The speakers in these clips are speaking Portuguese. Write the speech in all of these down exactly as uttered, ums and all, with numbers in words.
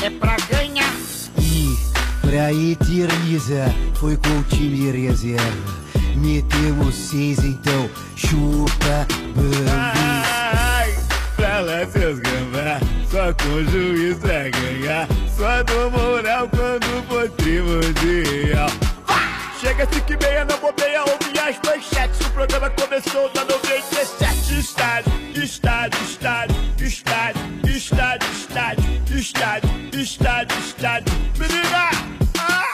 é pra ganhar. E pra Eterniza foi com o time reserva. Metemos seis, então chupa, Bambi. Ai, pra lá seus gambá, só com o juiz pra ganhar. Só dou moral quando for primordial. Chega cinco e meia, não bobeia, ouve as manchetes. O programa começou na noventa e sete. Estádio, estádio, estádio, estádio, estádio, estádio, estádio, estádio, estádio. Menina! Ah!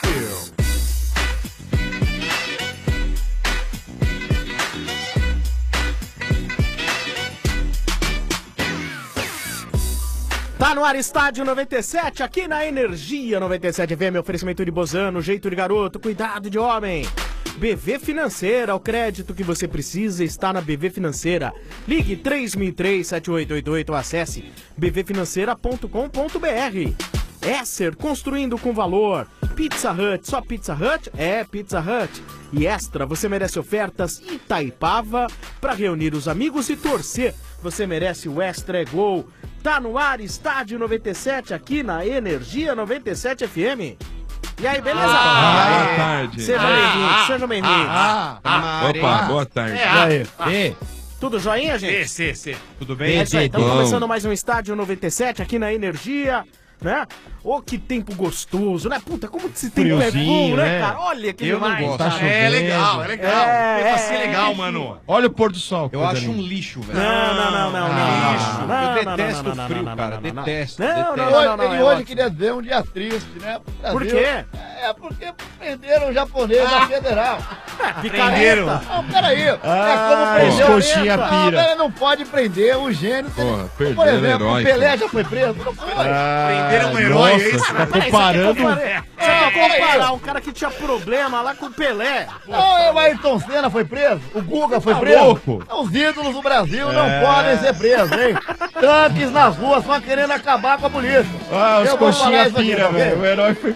Tá no ar Estádio noventa e sete, aqui na Energia noventa e sete F M, oferecimento de Bozano, jeito de garoto, cuidado de homem. B V Financeira, o crédito que você precisa está na B V Financeira. Ligue três mil e três, sete oito oito oito ou acesse b v financeira ponto com ponto b r. Esser, construindo com valor. Pizza Hut, só Pizza Hut? É Pizza Hut. E Extra, você merece ofertas Itaipava para reunir os amigos e torcer. Você merece o Extra é Gol. Tá no ar Estádio noventa e sete aqui na Energia noventa e sete F M. E aí, beleza? Ah, boa tarde. Sejam Ah, bem-vindos, ah, sejam bem-vindos. ah, ah, opa, boa tarde. É, ah, E aí? ah. E? Tudo joinha, gente? Sim, sim, sim. Tudo bem? É isso aí, estamos Bom. começando mais um Estádio noventa e sete aqui na Energia, né? Ô, que tempo gostoso, né? Puta, como esse tempo é bom, né, cara? Olha que Eu não demais. gosto. cara. Tá É legal, é legal. É, É, assim é, legal, é. mano. Olha o pôr do sol. Eu coisa acho um linda. lixo, velho. Não, não, não, não, não. lixo. Não, não, Eu não, detesto não, não, o frio, não, cara. não, não, não. Detesto. Não, detesto. não, Hoje, não, não, ele é hoje ótimo. queria dizer um dia triste, né? pro Brasil. Por quê? É, porque prenderam o japonês na federal. Prenderam. Não, peraí. é Ah, como prender o coxinha Não, pira. pera, não pode prender o gênio. Porra, Por perderam exemplo, herói. o Pelé já foi preso? Não foi. Prenderam um herói, nossa, é isso? você tá Peraí, comparando... Você quer comparar, você quer comparar um cara que tinha problema lá com o Pelé? Não, o Ayrton Senna foi preso, o Guga foi Tá preso. louco? Os ídolos do Brasil não É. podem ser presos, hein? Tanques nas ruas só querendo acabar com a polícia. Ah, os Eu vou falar coxinha isso aqui, pira, tá ok? velho. O herói foi...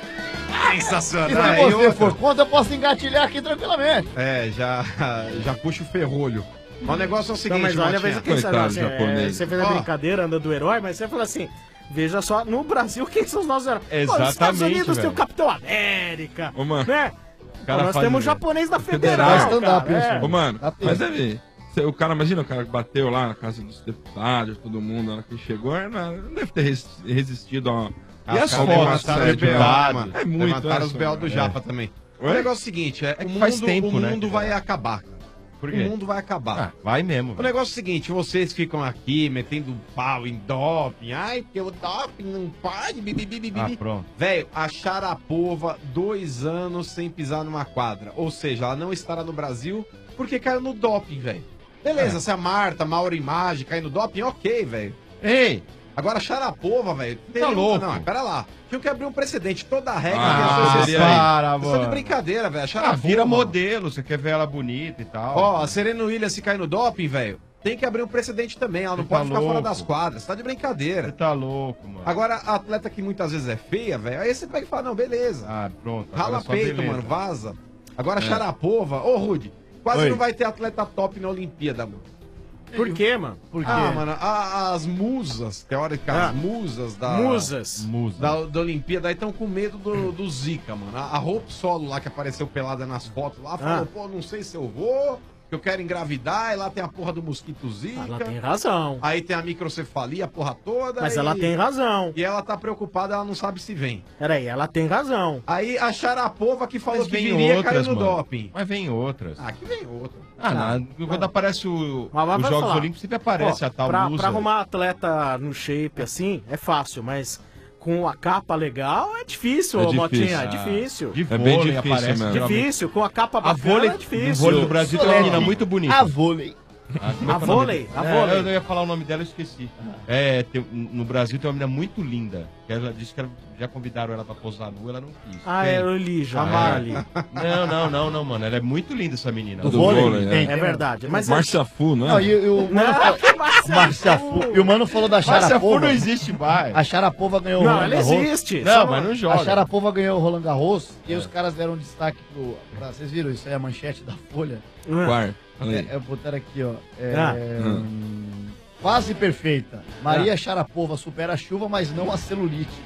E Sensacional. se você for contra, eu posso engatilhar aqui tranquilamente. É, já, já puxa o ferrolho. Mas o negócio é o seguinte, Não, mas olha, Motinha. veja quem Coitado sabe, assim, japonês. é, você fez a Ó. brincadeira andando do herói, mas você fala assim, veja só, no Brasil, quem são os nossos heróis? Pô, Exatamente, os Estados Unidos tem velho. o Capitão América, Ô, mano, né? cara Pô, nós faz- temos o japonês da Federal, Federal, stand-up, cara, isso, é. Ô, mano, Tá mas tendo. deve... cê- O cara, imagina o cara que bateu lá na casa dos deputados, todo mundo, na hora que chegou, não não deve ter res- resistido a... Ah, E as cara, fotos, levantaram né, os B O, deputado? mano. É muito, Levantaram né, os B O do é. Japa também. O Oi? negócio é o seguinte, é, É o que mundo, faz tempo, o né, mundo que- vai acabar. Por O quê? mundo vai acabar. Ah, vai mesmo. O velho. negócio é o seguinte, vocês ficam aqui metendo pau em doping. Ai, porque o doping não pode. Bi, bi, bi, bi, bi. Ah, pronto. Velho, a Sharapova, dois anos sem pisar numa quadra. Ou seja, ela não estará no Brasil porque caiu no doping, velho. Beleza, É. se a Marta, Mauro Imagem cai no doping, ok, velho. Ei! Agora, a Sharapova, velho, Tá tem- louco. Não, pera lá. Tinha que abrir um precedente. Toda a regra Ah, tem a sua exceção. para, Vocês estão de mano. brincadeira, velho. A Ah, Sharapova, vira mano. modelo, você quer ver ela bonita e tal. Ó, a Serena Williams se cai no doping, velho, tem que abrir um precedente também. Ela não Você pode tá ficar fora louco. das quadras. Tá de Você brincadeira. tá louco, mano. Agora, a atleta que muitas vezes é feia, velho, aí você pega e fala, não, beleza. Ah, pronto. agora Rala é só peito, beleza. mano, vaza. Agora, É. Sharapova, ô, Rude, quase Oi. não vai ter atleta top na Olimpíada, mano. Por quê, mano? Por quê? Ah, mano, a- as musas, teóricas, Ah. as musas da... Musas. Musa. Da, da Olimpíada aí estão com medo do, do Zika, mano. A, a Hope Solo lá que apareceu pelada nas fotos lá falou, Ah. pô, não sei se eu vou, que eu quero engravidar, e lá tem a porra do mosquito Zika. Ela tem razão. Aí tem a microcefalia, a porra toda. Mas e- ela tem razão. E ela tá preocupada, ela não sabe se vem. Peraí, ela tem razão. Aí a Sharapova que falou Mas que vem viria outras, caiu no mano. doping. Mas vem outras. Ah, que vem outra. Ah, não. Quando aparece o, Mas vai os Jogos falar. Olímpicos, sempre aparece Ó, a tal pra, musa. pra arrumar atleta no shape assim, é fácil, mas com a capa legal é difícil, É ô, Motinha, difícil. é difícil. De É bem vôlei difícil aparece. É geralmente. difícil, com a capa A bacana vôlei, é o difícil. vôlei do Brasil tem uma menina muito bonita. A vôlei. Ah, como é A que é o nome vôlei, dela? a É, vôlei. eu não ia falar o nome dela, eu esqueci. É, tem- no Brasil tem uma menina muito linda. Que ela disse que ela- já convidaram ela pra posar nua, ela não quis. Ah, Quem? é, eu li já. A é. Marli. Não, não, não, não, mano. Ela é muito linda, essa menina. Do Do vôlei? vôlei, Tem, É tem. verdade. Mas Márcia Fu, não é? Não, e, e o mano falou, Márcia Fu. E o mano falou da Márcia Fu Sharapova. não existe mais. A Sharapova ganhou o Não, Roland ela Garros. existe. Não, só mas não A joga. Sharapova ganhou o Roland Garros e aí os caras deram destaque pro... Pra, vocês viram isso aí, a manchete da Folha? Quarto. Fala aí. É, é, botaram aqui, ó. É, Ah. hum, quase perfeita. Maria Sharapova supera a chuva, mas não a celulite.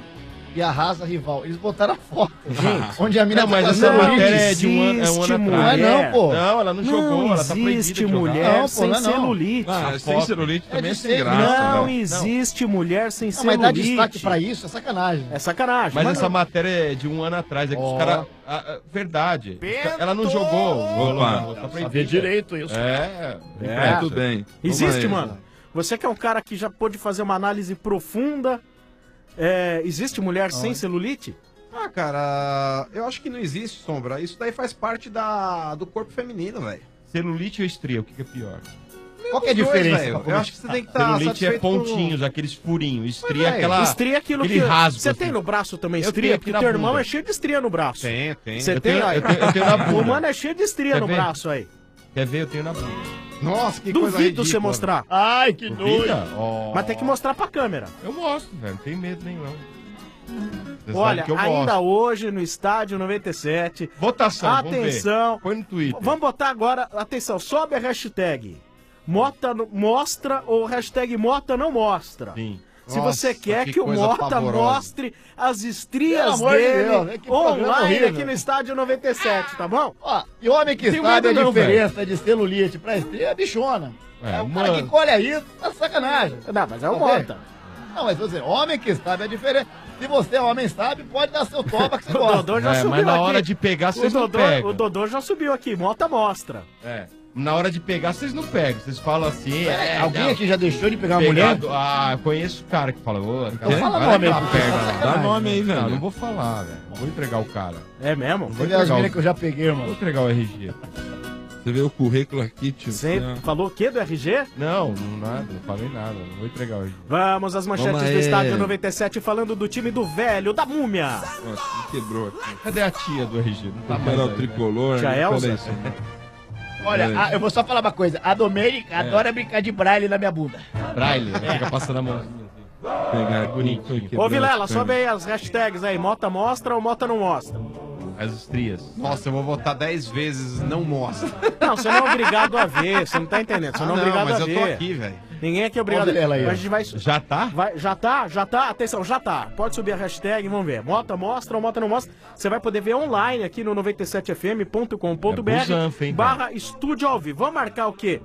e arrasa rival. Eles botaram a foto, gente, onde a mina Não, mas tá essa fazendo matéria é isso. de um ano, é um ano atrás. Não, não, pô. Não, ela não jogou, ela tá proibida existe de jogar. mulher Não, pô, sem não é não. celulite. Ah, A sem foto. celulite É também é de sem ser- graça. Não velho. existe mulher sem Não, mas celulite. dar destaque pra isso é sacanagem. É sacanagem. Mas Mas essa matéria é de um ano atrás. É que Ó. os caras. Verdade. Os ca- Ela não jogou. Opa. Tá Sabia proibida. direito isso. É. É, tudo bem. existe, Vamos aí. mano. Você que é um cara que já pôde fazer uma análise profunda. é, existe mulher sem celulite? Ah, cara, eu acho que não existe, Sombra. Isso daí faz parte da, do corpo feminino, velho. Celulite ou estria? O que, que é pior? Qual que é a Os dois, diferença? velho. pra Eu acho que você tem que estar Celulite é satisfeito com- pontinhos, aqueles furinhos. Estria é velho, aquela. Estria é aquilo aquele que. rasgo, Você assim. tem no braço também Eu estria? tenho aqui Porque na teu irmão bunda. é cheio de estria no braço. Tem, tem. Você Eu tem, tenho- ó. eu tenho- eu tenho na O bunda. mano é cheio de estria Quer no ver? braço aí. Quer ver? Eu tenho na bunda. Nossa, que coisa Duvido ridícula. você mostrar. Ai, que Duvida? doido. Ó. Mas tem que mostrar pra câmera. Eu mostro, velho. Não tem medo nenhum. Você Olha, sabe que eu ainda gosto. hoje no estádio noventa e sete. Votação, vamos ver. Atenção. Põe no Twitter. Vamos botar agora, atenção, sobe a hashtag. Mota no- mostra ou hashtag Mota não mostra. Sim. Se Nossa, você quer que que, o coisa Mota pavorosa. mostre as estrias Pelo amor de dele Deus, né? Que programa online horrível. aqui no estádio noventa e sete, tá bom? Ó, e homem que Tem sabe a medo não, diferença de celulite pra estria é bichona. É, É, o cara mano. que colhe isso, tá sacanagem. Não, mas é o Tá vendo? Mota. Não, mas você, homem que sabe a diferença. Se você é homem sabe, pode dar seu toba que você O gosta. Dodô já É, subiu mas na aqui. hora de pegar, o vocês não Dodô, pegam. o Dodô já subiu aqui, Mota mostra. É. Na hora de pegar, vocês não pegam. Vocês falam assim. É, Alguém não. aqui já deixou de pegar uma mulher? Pegado- Ah, conheço o cara que fala. Ô, cara, fala vai nome aí, naquela porque perna tá lá. sacanagem. Dá nome aí, Não, velho. não vou falar, velho. Não vou entregar o cara. É mesmo? Você vê as legal. meninas que eu já peguei, Não vou irmão. entregar o R G. Você vê o currículo aqui, tio. Você Não. falou o quê do R G? Não, não nada. Não falei nada. Não vou entregar o R G. Vamos às manchetes Vamos do aí. estádio noventa e sete falando do time do velho, da múmia. Nossa, me quebrou aqui. Cadê a tia do R G? Não tá mais Era o aí, né? tricolor. Tia né? Elza? Peraí, Olha, É. a- eu vou só falar uma coisa. A Domênica adora brincar de braille na minha bunda. Braille, né? Fica passando a mãozinha assim. pegar aqui, Bonitinho. foi Ô quebrando Vilela, as sobe pernas. aí as hashtags aí, Mota mostra ou Mota não mostra. As estrias. Nossa, eu vou votar dez vezes, não mostra. Não, você não é obrigado a ver, você não tá entendendo, você Ah, não é não, obrigado mas a eu ver. tô aqui, velho. Ninguém aqui é obrigado Ó, Vilela aí, Mas ó. a gente vai... Já tá? vai... Já tá? Já tá? Atenção, já tá. Pode subir a hashtag, vamos ver. Mota mostra ou Mota não mostra. Você vai poder ver online aqui no noventa e sete f m ponto com ponto b r É busanfa, hein, barra estúdio ao vivo. Vamos marcar o quê?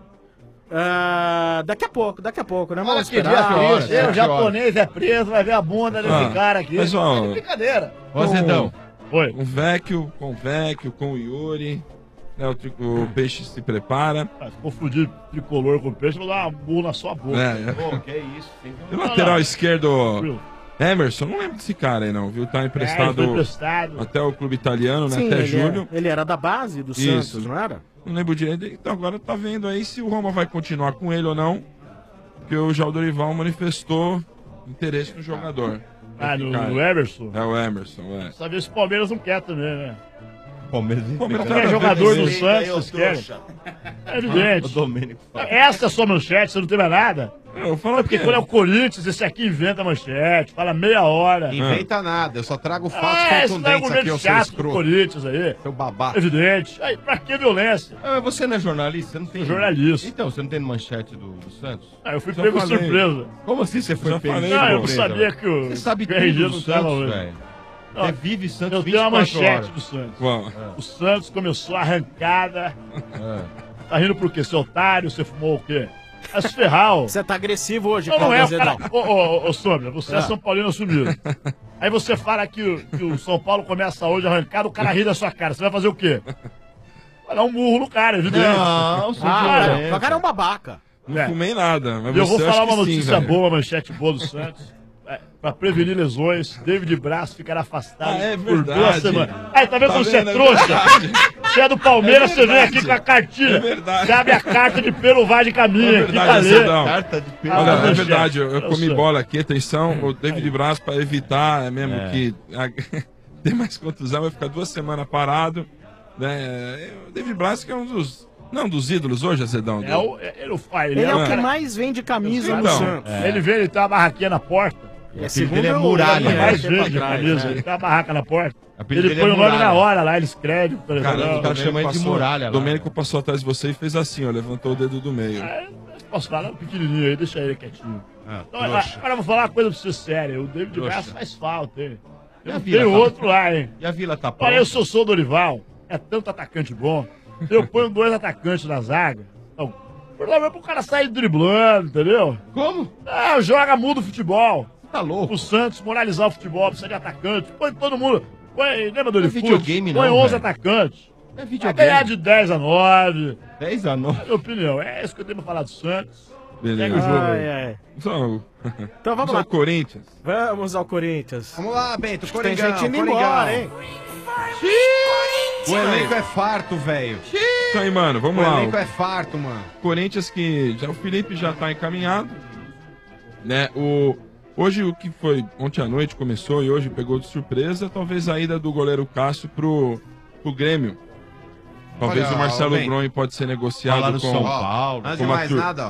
Ah, daqui a pouco, daqui a pouco, né? Olha Vamos que dia esperar. horas, triste. O sete japonês é preso, vai ver a bunda desse Ah, cara aqui. pessoal, É brincadeira. Ô, Azedão. Oi. Com o Vecchio, com o Vecchio, com o Yuri. Né, o, tri- o peixe se prepara. Ah, se confundir tricolor com peixe, eu vou dar uma burra na sua boca. É, é. Pô, que isso? Tem... E o lateral esquerdo, Viu? Emerson, não lembro desse cara aí não, viu? Tá É, emprestado foi emprestado. até o clube italiano, né? Sim, até ele, julho. é- ele era da base do Isso. Santos, não era? Não lembro direito. Então agora tá vendo aí se o Roma vai continuar com ele ou não. Porque o Jair Dorival manifestou interesse no jogador. Ah, no, Cara, no Everson. É o Emerson, é. Saber se o Palmeiras não quer também, né? Palmeiras. Palmeiras Quem é nada a ver jogador com do isso. Santos, vocês querem? É evidente. O Domênico fala. Essa é a sua manchete, você não tem mais nada? Eu falo Porque quando é o Corinthians, esse aqui inventa a manchete, fala meia hora. Inventa nada, eu só trago fatos Ah, esse contundentes aqui, argumento ô seu chato do escroto. Corinthians aí. Seu babaca. Evidente. Aí, pra que violência? Ah, mas você não é jornalista? Você não tem... Sou jornalista. Então, você não tem manchete do, do Santos? Ah, eu fui Já pego falei. surpresa. Como assim você foi Já pego? falei, de Não, eu não surpresa? sabia que o, Você sabe que o R G tudo não do tava Santos, hoje. velho. Ó, Você vive Santos Eu tenho uma vinte e quatro manchete horas. do Santos. Bom, O Santos começou a arrancada. Ah. Tá rindo por quê? Seu otário, você fumou o quê? Vai se ferrar, ó. Você tá agressivo hoje, Não, não Cláudio é, Azedão. cara. Ô, ô, ô, Sombra, você é São Paulino assumido. Aí você fala que, o- que o São Paulo começa hoje arrancado, o cara ri da sua cara. Você vai fazer o quê? Vai dar um murro no cara, evidente. Não, sou Ah, violento. o cara é um babaca. não É. fumei nada. Mas E eu vou você falar acha uma que sim, notícia velho. boa, uma manchete boa do Santos. É, pra prevenir lesões, David Braz ficará afastado Ah, é por duas verdade. semanas. Aí, tá vendo Tá como você é vendo? É trouxa? verdade. Você é do Palmeiras, É você vem verdade. aqui com a cartilha. É verdade. Você abre a carta de pelo vai de caminho É aqui verdade, pra ler. Azedão. Carta de pelo. Olha, Ah, é manchete. verdade, eu, eu Eu comi sei. bola aqui, atenção, o David Braz para evitar é mesmo que a, ter mais contusão, vai ficar duas semanas parado. Né? O David Braz que é um dos, não dos ídolos hoje, Azedão. É o, é, ele, o pai, Ele é o é. que mais vende camisa no Então, Santos. Ele vê, ele tem uma barraquinha na porta. É, filho dele é o- muralha, ele Ele né? mais tempo vende a atrás, camisa. né? Ele tem uma barraca na porta. apelido Ele dele põe é o nome Muralha. na hora lá, ele escreve. por Cara, exemplo. o cara chama ele de muralha lá. O Domênico passou atrás de você e fez assim, ó, levantou o dedo do meio. É, posso falar pequenininho aí, deixa ele quietinho. Ah, Então, agora agora eu vou falar uma coisa pra você séria. O David Braz faz falta, hein? E a Tem Vila tá- outro lá, hein? E a Vila tá Olha, eu pronta? sou sou Dorival. É tanto atacante bom. Eu ponho dois atacantes na zaga. Então, por lá, pro cara sair driblando, entendeu? Como? Ah, joga, muda o futebol. Tá louco? O Santos moralizar o futebol, precisa de atacante. Põe todo mundo. Põe, lembra do Não é Olifute? videogame, Põe não, onze velho. atacantes. É Vai videogame. ganhar de dez a nove. dez a nove. É a minha opinião. É isso que eu tenho pra falar do Santos. Beleza. Segue o jogo aí. Ai, ai. Só o- Então vamos Só lá. o Corinthians. Vamos ao Corinthians. Vamos lá, Bento, Tem Coringão, gente indo Coringão. embora, hein? O elenco é farto, velho. Isso aí, mano. O Vamos lá. elenco é farto, mano. Corinthians que já, o Felipe já tá encaminhado, né? O hoje o que foi ontem à noite começou e hoje pegou de surpresa, talvez a ida do goleiro Cássio pro, pro Grêmio. Talvez Olha, o Marcelo bem, Groi pode ser negociado Falar no com São Ó, Paulo. Antes com de uma mais tur- nada, ó.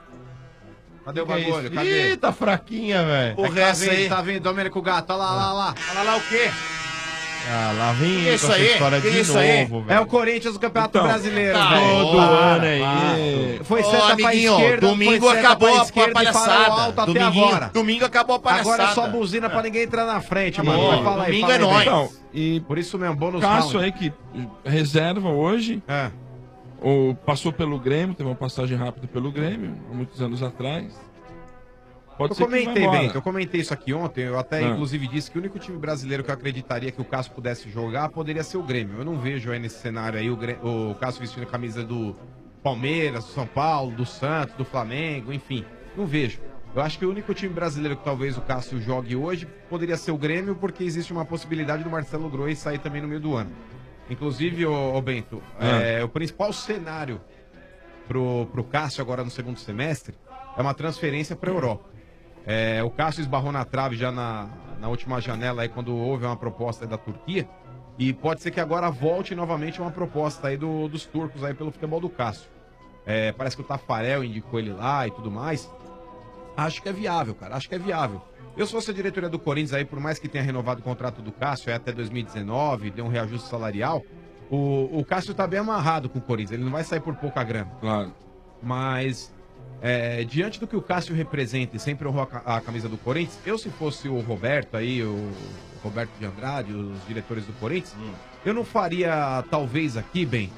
Cadê o Que é bagulho? isso? Cadê? Ih, tá fraquinha, velho. O resto aí. Tá vendo, Domênico Gato? Olha lá, olha lá, olha lá. Olha lá o quê? Ah, lá vem Que isso com essa aí? história Que de isso aí? novo, É o velho. Corinthians do Campeonato Então, Brasileiro, tá, velho. todo Para, ano aí. para. Foi Ô, seta pra amiguinho, esquerda, domingo foi seta acabou pra a esquerda e farol palhaçada. alto até Dominguinho, agora. domingo acabou a palhaçada. Agora é só buzina pra ninguém entrar na frente, mano. Boa, Vai falar aí, domingo fala é aí, nóis. Bento. Então, e Por isso mesmo, bônus Cássio round. aí que reserva hoje, É. ou passou pelo Grêmio, teve uma passagem rápida pelo Grêmio, há muitos anos atrás. Pode Eu ser que vá comentei, embora. Bento, eu comentei isso aqui ontem, eu até Ah. inclusive disse que o único time brasileiro que eu acreditaria que o Cássio pudesse jogar poderia ser o Grêmio. Eu não vejo aí nesse cenário aí o, Grê- o Cássio vestindo a camisa do Palmeiras, do São Paulo, do Santos, do Flamengo, enfim. Não vejo. Eu acho que o único time brasileiro que talvez o Cássio jogue hoje poderia ser o Grêmio, porque existe uma possibilidade do Marcelo Groi sair também no meio do ano. Inclusive, ô, ô Bento, Ah. é, o principal cenário pro, pro Cássio agora no segundo semestre é uma transferência para a Europa. É, o Cássio esbarrou na trave já na, na última janela aí quando houve uma proposta aí da Turquia. E pode ser que agora volte novamente uma proposta aí do- dos turcos aí pelo futebol do Cássio. É, parece que o Tafarel indicou ele lá e tudo mais. Acho que é viável, cara. Acho que é viável. Eu, se fosse a diretoria do Corinthians aí, por mais que tenha renovado o contrato do Cássio aí até dois mil e dezenove, deu um reajuste salarial, o, o Cássio tá bem amarrado com o Corinthians. Ele não vai sair por pouca grana. Claro. Mas, é, diante do que o Cássio representa e sempre honrou a, ca- a camisa do Corinthians, eu se fosse o Roberto aí, o Roberto de Andrade, os diretores do Corinthians, eu não faria, talvez aqui, bem,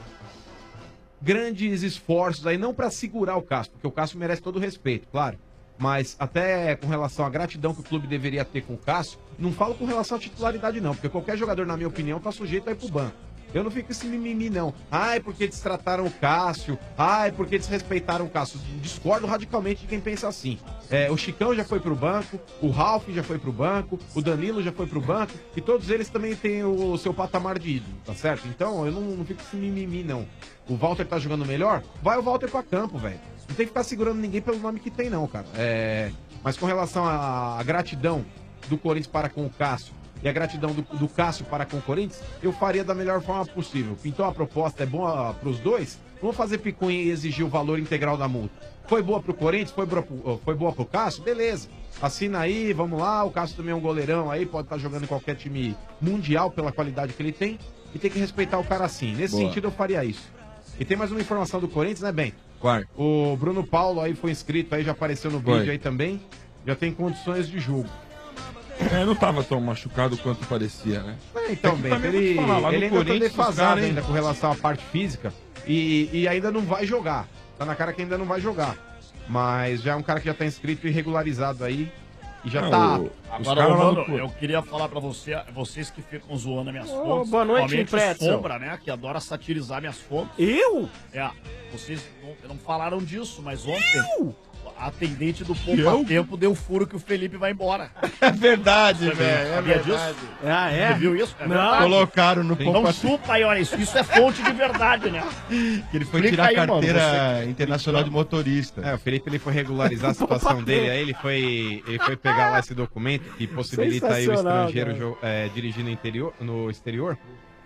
grandes esforços aí, não para segurar o Cássio, porque o Cássio merece todo o respeito, claro. Mas até com relação à gratidão que o clube deveria ter com o Cássio, não falo com relação à titularidade não, porque qualquer jogador, na minha opinião, tá sujeito a ir pro banco. Eu não fico esse mimimi, não. Ai, porque destrataram o Cássio. Ai, porque desrespeitaram o Cássio. Discordo radicalmente de quem pensa assim. É, o Chicão já foi pro banco, o Ralf já foi pro banco, o Danilo já foi pro banco, e todos eles também têm o seu patamar de ídolo, tá certo? Então, eu não, não fico esse mimimi, não. O Walter tá jogando melhor? Vai o Walter pra campo, velho. Não tem que ficar segurando ninguém pelo nome que tem, não, cara. É... Mas com relação à à gratidão do Corinthians para com o Cássio, e a gratidão do, do Cássio para com o Corinthians, eu faria da melhor forma possível. Pintou a proposta, é boa para os dois, vamos fazer picuinha e exigir o valor integral da multa. Foi boa pro Corinthians, foi boa pro, foi boa pro Cássio, beleza. Assina aí, vamos lá, o Cássio também é um goleirão aí, pode estar jogando em qualquer time mundial pela qualidade que ele tem, e tem que respeitar o cara assim. Nesse Boa. sentido eu faria isso. E tem mais uma informação do Corinthians, né, Bento? Vai. O Bruno Paulo aí foi inscrito aí, já apareceu no Foi. vídeo aí também, já tem condições de jogo. É, não tava tão machucado quanto parecia, né? É, então, É que Bento, também vou te ele, falar, lá no ele ainda tá Corinthians, os defasado caras, hein? ainda com relação à parte física e, e ainda não vai jogar. Tá na cara que ainda não vai jogar. Mas já é um cara que já tá inscrito e regularizado aí e já Não, tá... o- os Agora, caras lá mano, do Cor- eu queria falar pra você, vocês que ficam zoando as minhas Ô, fontes. boa noite, principalmente o Pretzel. Sombra, né? Que adora satirizar minhas fontes. Eu? É, vocês não, não falaram disso, mas ontem a atendente do Poupa Tempo deu furo que o Felipe vai embora. É verdade, Você velho. É sabia verdade. disso? Ah, é? Você viu isso? É Não. verdade. Colocaram no Então Poupa chupa aí, olha isso. Isso é fonte de verdade, né? que ele foi Explica tirar a aí, mano, carteira você- internacional de motorista. É, o Felipe ele foi regularizar a situação dele, aí ele foi, ele foi pegar lá esse documento que possibilita aí o Sensacional, estrangeiro cara. jo- é, dirigir no, interior, no exterior.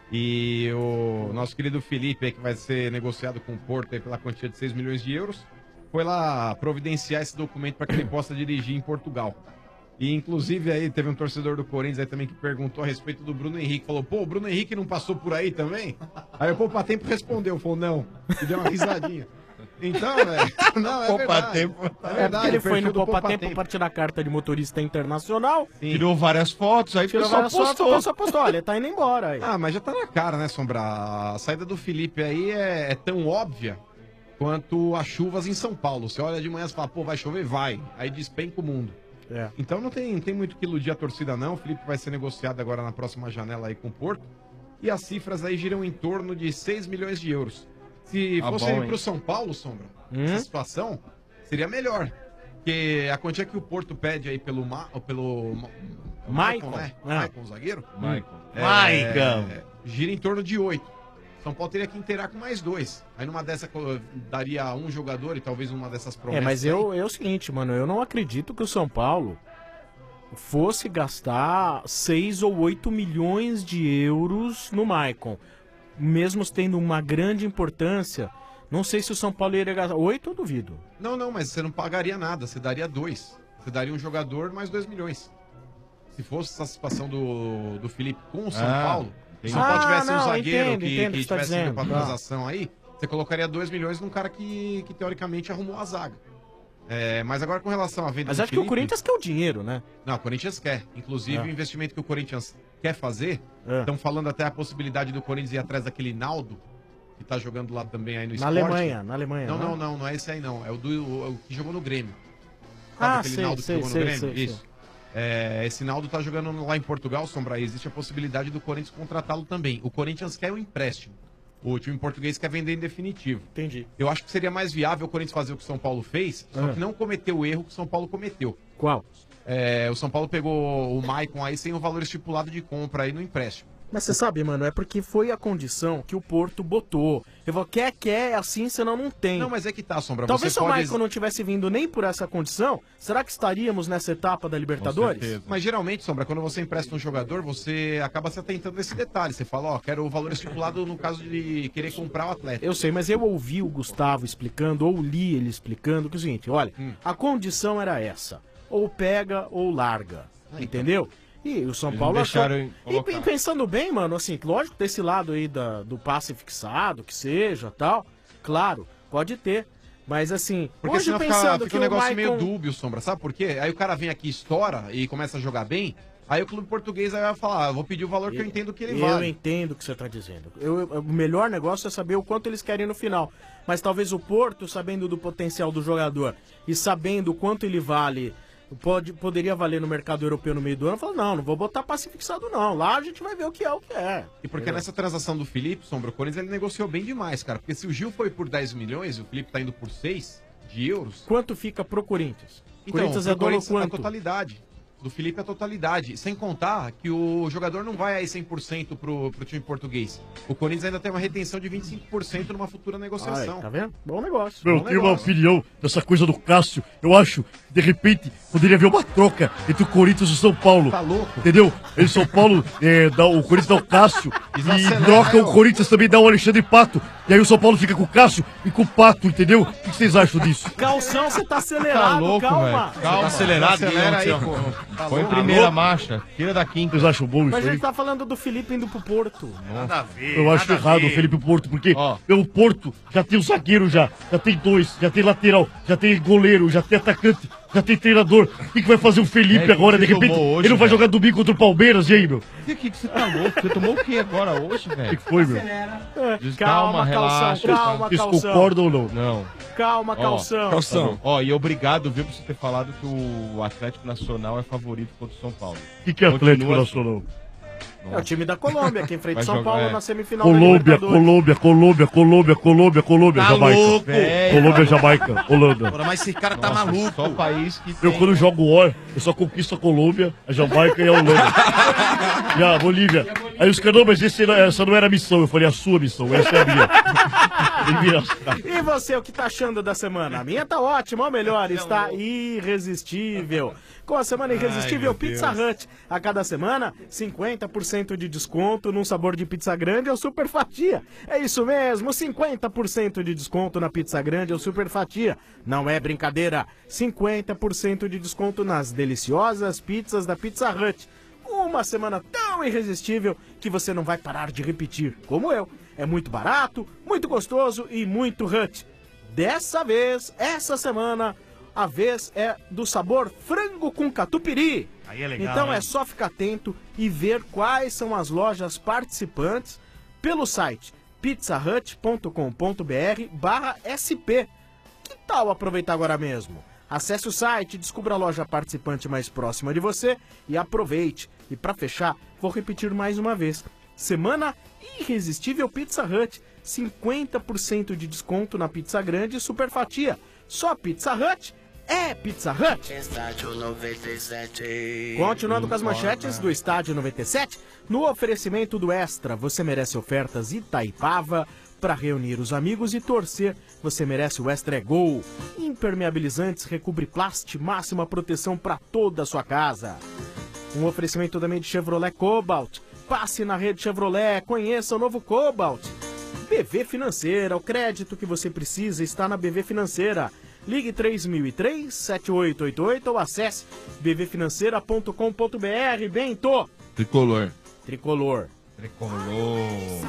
E o nosso querido Felipe aí, que vai ser negociado com o Porto aí pela quantia de seis milhões de euros, foi lá providenciar esse documento para que ele possa dirigir em Portugal. E inclusive aí teve um torcedor do Corinthians aí também que perguntou a respeito do Bruno Henrique. Falou, pô, o Bruno Henrique não passou por aí também? Aí o Poupa Tempo respondeu, falou, não. E deu uma risadinha. Então, velho. Não, é Poupa verdade. tempo. É porque ele foi perfil no do Poupa Tempo Poupa pra tirar a carta de motorista internacional. Tirou várias fotos, aí o Tirou pessoal várias fotos, postou. o pessoal postou. Olha, ele tá indo embora aí. Ah, mas já tá na cara, né, Sombra? A saída do Felipe aí é, é tão óbvia quanto as chuvas em São Paulo. Você olha de manhã e fala, pô, vai chover? Vai. Aí despenca o mundo. É. Então não tem, não tem muito que iludir a torcida, não. O Felipe vai ser negociado agora na próxima janela aí com o Porto. E as cifras aí giram em torno de seis milhões de euros. Se Ah, fosse bom, ir hein? pro São Paulo, Sombra, Hum? essa situação seria melhor. Porque a quantia que o Porto pede aí pelo... Ma, pelo Ma- Maicon, né? é. Maicon, o zagueiro? Maicon. É, Maicon. gira em torno de oito. São Paulo teria que inteirar com mais dois. Aí numa dessa co- daria um jogador e talvez uma dessas É, promessas. mas aí. eu, é o seguinte, mano, eu não acredito que o São Paulo fosse gastar seis ou oito milhões de euros no Maicon. Mesmo tendo uma grande importância, não sei se o São Paulo iria gastar. oito eu duvido. Não, não, mas você não pagaria nada, você daria dois. Você daria um jogador mais dois milhões. Se fosse essa situação do, do Felipe com o São Ah, Paulo, se o entendi. São Paulo Ah, tivesse um não, zagueiro entendo, que, entendo o que que você tá tivesse ido dizendo, pra tá. transação aí, você colocaria dois milhões num cara que, que teoricamente arrumou a zaga. É, mas agora com relação à venda Mas do acho que o Felipe- Corinthians quer o dinheiro, né? Não, o Corinthians quer. Inclusive, É. o investimento que o Corinthians quer fazer, É. estão falando até a possibilidade do Corinthians ir atrás daquele Naldo, que tá jogando lá também aí no Na esporte. Alemanha, na Alemanha. Não, né? não, não, não é esse aí não. É o, do, o, o que jogou no Grêmio. Ah, aquele sei, Naldo que sei, jogou no sei, Grêmio? sei, Isso. É, esse Naldo tá jogando lá em Portugal, Sombra. E existe a possibilidade do Corinthians contratá-lo também. O Corinthians quer o empréstimo. O time português quer vender em definitivo. Entendi. Eu acho que seria mais viável o Corinthians fazer o que o São Paulo fez, só Ah. que não cometer o erro que o São Paulo cometeu. Qual? É, o São Paulo pegou o Maicon aí sem o valor estipulado de compra aí no empréstimo. Mas você sabe, mano, é porque foi a condição que o Porto botou. Eu vou, quer, quer, assim, senão não tem. Não, mas é que tá, Sombra. Talvez você se o pode... Maicon não tivesse vindo nem por essa condição, será que estaríamos nessa etapa da Libertadores? Mas geralmente, Sombra, quando você empresta um jogador, você acaba se atentando a esse detalhe. Você fala, ó, quero o valor estipulado no caso de querer comprar o atleta. Eu sei, mas eu ouvi o Gustavo explicando, ou li ele explicando, que é o seguinte, olha, Hum. a condição era essa, ou pega ou larga, entendeu? E o São Eles Paulo não achou... deixaram E, colocar. e pensando bem, mano, assim, lógico, desse lado aí da, do passe fixado, que seja, tal, claro, pode ter, mas assim, Porque hoje senão fica, pensando fica que um negócio o Maicon... meio dúbio, Sombra, sabe por quê? Aí o cara vem aqui, estoura e começa a jogar bem, aí o clube português aí vai falar, ah, eu vou pedir o valor que eu entendo que ele Eu vale. entendo o que você está dizendo. Eu- eu- o melhor negócio é saber o quanto eles querem no final. Mas talvez o Porto, sabendo do potencial do jogador e sabendo o quanto ele vale, pode, poderia valer no mercado europeu no meio do ano, fala, não, não vou botar passe fixado não. Lá a gente vai ver o que é o que é. E porque Entendeu? nessa transação do Felipe, Sombra, o Corinthians ele negociou bem demais, cara. Porque se o Gil foi por dez milhões, o Felipe tá indo por seis de euros. Quanto fica pro Corinthians? Então, Corinthians pro é dono Corinthians a quanto? totalidade. Do Felipe a totalidade. Sem contar que o jogador não vai aí cem por cento pro, pro time português. O Corinthians ainda tem uma retenção de vinte e cinco por cento numa futura negociação. Ai, tá vendo? Bom negócio. Meu, Bom eu tenho uma negócio. opinião dessa coisa do Cássio. Eu acho que, de repente, poderia haver uma troca entre o Corinthians e o São Paulo. Tá louco? Entendeu? E o São Paulo, é, dá, o Corinthians dá o Cássio e Desacelera, troca né, o ô? Corinthians também dá o Alexandre Pato. E aí o São Paulo fica com o Cássio e com o Pato, entendeu? O que que vocês acham disso? Calção, você tá Tá acelerado, louco, calma. velho. Calma. Tá acelerado, Acelera aí, Guilherme, pô. tio. Tá Põe em louco? primeira marcha. Tira da quinta. Vocês acham bom Mas a isso aí? gente tá falando do Felipe indo pro Porto. Nada a ver. Eu acho errado o Felipe Porto, porque Ó. o Porto já tem o zagueiro já, já tem dois, já tem lateral, já tem goleiro, já tem atacante, já tem treinador. O que, que vai fazer o Felipe É, que agora? você De repente, tomou hoje, ele não vai velho? jogar domingo contra o Palmeiras, e aí, meu? O O que, que você tá louco? Você tomou o que agora hoje, que, velho? que foi, meu? Diz, Calma, calção, relaxa. calma, Vocês calção. concordam ou não? Não. Calma, Ó, calção. Calção. Ó, e obrigado, viu, por você ter falado que o Atlético Nacional é favorito contra o São Paulo. O que, que é Atlético Continua Nacional? É o time da Colômbia, que enfrenta Vai São jogar, Paulo é. na semifinal da Colômbia, Libertadores. Colômbia, Colômbia, Colômbia, Colômbia, Colômbia, Tá Jamaica. louco, velho. Colômbia, Jamaica, Holanda. Mas esse cara tá Nossa, maluco. Só país que Eu tem- quando jogo War, eu só conquisto a Colômbia, a Jamaica e a Holanda. E a Bolívia. Aí os caras, não, mas esse, não- essa não era a missão. Eu falei, a sua missão, essa é a minha. Ele vira- E você, o que tá achando da semana? A minha tá ótima, ou melhor, está irresistível. Com a semana irresistível Pizza Hut. A cada semana, cinquenta por cento de desconto num sabor de pizza grande ou super fatia. É isso mesmo, cinquenta por cento de desconto na pizza grande ou super fatia. Não é brincadeira, cinquenta por cento de desconto nas deliciosas pizzas da Pizza Hut. Uma semana tão irresistível que você não vai parar de repetir, como eu. É muito barato, muito gostoso e muito Hut. Dessa vez, essa semana, a vez é do sabor frango com catupiry. Aí é legal, Então hein? é só ficar atento e ver quais são as lojas participantes pelo site pizzahut.com.br barra SP. Que tal aproveitar agora mesmo? Acesse o site, descubra a loja participante mais próxima de você e aproveite. E para fechar, vou repetir mais uma vez. Semana Irresistível Pizza Hut. cinquenta por cento de desconto na pizza grande e super fatia. Só Pizza Hut é Pizza Hut. Estádio noventa e sete. Continuando com as manchetes do Estádio noventa e sete, no oferecimento do Extra, você merece ofertas Itaipava. Para reunir os amigos e torcer, você merece o Extra é Gol. Impermeabilizantes Recobre Plast, máxima proteção para toda a sua casa. Um oferecimento também de Chevrolet Cobalt. Passe na rede Chevrolet, conheça o novo Cobalt. B V Financeira, o crédito que você precisa está na B V Financeira. Ligue três mil e três, sete oito oito oito ou acesse b v financeira ponto com ponto b r. Bento. Tricolor. Tricolor. Tricolor.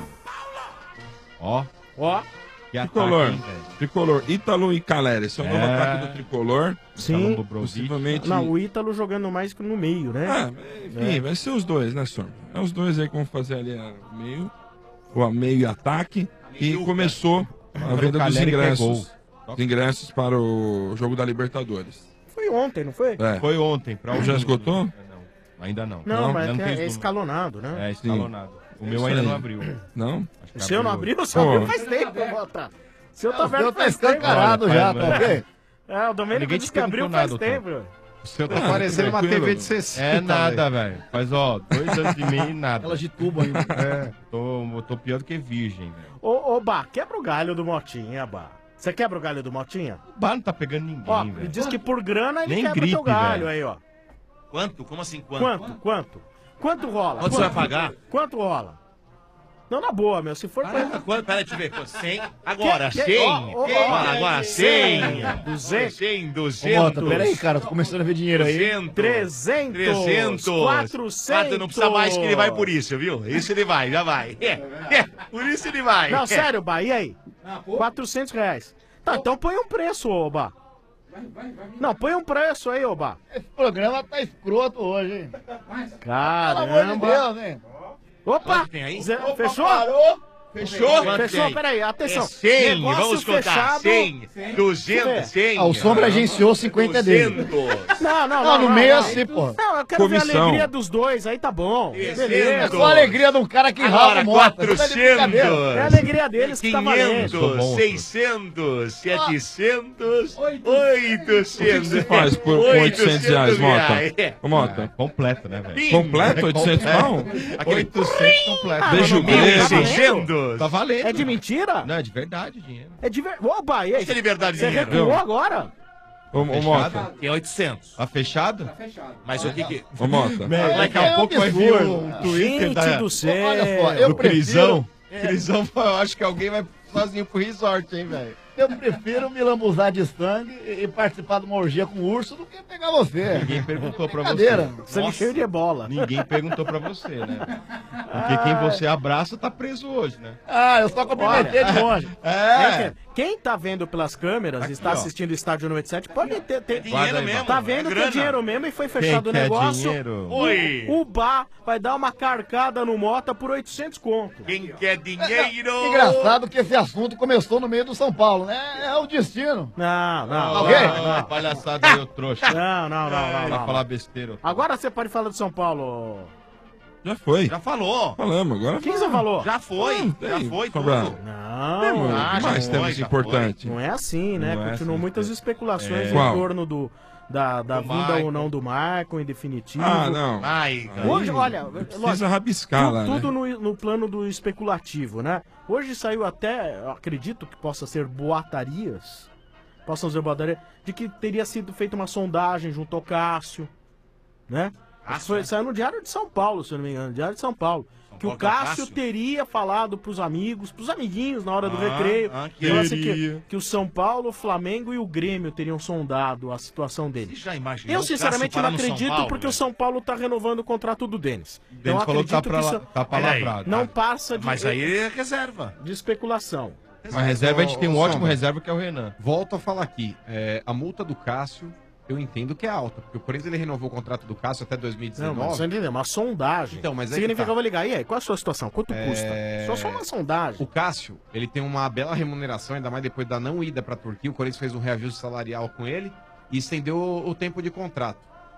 Ó. Ó. Que Tricolor. ataque, hein, velho? Tricolor. Ítalo e Caleri. Esse é o novo É. ataque do Tricolor. Sim. Possivelmente. Não, o Ítalo jogando mais que no meio, né? É, enfim, vai ser os dois, né, Sorma? É os dois aí que vão fazer ali o meio, o meio e ataque. E começou a venda dos Caleri que é ingressos. gol. Os ingressos para o jogo da Libertadores. Foi ontem, não foi? É. Foi ontem. Pra Já alguns, esgotou? né? Não, ainda não. Não, mas ainda é, tem é os escalonado, números. né? É, escalonado. O meu Isso ainda aí. não abriu. Não? Acho que O seu não abriu? O seu Pô. abriu faz tempo, Bota. O seu tá O velho seu tá faz tempo. escancarado Olha, já, faz, tá ok? É, o Domênico Ninguém te disse que abriu perguntou faz nada, tempo. O seu tá Ah, parecendo uma tranquilo. T V de sessenta. É nada, velho. Faz, ó, dois anos e meio e nada. Aquelas de tubo ainda. É, tô, tô pior do que virgem, velho. Ô, ô, Bá, quebra o galho do Motinha, Bá. Você quebra o galho do Motinha? O bar não tá pegando ninguém, Ó, ele velho. diz que por grana ele Nem quebra gripe, teu galho velho. aí, ó. Quanto? Como assim quanto? Quanto? Quanto? Quanto rola? Quanto você vai pagar? Quanto rola? Não, na boa, meu. Se for Ah, pra... quanto? Pera, deixa eu ver. Pô, cem. Agora, Que- que- cem. ó, ó, Ó, ó, agora, cem. duzentos. cem, Ô, duzentos. Mota, peraí, cara, tô começando a ver dinheiro aí. duzentos. trezentos. trezentos. quatrocentos. Quatro, não precisa mais que ele vai por isso, viu? Isso ele vai, já vai. É, é, por isso ele vai. Não, É. sério, Bá, e aí? quatrocentos reais. Tá, então põe um preço, ô, Bá. Não, põe um preço aí, ô, Bá. Esse programa tá escroto hoje, hein? Pelo amor de Caramba. Deus, hein? Opa! Quanto tem aí? Zé- Fechou? Parou? Fechou? Fechou? Quanto tem? Peraí, atenção. É cem, Negócio vamos contar. fechado. cem, duzentos, cem. Ah, o Sombra agenciou cinquenta dele. duzentos. Não, não, Não, não. no não, meio não. assim, porra. Não, eu quero ver a Comissão. alegria dos dois, aí tá bom. É Beleza. só a alegria de um cara que rala Agora, o Mota. Você tá de brincadeira. É a alegria deles que tá valendo. quinhentos, seiscentos, setecentos, oitocentos. O que que você faz por oitocentos reais, Mota? Ô, Mota, É, completo, né, velho? completo oitocentos pau? Aquele oitocentos completo. Beijo mas não grego. tá valendo? seiscentos. Tá valendo. É de mentira? Não, é de verdade o dinheiro. É de verdade. Opa, e aí? Isso é liberdade de Você dinheiro. recuou Viu? agora? Ô, ô Mota, Tem oitocentos. Tá fechado? Mas o que que... ô, Mota. Daqui é a pouco vai vir absurdo. um Twitter Gente da, do céu. Olha só, eu do prefiro- Crisão. Crisão, eu acho que alguém vai sozinho pro resort, hein, velho? Eu prefiro me lambuzar de sangue e e participar de uma orgia com um urso do que pegar você. Ninguém perguntou pra Brincadeira. você. Sangue cheio de ebola. Ninguém perguntou pra você, né? Porque quem você abraça tá preso hoje, né? Ah, eu só cumprimentei de longe. É. Quem, quem tá vendo pelas câmeras e está ó. assistindo o Estádio noventa e sete pode ter. ter Dinheiro aí, mesmo. tá é vendo que é grana. dinheiro mesmo e foi fechado o quer negócio. dinheiro? Oi. O, o Bá vai dar uma carcada no Mota por oitocentos conto. Quem quer dinheiro? Engraçado que esse assunto começou no meio do São Paulo, né? É o destino. Não, não. Alguém? Ah, palhaçada aí, ô trouxa. Não, não, não, não. Vai não, falar não. besteira. ô trouxa. Agora você pode falar do São Paulo. Já foi. Já falou. Falamos, agora Quem você falou? Já foi. Ah, Já tem, foi Sobrado. tudo. Não, Temos Ah, já mais foi, temas já importantes. não é assim, né? Não é Continuam assim, muitas é. especulações É. em Qual? torno do, da, da Do vinda Maicon. ou não do Maicon, em definitivo. Ah, não. Ai, Hoje, olha, Precisa lógico, rabiscar tu- lá, tudo né? no, no plano do especulativo, né? Hoje saiu até, eu acredito que possa ser boatarias, possam ser boatarias, de que teria sido feita uma sondagem junto ao Cássio, né? Cássio, Foi, né? saiu no Diário de São Paulo, se eu não me engano, Diário de São Paulo. São Que o Paulo que é o Cássio Cássio? teria falado pros amigos, pros amiguinhos na hora do Ah, recreio, ah, que falou assim teria. que, que o São Paulo, o Flamengo e o Grêmio teriam sondado a situação Você dele. já imaginou? Eu o sinceramente Cássio não parar no São acredito Paulo, porque velho? o São Paulo tá renovando o contrato do Denis. Denis Então eu falou que tá, acredito pra, que la- isso tá palavrado. não passa de, Mas aí é reserva. de especulação. Mas reserva, a gente tem um Ô, ótimo Sombra, reserva que é o Renan. Volto a falar aqui. é, a multa do Cássio, eu entendo que é alta. Porque o Corinthians ele renovou o contrato do Cássio até dois mil e Não, dezenove. mas você entendeu? Uma sondagem. Então, mas aí Significa que que tá. eu vou ligar. E aí, qual é a sua situação? Quanto É, custa? Só só uma sondagem. O Cássio, ele tem uma bela remuneração, ainda mais depois da não ida pra Turquia. O Corinthians fez um reajuste salarial com ele e estendeu o tempo de contrato.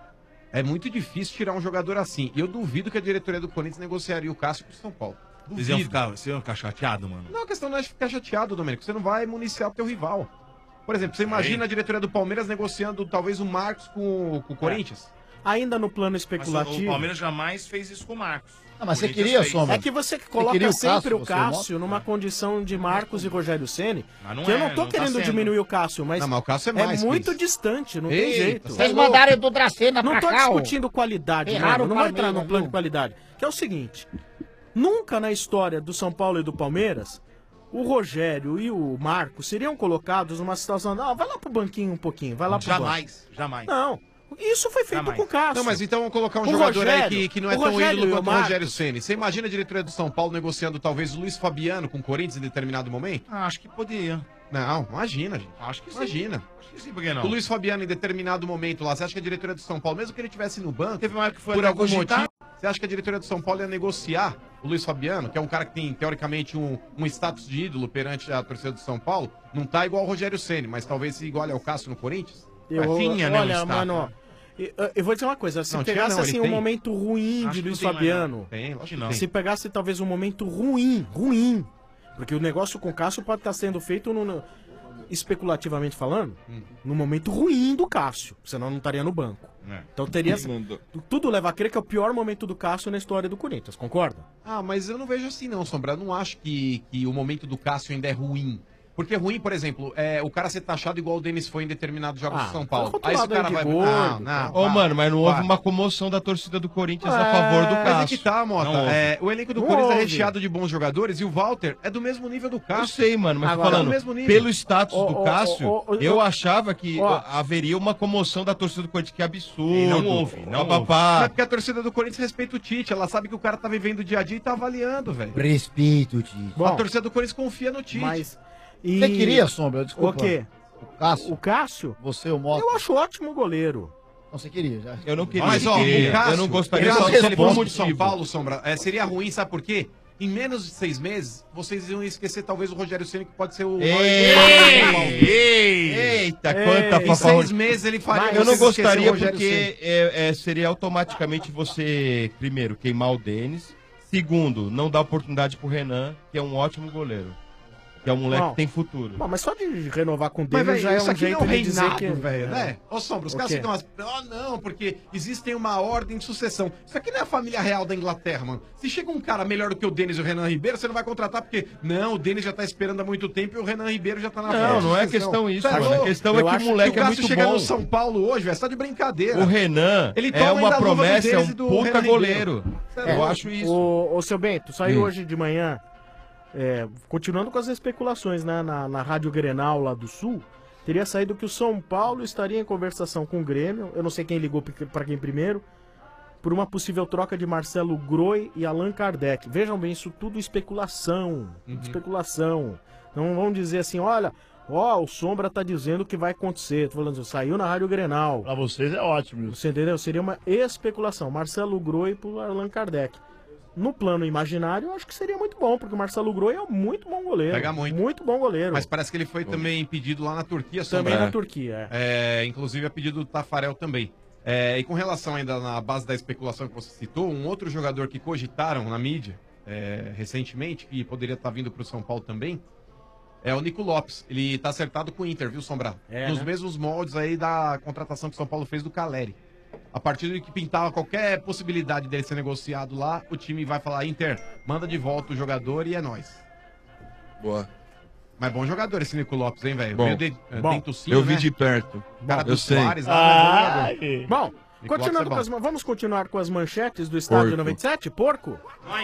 É muito difícil tirar um jogador assim. E eu duvido que a diretoria do Corinthians negociaria o Cássio com o São Paulo. Vocês iam ficar, vocês iam ficar chateados, mano? Não, a questão não é ficar chateado, Domênico. Você não vai municiar o teu rival. Por exemplo, você imagina a diretoria do Palmeiras negociando talvez o Marcos com, com o Corinthians? Ainda no plano Mas especulativo. o, o Palmeiras jamais fez isso com o Marcos. Ah, mas O você Corinthians queria, fez. Sombra? É que você Você coloca queria o sempre Cássio, o você Cássio numa condição de Marcos e Rogério Ceni, Mas não que eu é, não tô não tá querendo sendo. diminuir o Cássio, mas, Não, mas o Cássio é mais que muito isso. distante, não tem Eita, jeito. vocês Vocês mandaram Edu Dracena Não pra tô cá, ó. discutindo qualidade, Erraram mano. Não o vou entrar Palmeiras, no plano viu? de qualidade. Que é o seguinte: nunca na história do São Paulo e do Palmeiras, o Rogério e o Marcos seriam colocados numa situação. Não, vai lá pro banquinho um pouquinho, vai lá pro banco. Jamais, jamais. Não. Isso foi feito Jamais. com o Cássio. Não, mas então vamos colocar um O jogador aí Rogério- que, que não é o tão Rogério ídolo e o quanto o Marcos. Rogério Ceni. Você imagina a diretoria do São Paulo negociando talvez o Luiz Fabiano com o Corinthians em determinado momento? Ah, acho que podia. Não, imagina, gente. Acho que sim. Imagina. Acho que sim, por que não? O Luiz Fabiano em determinado momento lá, você acha que a diretoria do São Paulo, mesmo que ele estivesse no banco, Teve uma época que foi por até algum cogitar. motivo, você acha que a diretoria do São Paulo ia negociar o Luiz Fabiano, que é um cara que tem, teoricamente, um, um status de ídolo perante a torcida do São Paulo? Não tá igual o Rogério Ceni, mas talvez se iguale ao Cássio no Corinthians? Eu, tinha, né, um olha, status, mano, né? eu, eu vou dizer uma coisa. Se Não, tinha pegasse não, ele assim um tem. momento ruim Acho de que Luiz não tem mais, Fabiano, Tem, lógico que não. tem. se pegasse talvez um momento ruim, ruim, porque o negócio com o Cássio pode estar sendo feito no, no- especulativamente falando, Hum. no momento ruim do Cássio, senão não estaria no banco. É. Então teria. Mandou. Tudo leva a crer que é o pior momento do Cássio na história do Corinthians, concorda? Ah, mas eu não vejo assim não, Sombra. Eu não acho que, que o momento do Cássio ainda é ruim. Porque é ruim, por exemplo, é o cara ser taxado igual o Denis foi em determinados jogos Ah, do São Paulo. foi Aí esse rotulado cara aí de vai... gordo, não, não, Ô, para, mano, mas não houve para. uma comoção da torcida do Corinthians É, a favor do Mas é Cássio. que tá, Mota. Não houve. É, o elenco do Não Corinthians é houve. recheado de bons jogadores e o Walter é do mesmo nível do Eu Cássio. sei, mano, mas tô Agora, falando, no mesmo nível. pelo status Ô, do ô, Cássio, ô, ô, ô, eu ô, achava que ó. haveria uma comoção da torcida do Corinthians, que absurdo. E não houve, não Papapá. Mas é porque a torcida do Corinthians respeita o Tite. Ela sabe que o cara tá vivendo o dia a dia e tá avaliando, velho. Respeito, Tite. A Bom, torcida do Corinthians confia no Tite. mas. E... Você queria, Sombra? O Desculpa. quê? O Cássio? O Cássio? Você, o Mota? Eu acho ótimo goleiro. Não, você queria, já. Eu não queria. Mas, ó, que- o Cássio, eu não gostaria Cássio, só, se só ele por um fosse pro São motivo. Paulo, Sombra, é, seria ruim, sabe por quê? Em menos de seis meses, vocês iam esquecer talvez o Rogério Ceni, que pode ser o... Ei, Ei! Eita, Ei, quanta Em paparrão. seis meses ele faria Eu não vocês esquecerem gostaria o Rogério Ceni. porque é, é, seria automaticamente você, primeiro, queimar o Denis. Segundo, não dar oportunidade pro Renan, que é um ótimo goleiro. Que é um moleque Bom. que tem futuro. Bom, mas só de renovar com o Mas, Davis velho, já é isso um aqui jeito não é de dizer reinado, que... velho, É. né? Ô, Sombra, os O caras quê? ficam... As... Oh, não, porque existe uma ordem de sucessão. Isso aqui não é a família real da Inglaterra, mano. Se chega um cara melhor do que o Denis e o Renan Ribeiro, você não vai contratar porque... Não, o Denis já tá esperando há muito tempo e o Renan Ribeiro já tá na Não, frente. não é Sucessão. questão isso, Você é mano. A louco? questão Eu é que acho o que moleque o é Cássio muito chega bom. no São Paulo hoje, velho, você tá de brincadeira. O Renan Ele é toma uma ainda a luva do promessa, é Denis um e do puta Renan goleiro. Ribeiro. Eu acho isso. Ô, ô, seu Bento, saiu Hum. hoje de manhã, é, continuando com as especulações, né, na, na Rádio Grenal lá do Sul, teria saído que o São Paulo estaria em conversação com o Grêmio, eu não sei quem ligou para quem primeiro, por uma possível troca de Marcelo Groi e Allan Kardec. Vejam bem, isso tudo especulação, Uhum. especulação. Não vão dizer assim, olha, ó, o Sombra tá dizendo o que vai acontecer. Tô falando, saiu na Rádio Grenal. Pra vocês é ótimo isso. Você entendeu? Seria uma especulação. Marcelo Groi por Allan Kardec. No plano imaginário, eu acho que seria muito bom, porque o Marcelo Groi é um muito bom goleiro. Pega muito. Muito bom goleiro. Mas parece que ele foi também pedido lá na Turquia, Sombra. Também na Turquia, é. É, inclusive a pedido do Tafarel também. É, e com relação ainda na base da especulação que você citou, um outro jogador que cogitaram na mídia é, recentemente, que poderia estar vindo para o São Paulo também, é o Nico Lopes. Ele tá acertado com o Inter, viu, Sombra? É, Nos né? mesmos moldes aí da contratação que o São Paulo fez do Caleri. A partir de que pintava qualquer possibilidade dele ser negociado lá, o time vai falar, Inter, manda de volta o jogador e é nóis. Boa. Mas bom jogador esse Nico Lopes, hein, velho? Bom. Veio de, eh, Bom. tem tocinho, Eu vi né? de perto. Cara eu do sei. Soares, lá, né? Bom jogador. Ai. Bom, Nico continuando Lopes é com bom. as, vamos continuar com as manchetes do estádio Porco. noventa e sete? Porco?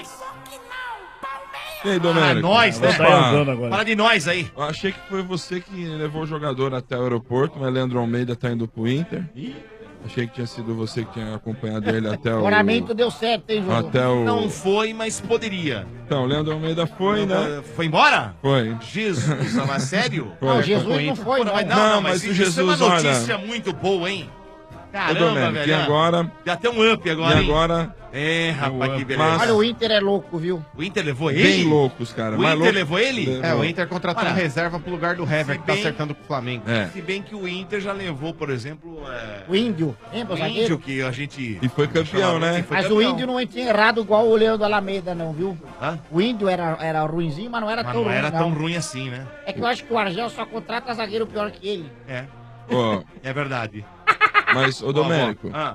E aí, Ah, Domênico? nós, né? Vai sair andando agora. Fala de nós aí. Eu achei que foi você que levou o jogador até o aeroporto, mas Leandro Almeida tá indo pro Inter. Achei que tinha sido você que tinha acompanhado ele até o... O oramento deu certo, hein, João? Até o... Não foi, mas poderia. Então, o Leandro Almeida foi, né? Foi embora? Foi. Jesus, mas sério? Foi. Não, Jesus não foi, não. Não, não, Não, mas, mas o isso é uma Jesus, olha- notícia muito boa, hein? Ô, Caramba, Domênico, velho. e agora... Deu até um up agora, E hein? agora... É, rapaz, que beleza. Olha, o Inter é louco, viu? O Inter levou ele? Bem loucos, cara. O mais Inter louco- levou ele? Levou. É, o Inter contratou Olha, um reserva pro lugar do Hever, que tá bem- acertando com o Flamengo. É. Se bem que o Inter já levou, por exemplo, é... O Índio, lembra o o zagueiro? Índio que a gente... E foi campeão, né? Foi Mas campeão. o Índio não tinha errado igual o Leandro Alameda, não, viu? Hã? O Índio era, era ruinzinho, mas não era Mas tão não ruim, era não. tão ruim assim, né? É que eu acho que o Argel só contrata zagueiro pior que ele. É, Ó, é verdade. mas, ô Domênico, Ah,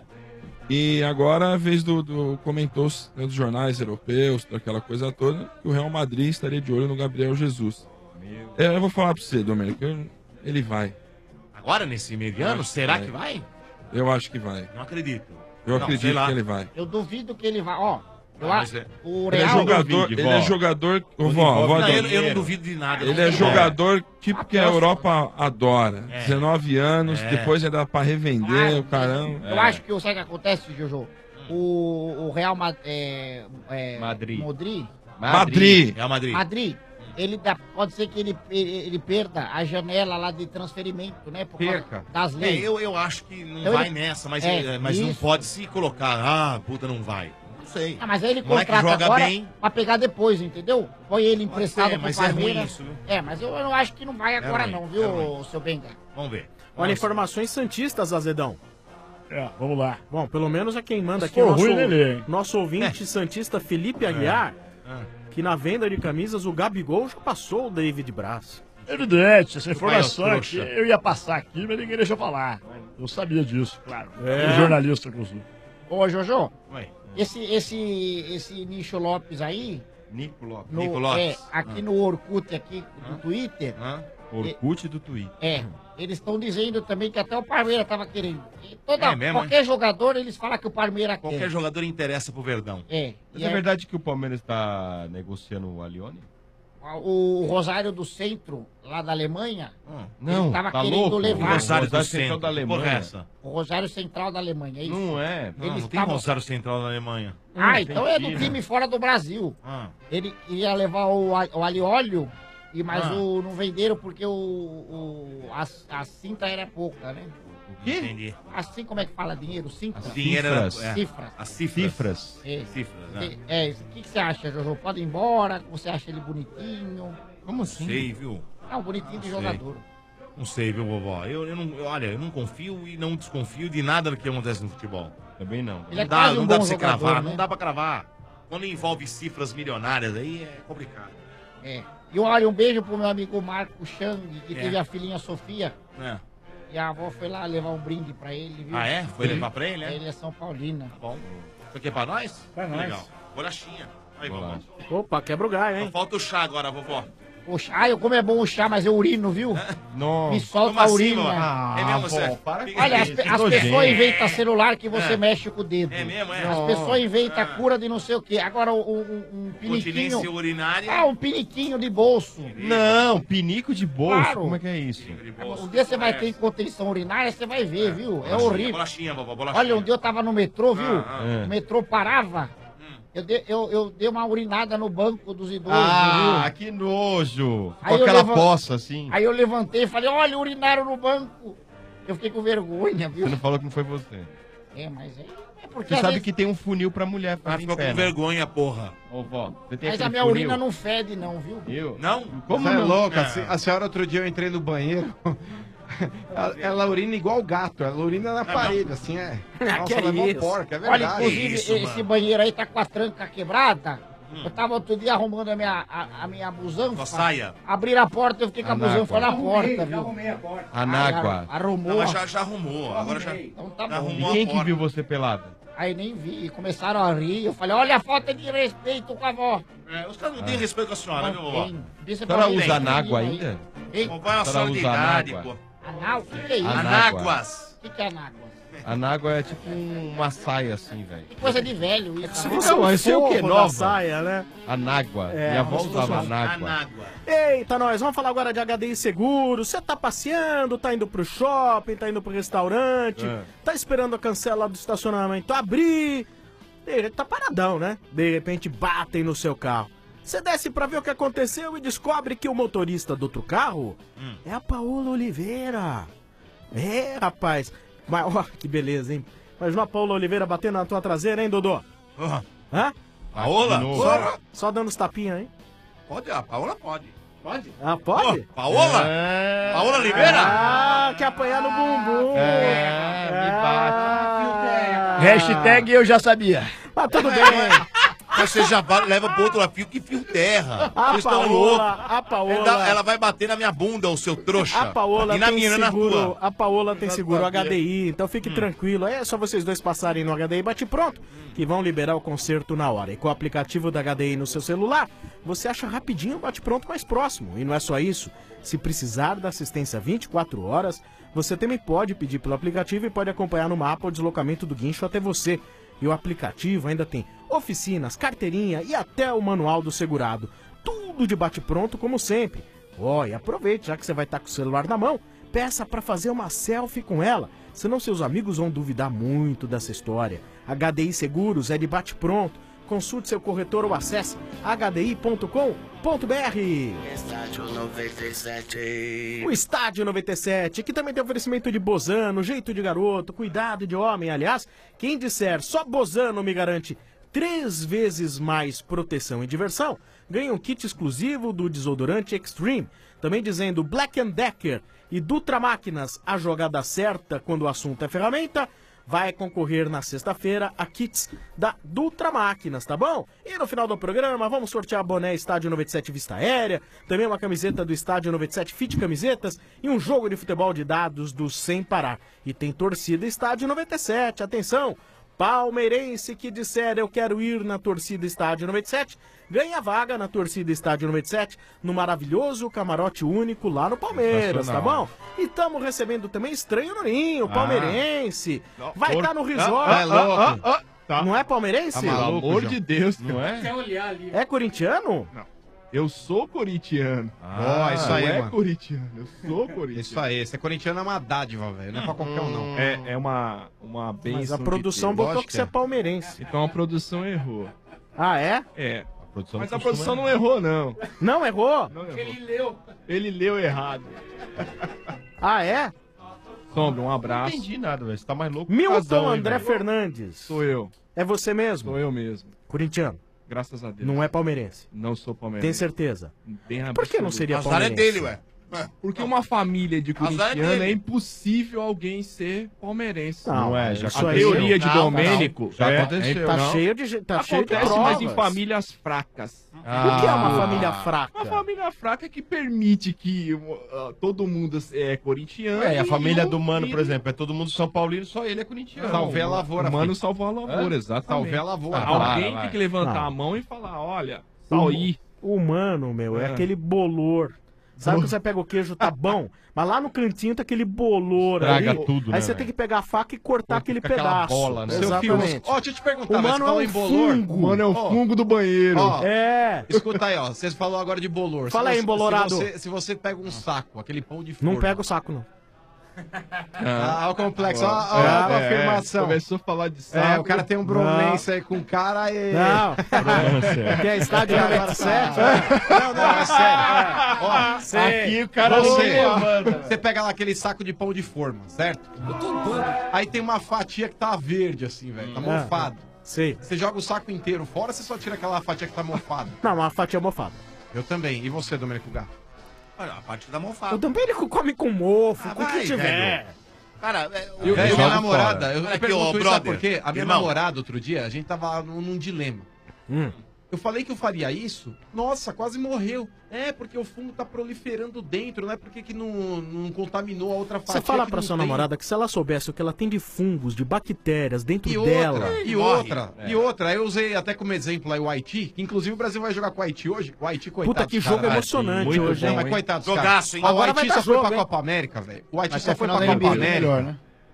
e agora a vez do, do comentou né, dos jornais europeus, daquela coisa toda, que o Real Madrid estaria de olho no Gabriel Jesus. É, eu vou falar pra você, Domênico, eu- ele vai. agora, nesse meio de ano, Acho que será vai. que vai? Eu acho que vai. Não acredito. Eu Não, sei acredito lá. que ele vai. Eu duvido que ele vá. Ó, eu Ah, acho. mas é- O Ele é Real. jogador, Vini, ele vó. é jogador, ô, vó, vó, Não, eu, Dom- eu não duvido de nada. ele não é sei. jogador tipo que a Aposto. Europa adora. É. dezenove anos, É. depois ainda pra revender, o caramba. Eu acho que sabe o que acontece, Jojo? O, o Real Ma- é, é, Madrid. Madrid. Madrid. É o Madrid. Madrid. Ele dá, pode ser que ele, ele, ele perda a janela lá de transferimento, né? Por causa Perca. das É, leis. eu, eu acho que não Então vai ele- nessa, mas, É, é, mas não isso. pode se colocar. Ah, puta, não vai. Não sei. Ah, mas aí ele O moleque contrata joga agora bem. pra pegar depois, entendeu? Põe ele emprestado ser, pro mas é ruim Palmeiras. isso, viu? É, mas eu, eu não acho que não vai agora ruim, não, viu, é ruim. seu Benga? Vamos ver. Olha, informações santistas, Azedão. É, vamos lá. Bom, pelo menos é quem manda Se aqui o for nosso, ruim, ele lê, hein? nosso ouvinte santista Felipe Aguiar, que na venda de camisas o Gabigol já passou o David Braz. Evidente, essa informação Vai, aqui, trouxa. eu ia passar aqui, mas ninguém deixou falar. Eu sabia disso, claro. É. Um jornalista, inclusive. Ô, Jojo, Ué. esse, esse, esse Nicho Lopes aí, Nico Lopes. no, Nico Lopes. é, aqui no Orkut, aqui no Twitter, Hã? Orkut do Twitter. é, eles estão dizendo também que até o Palmeiras tava querendo. E toda, É mesmo, qualquer jogador, eles falam que o Palmeiras Qualquer quer. jogador interessa pro Verdão. É, Mas e é é- verdade que o Palmeiras está negociando o Alione? o Rosário do Centro, lá da Alemanha, Não, ele tava tá querendo louco? levar. Rosário do Rosário Centro. Central da Alemanha. Porra, é essa? O Rosário Central da Alemanha, é isso? Não é. Não, Eles não tem tavam- Rosário Central da Alemanha. Ah, então é do mentira. time fora do Brasil. Ah, Ele ia levar o, a- o alióleo, e mas Ah. o, não venderam porque o, o, a, a cinta era pouca, né? entendi. Assim, como é que fala dinheiro? Cinta? Dinheiro era- Cifras. é, Cifras. As cifras. Cifras. É. Cifras, né? É, o que, que você acha, Jojo? Pode ir embora? Você acha ele bonitinho? Como assim? Sei, viu? É um bonitinho de jogador. Não sei, viu, vovó? Eu, eu não, eu- olha, eu não confio e não desconfio de nada do que acontece no futebol. Também não. Ele é Não dá, quase não um dá bom pra você jogador, cravar, né? não dá pra cravar. Quando envolve cifras milionárias aí é complicado. É. E olha, um beijo pro meu amigo Marco Chang, que É. teve a filhinha Sofia. É. E a avó foi lá levar um brinde pra ele, viu? Ah, é? Foi levar pra ele, né? Ele é São Paulina. Tá bom. Isso aqui é pra nós? Pra nós. Legal. Bolachinha. Aí, vovó. Opa, quebra o galho, Só hein? falta o chá agora, vovó. Poxa, ai, como é bom o chá, mas eu urino, viu? Nossa. Me solta Como a assim, urina. vovó? Ah, É mesmo, vó, você? para Fica- Olha, as, isso, pe- que as nojento. pessoas inventam celular que você É. mexe com o dedo. É mesmo, é? As pessoas inventam a cura de não sei o quê. Agora, um, um, um Continência piniquinho... urinária. Ah, um piniquinho de bolso. Não, pinico de bolso. Claro. Como é que é isso? De bolso. Um dia você vai É. ter contenção urinária, você vai ver, viu? É Bolachinha, horrível. Bolachinha, vovó, bolachinha. Olha, um dia eu tava no metrô, viu? Ah, ah. O metrô parava. Hum. Eu, dei- eu, eu dei uma urinada no banco dos idosos, Ah, viu? que nojo. Aí Com eu aquela levan- poça assim. Aí eu levantei e falei, olha, urinaram no banco. Eu fiquei com vergonha, viu? Você não falou que não foi você. É, mas é, é porque Você às sabe vezes- que tem um funil pra mulher Ah, fazer em ficou pé, com né? vergonha, porra. Ô, vó, você tem Mas a aquele minha funil? urina não fede, não, viu? Eu? Não? Como Você é não? louca? Não. A se- A senhora, outro dia eu entrei no banheiro. Ela, ela urina igual gato, ela urina na parede, assim, é. Nossa, que ela é mó isso? porca, é Olha, verdade. inclusive, isso, esse mano. banheiro aí tá com a tranca quebrada. Hum. Eu tava outro dia arrumando a minha, a, a minha busanfa. Sua saia. Abriram a porta, eu fiquei com a Anágua. busanfa na porta, viu? Anágua. Aí, arrumou. Não, mas já, já arrumou. Agora já, Então tá já bom. E arrumou quem a que porta. viu você pelada? Aí nem vi, começaram a rir. Eu falei, olha a falta de respeito com a avó. É, os caras não têm respeito com a senhora, viu, vovó? Tem. Deixa A senhora pra mim, usa tem anágua menino aí. ainda? Hein? Vovó é uma A senhora senhora de usa idade, anágua? pô. Anal? O que, que é isso? Anágua. Anáguas. O que, que é anágua? Anágua é tipo uma saia assim, velho. Coisa de velho isso. Se fosse um esse é o quê? forro da Nova? saia, né? Anágua. É, Minha avó como se usava fosse uma- anágua. Eita, nós vamos falar agora de H D I Seguro. Você tá passeando, tá indo pro shopping, tá indo pro restaurante, É. tá esperando a cancela do estacionamento abrir. De repente tá paradão, né? De repente batem no seu carro. Você desce pra ver o que aconteceu e descobre que o motorista do outro carro é a Paola Oliveira. É, rapaz. Mas, ó, que beleza, hein? Imagina a Paola Oliveira batendo na tua traseira, hein, Dodô? Hã? Paola? Só, só dando os tapinhas, hein? Pode, a Paola pode. Pode? Ah, pode? Ô, Paola? É. Paola Oliveira? Ah, quer apanhar no bumbum. É, me Ah. Hashtag eu já sabia. Mas tudo bem. Mas você já vai- leva pro outro lado, fio que fio terra. A Vocês estão Paola, loucos. a Paola. Ela, ela vai bater na minha bunda, o seu trouxa. A Paola e na tem minha, não na seguro, tua. a Paola tem seguro sabia. H D I, então fique tranquilo. É só vocês dois passarem no H D I Bate Pronto, que vão liberar o conserto na hora. E com o aplicativo da H D I no seu celular, você acha rapidinho o Bate Pronto mais próximo. E não é só isso. Se precisar da assistência vinte e quatro horas, você também pode pedir pelo aplicativo e pode acompanhar no mapa o deslocamento do guincho até você. E o aplicativo ainda tem oficinas, carteirinha e até o manual do segurado. Tudo de bate-pronto como sempre. Ó, e aproveite, já que você vai estar com o celular na mão, peça para fazer uma selfie com ela. Senão seus amigos vão duvidar muito dessa história. H D I Seguros é de bate-pronto. Consulte seu corretor ou acesse h d i ponto com ponto b r. Estádio noventa e sete. O Estádio noventa e sete, que também tem oferecimento de Bozano, jeito de garoto, cuidado de homem. Aliás, quem disser só Bozano me garante três vezes mais proteção e diversão, ganha um kit exclusivo do desodorante Extreme. Também dizendo Black and Decker e Dutra Máquinas, a jogada certa quando o assunto é ferramenta, vai concorrer na sexta-feira a kits da Dutra Máquinas, tá bom? E no final do programa vamos sortear boné Estádio noventa e sete Vista Aérea, também uma camiseta do Estádio noventa e sete Fit Camisetas e um jogo de futebol de dados do Sem Parar. E tem torcida Estádio noventa e sete, atenção! Palmeirense que disser eu quero ir na torcida Estádio noventa e sete, ganha vaga na torcida Estádio noventa e sete no maravilhoso camarote único lá no Palmeiras, tá bom? E estamos recebendo também Estranho no Ninho, palmeirense. Vai estar no resort. Ah, ah, ah, ah, tá. Não é palmeirense? Pelo amor de Deus, não é? Quer olhar ali. É corintiano? Não. Eu sou corintiano. Ah, isso aí, não é mano. corintiano, eu sou corintiano. Isso aí, ser corintiano é uma dádiva, velho. Não é pra qualquer um, não. É, é uma, uma bênção. Mas a de produção Deus. botou Lógico que você é é. palmeirense. Então a produção errou. Ah, é? É. produção Mas não a produção costuma- não errou, não. Não errou? Não errou. Ele leu. Ele leu errado. Ah, é? Sombra, um Não abraço. entendi nada, velho. Você tá mais louco que o Milton Casão, hein, André velho? Fernandes. Sou eu. É você mesmo? Sou eu mesmo. Corintiano. Graças a Deus. Não é palmeirense. Não sou Tem palmeirense. certeza? Bem Por que não absoluto. seria Azar é palmeirense? dele, ué. Porque uma família de Azar é corintiano dele. é impossível alguém ser palmeirense. Não, Não é, já isso A aí- teoria de Não, Domênico Já é- aconteceu. Tá Não. cheio de, tá cheio de acontece, provas. mas em famílias fracas. O que é uma Ah. família fraca? Uma família fraca que permite que uh, todo mundo é corintiano. É, e a família eu do Mano, por vire- exemplo, é todo mundo São Paulino, só ele é corintiano. Salvei a lavoura, O Mano filho. salvou a lavoura, exatamente. Salvei a lavoura. Ah, Alguém vai, tem que levantar Não. a mão e falar, olha, O, Saí. o humano, meu, é, É. aquele bolor. Sabe quando você pega o queijo, tá bom, mas lá no cantinho tá aquele bolor Estraga ali. tudo, Aí né, você velho? tem que pegar a faca e cortar aquele fica aquela pedaço. bola, né? Seu filho, Exatamente. ó, deixa eu te perguntar, O mas você mano falou é em um bolor. fungo. O Mano é o Ó, fungo do banheiro. ó, É. Escuta aí, ó. Você falou agora de bolor. Fala Se aí, você- embolorado. Se você, se você pega um saco, aquele pão de forno. Não pega o saco, não. Ah, olha o complexo, ó, ó, É, a é, afirmação. Começou a falar de saco. É, o cara tem um bromance aí com o cara e... Não. Nossa, Que é estádio noventa e sete? Não, não, é sério. Ó, Sei. Aqui o cara Você, levanta. você pega lá aquele saco de pão de forma, certo? Aí tem uma fatia que tá verde, assim, velho. Tá Ah. mofado. Sei. Você joga o saco inteiro fora, você só tira aquela fatia que tá mofada. Não, uma fatia mofada. Eu também. E você, Domênico Gato? Olha, a parte da O mofada. Domênico come com mofo, Ah, com o que vai, tiver. velho. Cara, é, Eu, velho, eu, minha jogo namorada, fora. eu, eu Aqui, pergunto ó, isso, brother, sabe por quê? A minha irmão. namorada, outro dia, a gente tava num, num dilema. Hum. Eu falei que eu faria isso, nossa, quase morreu. É, porque o fungo tá proliferando dentro, não é porque que não, não contaminou a outra fatia. Você fala que pra não sua tem. namorada que se ela soubesse o que ela tem de fungos, de bactérias dentro E dela... outra, e morre. outra, e outra. Eu usei até como exemplo aí o Haiti, que inclusive o Brasil vai jogar com o Haiti hoje. O Haiti, coitado. Puta, que dos jogo caras. emocionante muito hoje, Não, hein? mas coitado dos Jogaço, caras. hein? O Agora Haiti vai só dar foi jogo, pra hein? Copa América, velho. O Haiti Mas só a foi final pra da Copa N B A é América. melhor, né?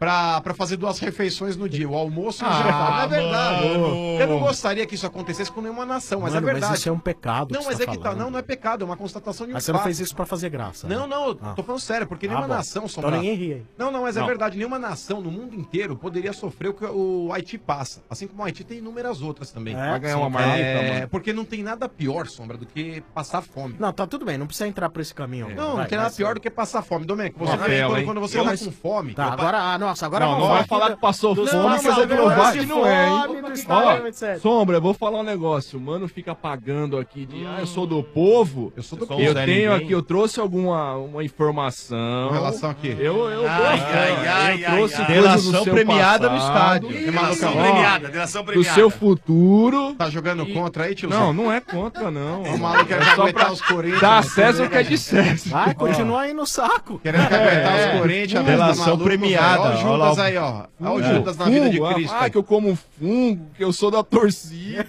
pra, pra fazer duas refeições no dia, o almoço e o Ah, jantar. Não é verdade. mano. Eu não gostaria que isso acontecesse com nenhuma nação, mas Mano, é verdade. mas isso é um pecado Não, que mas você é tá que tá. falando. Não, não é pecado, é uma constatação de um Mas você não fato. fez isso pra fazer graça. Não, né? não, eu Ah. tô falando sério, porque Ah, nenhuma bom. nação, Então Sombra... ninguém ri aí. Não, não, mas é Não. verdade, nenhuma nação no mundo inteiro poderia sofrer o que o Haiti passa. Assim como o Haiti tem inúmeras outras também. É, Vai ganhar uma marmita, é, mano. porque não tem nada pior, Sombra, do que passar fome. Não, tá tudo bem, não precisa entrar por esse caminho. agora. Não, não Vai, tem vai, nada pior do que passar fome. Domênico, você Papel, também, quando, hein? quando você Eu, tá mas- com fome... Tá, eu- agora, ah, nossa, agora Não, vamos não falar vai aqui falar do- que passou dos fome, passos coisa da provar violência que de não é, hein? fome, do Ó, Estado, etcétera. Sombra, eu vou falar um negócio. O mano fica pagando aqui de, ah, eu sou do povo. Eu sou do Eu povo. Zé tenho Ninguém. aqui, eu trouxe alguma uma informação. Com relação a quê? Eu, eu, Ai, eu, ai, ai, eu trouxe ai, ai. coisas Delação do seu premiada no passado. estádio. Que malucão. Ó, premiada, delação Do premiada. seu futuro. Tá jogando contra aí, tio? Não, não é contra, não. O maluco quer É só aguentar pra os Corinthians. dar a né? César o que é de César. Vai, continua aí no saco. Querendo que aguentar É, os Corinthians. delação tá maluco, premiada. velho. Ó o Olha lá Judas o- aí, ó. Ó o Fungo, Judas na vida de fungo, Cristo. Ah, que eu como fungo, que eu sou da torcida.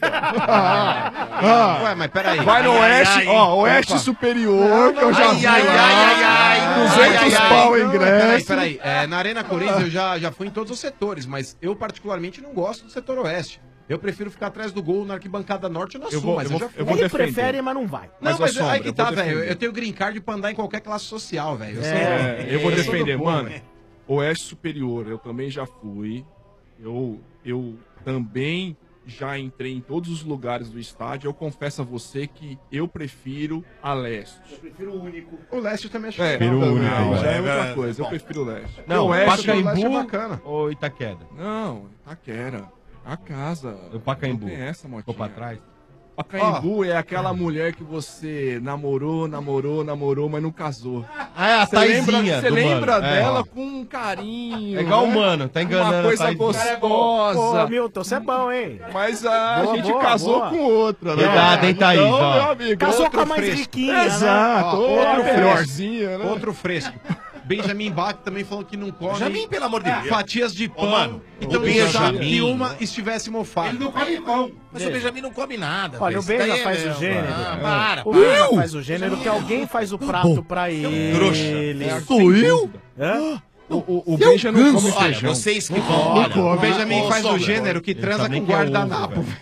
Ué, mas peraí. Vai no Ai, ai, Oeste, ai. ó, Oeste Opa. Superior, que eu já Ai, vi ai, lá. ai, ai, ai. duzentos Ai, ai, ai. pau o Não, ingresso. Peraí, peraí. É, na Arena Corinthians eu já, já fui em todos os setores, mas eu particularmente não gosto do setor Oeste. Eu prefiro ficar atrás do gol na arquibancada norte ou na Eu sul, vou- mas eu eu, vou- já fui. eu vou Ele defender. prefere, mas não vai. Não, Mas, mas, ô, Sombra, aí que eu tá, vou velho. defender. Eu tenho green card pra andar em qualquer classe social, velho. Eu, É, sou- eu vou eu sou do defender, povo. mano. Oeste Superior, eu também já fui. Eu, eu também já entrei em todos os lugares do estádio. Eu confesso a você que eu prefiro a Leste. Eu prefiro o único. O Leste eu também acho É, Prefiro o não, único, não, já é é, outra é, coisa. Eu bom. prefiro o Leste. Não, o Oeste, Pacaembu o Leste é bacana. ou Itaquera? Não, Itaquera. A casa. O Pacaembu. Não tem essa, motinha. Ficou pra trás? Pacaembu é aquela mulher que você namorou, namorou, namorou, mas não casou. Ah, é a Você lembra, Taizinha você do lembra Mano. É. dela com um carinho. É igual o né? Mano, tá enganando Uma a coisa Taizinha. gostosa. Ô, Milton, você é bom, hein? Mas a Boa, gente boa, casou boa. com outra, né? Cuidado, hein, Thaís, Então, ó. meu amigo, Casou outro com a mais fresco. riquinha, Exato, Ó, outra outro fresco. melhorzinha, né? Outro fresco. Benjamin Bach também falou que não come Benjamin, pelo amor de Deus. fatias de Ô, pão. mano, então o ele sabe Benjamin- que uma estivesse mofada. Ele não come pão. Mas o Benjamin não come nada. Olha, velho. o Benja Isso daí faz é- o gênero. Ah, para, O para. Benja faz o gênero que alguém faz o prato pra ele. trouxa. Sou eu? Hã? O, o, o Benja não come Olha, feijão. vocês que vão. Olha, O Benjamin ô, faz o Sombra, gênero que transa sabe com que é ovo, guardanapo. velho.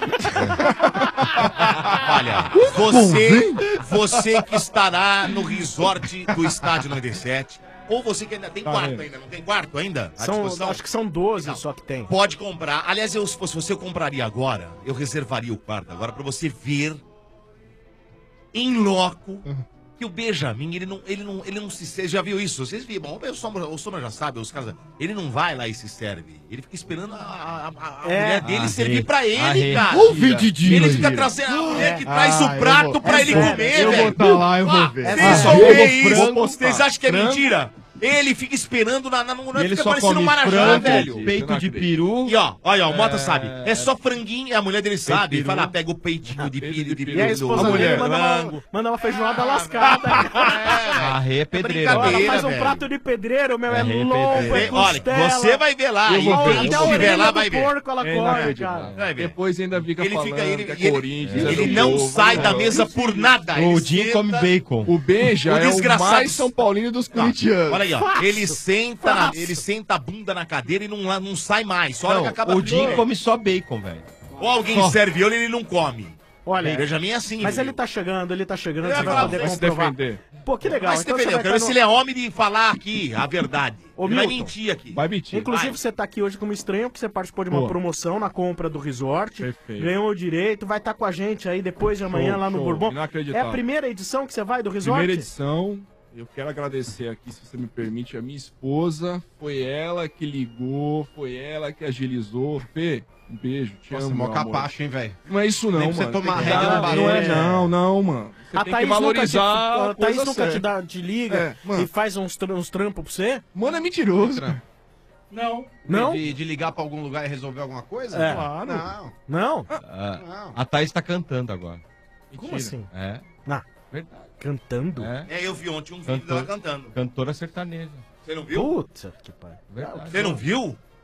Olha, você, você que estará no resort do Estádio noventa e sete, ou você que ainda tem quarto vendo? ainda, não tem quarto ainda? à São, disposição? acho que são doze só que tem. Pode comprar. Aliás, eu, se fosse você, eu compraria agora. Eu reservaria o quarto agora pra você ver em loco que o Benjamin, ele não, ele não, ele não se serve. Já viu isso? Vocês viram? Bom, o Sombra, o Sombra já sabe, os caras. Ele não vai lá e se serve. Ele fica esperando a, a, a- a É. mulher dele A servir re- pra a ele, re- cara. Ô, Vididinho, Ele aí. fica trazendo a mulher que traz Ah, o eu prato vou- pra é ele sério, comer, eu velho. vou tá lá, eu vou Ah, ver. É Vocês sério. só Eu vê vou isso. frango, Vocês acham que é frango. mentira? Ele fica esperando na, na, no, E ele fica só parecendo come um marajá, frango, velho. peito de peru. E ó, olha, ó, o Mota sabe. É só franguinho, e a mulher dele sabe. peru. Fala, pega o peitinho de Peito pilha de de peru. E a peru esposa do dele mulher. manda uma, frango. manda uma feijoada lascada. A Rê é pedreira. Ó, ela brincadeira, faz um velho. prato de pedreiro, meu. É, É lombo, é pedreiro. Olha, costela. você vai ver lá. Eu E vou ver, quem eu Até a vou ver. estiver lá orelha vai do ver. porco ela É come, inacreditável. cara. Vai ver. Depois ainda fica Ele falando fica, ele, que é ele, Corinthians, ele é do não povo, sai né? da mesa por nada. O Ele Dinho senta- come bacon. O Benja O é o desgraçado- mais São Paulino dos corintianos. Olha aí, ó. Fácil. Ele senta, na- Fácil. ele senta a bunda na cadeira e não, lá- não sai mais. Só hora Não, que acaba o a Dinho primeira. come só bacon, velho. Ou alguém serve ele, ele não come. Olha, Benjamin é assim. mas viu? ele tá chegando, ele tá chegando, Ele você vai vai falar, poder vai se comprovar. defender. Pô, que legal. Vai se Então defender, você eu vai quero ver tá se no- ele é homem de falar aqui a verdade. Ô, ele vai Milton. mentir aqui. Vai mentir. Inclusive, Vai. você tá aqui hoje como estranho, porque você participou de uma Boa. promoção na compra do resort. Perfeito. Ganhou o direito, vai estar com a gente aí depois de amanhã Show, lá no show. Bourbon. É Inacreditável. a primeira edição que você vai do resort? Primeira edição. Eu quero agradecer aqui, se você me permite, a minha esposa. Foi ela que ligou, foi ela que agilizou. Fê, um beijo, te Nossa, amo, mó meu amor. capacho, hein, velho? Não é isso não, Nem pra você mano. tomar Tem que rédea dar- no Não é bagulho. não, não, mano. Você A tem Thaís que valorizar nunca te, a a Thaís coisa nunca te, certa. dá, te liga É, mano. e faz uns, tra- uns trampos pra você? Mano, é mentiroso. Não. Não? De, de ligar pra algum lugar e resolver alguma coisa? É. Claro. Não. Não? Ah, Não. a Thaís tá cantando agora. Como assim? É. Ah, Verdade. cantando? É. É, eu vi ontem um vídeo Cantor. dela cantando. Cantora sertaneja. Você não viu? Puta que pariu. Verdade. Você não viu?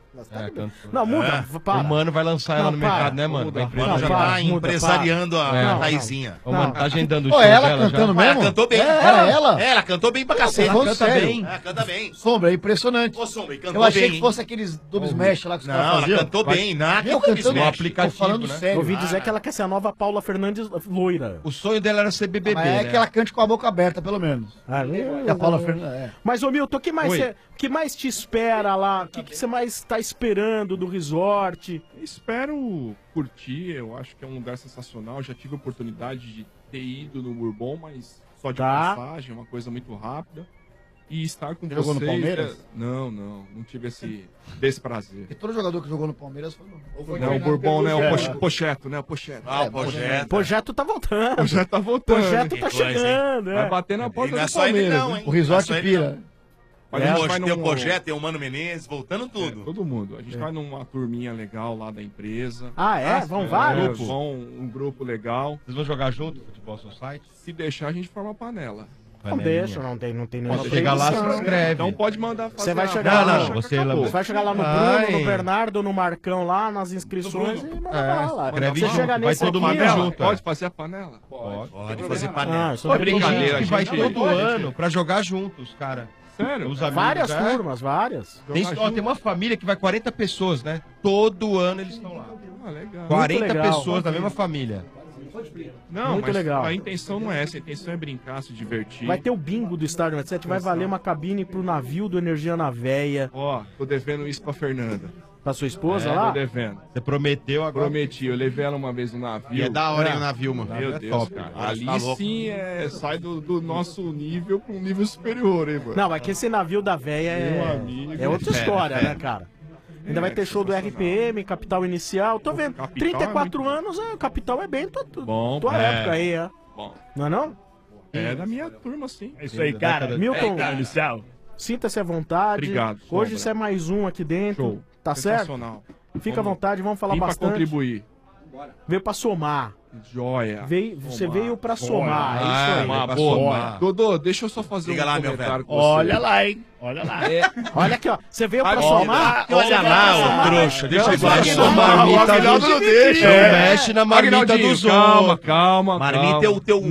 É, cantou. Não, muda, É. para. O Mano vai lançar ela Não, no para. mercado, né, Mano? Muda, Vai Mano já empreender. tá empresariando a É. Raizinha. O Mano tá agendando o Pô, show ela dela cantando já. mesmo? Ela cantou bem. É, era ela? É, ela cantou bem pra cacete. Tô falando Canta sério. bem. É, canta bem. Sombra, é impressionante. Ô, Sombra, e cantou Eu achei bem, que hein? fosse aqueles dub smash lá que os Não, caras ela faziam. cantou bem, na Eu dub cantando smash. Tô falando sério. Eu ouvi dizer que ela quer ser a nova Paula Fernandes loira. O sonho dela era ser B B B, Mas é né? que ela cante com a boca aberta, pelo menos. Ah, Que a Paula Fernandes. É. Mas, ô Milton, o que mais, Oi. cê- que mais te espera lá? O que, que você mais tá esperando do resort? Espero curtir, eu acho que é um lugar sensacional. Já tive a oportunidade de ter ido no Bourbon, mas só de Tá. passagem, uma coisa muito rápida. E estar com Você vocês... jogou no Palmeiras? é- Não, não, não tive esse desprazer. E todo jogador que jogou no Palmeiras foi no. ou foi Não, o treinado Bourbon, pelo né? O Zé. Poch- Pocheto, né? O Pocheto. Ah, o É, Projeto. Projeto tá voltando. Projeto tá voltando. Projeto Que tá coisa, hein? chegando, é. Vai bater na E porta não é do só ele Palmeiras. não, hein? hein? O resort Não é só ele, pira. não. Mas Tem a o gente vai Poch- tem o num- Projeto, tem o Mano Menezes, voltando É, tudo. todo mundo. A gente vai numa turminha legal lá da empresa. Ah, é? Vão É, vários? Vão um grupo legal. Vocês vão jogar junto, Futebol Society? Se deixar, a gente forma a panela. Não deixa, não tem, não tem nenhuma Você chegar lá, se proibição. inscreve. Então pode mandar fazer Você vai a- chegar Não, lá, não, você- acabou. Você vai chegar lá no Ai. Bruno, no Bernardo, no Marcão, lá nas inscrições e manda É, lá. escreve Você junto, chega vai nesse todo aqui, mundo ó. junto. Pode fazer a panela? Pode. Pode fazer Ah, panela. isso Pô, é tem brincadeira, gente que vai gente. todo ano pra jogar juntos, cara. Sério? Os amigos, Várias é. turmas, várias. Tem, Jogar ó, junto. tem uma família que vai quarenta pessoas, né? Todo ano eles estão lá. Ah, legal. quarenta legal. pessoas da mesma família. Não, Muito mas legal. a intenção não é essa. A intenção é brincar, se divertir. Vai ter o bingo do Estádio noventa e sete, vai valer uma cabine pro navio do Energia na Véia. Ó, tô devendo isso pra Fernanda. Pra sua esposa É, lá? tô devendo. Você prometeu agora. Prometi, eu levei ela uma vez no navio. E é da hora, É. hein, o navio, mano. Meu É Deus, top, cara. cara. Ali Tá louco. sim é, sai do, do nosso nível pra um nível superior, hein, mano? Não, é que esse navio da véia Meu é, amigo. é outra Fera, história, fera. né, cara? Ainda É, vai ter show do R P M, Capital Inicial. Tô vendo. Capital trinta e quatro é muito anos, é, Capital é bem tua, tua, Bom, tua é. época aí, é. Bom, Não é não? é da minha turma, sim. É isso aí, cara. Milton, Inicial. sinta-se à vontade. Obrigado, Hoje Sombra. você é mais um aqui dentro. Show. Tá certo? Sensacional. Fica à Vamos- vontade, vamos falar Vim pra bastante. contribuir. Veio pra somar. Joia. Veio, você Somar. veio pra somar. É isso aí. Uma pra boa. somar. Dodô, deixa eu só fazer Diga um lá, meu comentário velho. com você. Olha lá, hein? Olha lá. Olha aqui, ó. Você veio pra Olha somar? Olha Você veio pra lá, somar, ô trouxa. Deixa eu Vai falar. que Sua não, marmita o Aguinaldo dos- não deixa. Não É. mexe na marmita Aguinaldinho, dos calma, outros. calma, Marmita é o teu.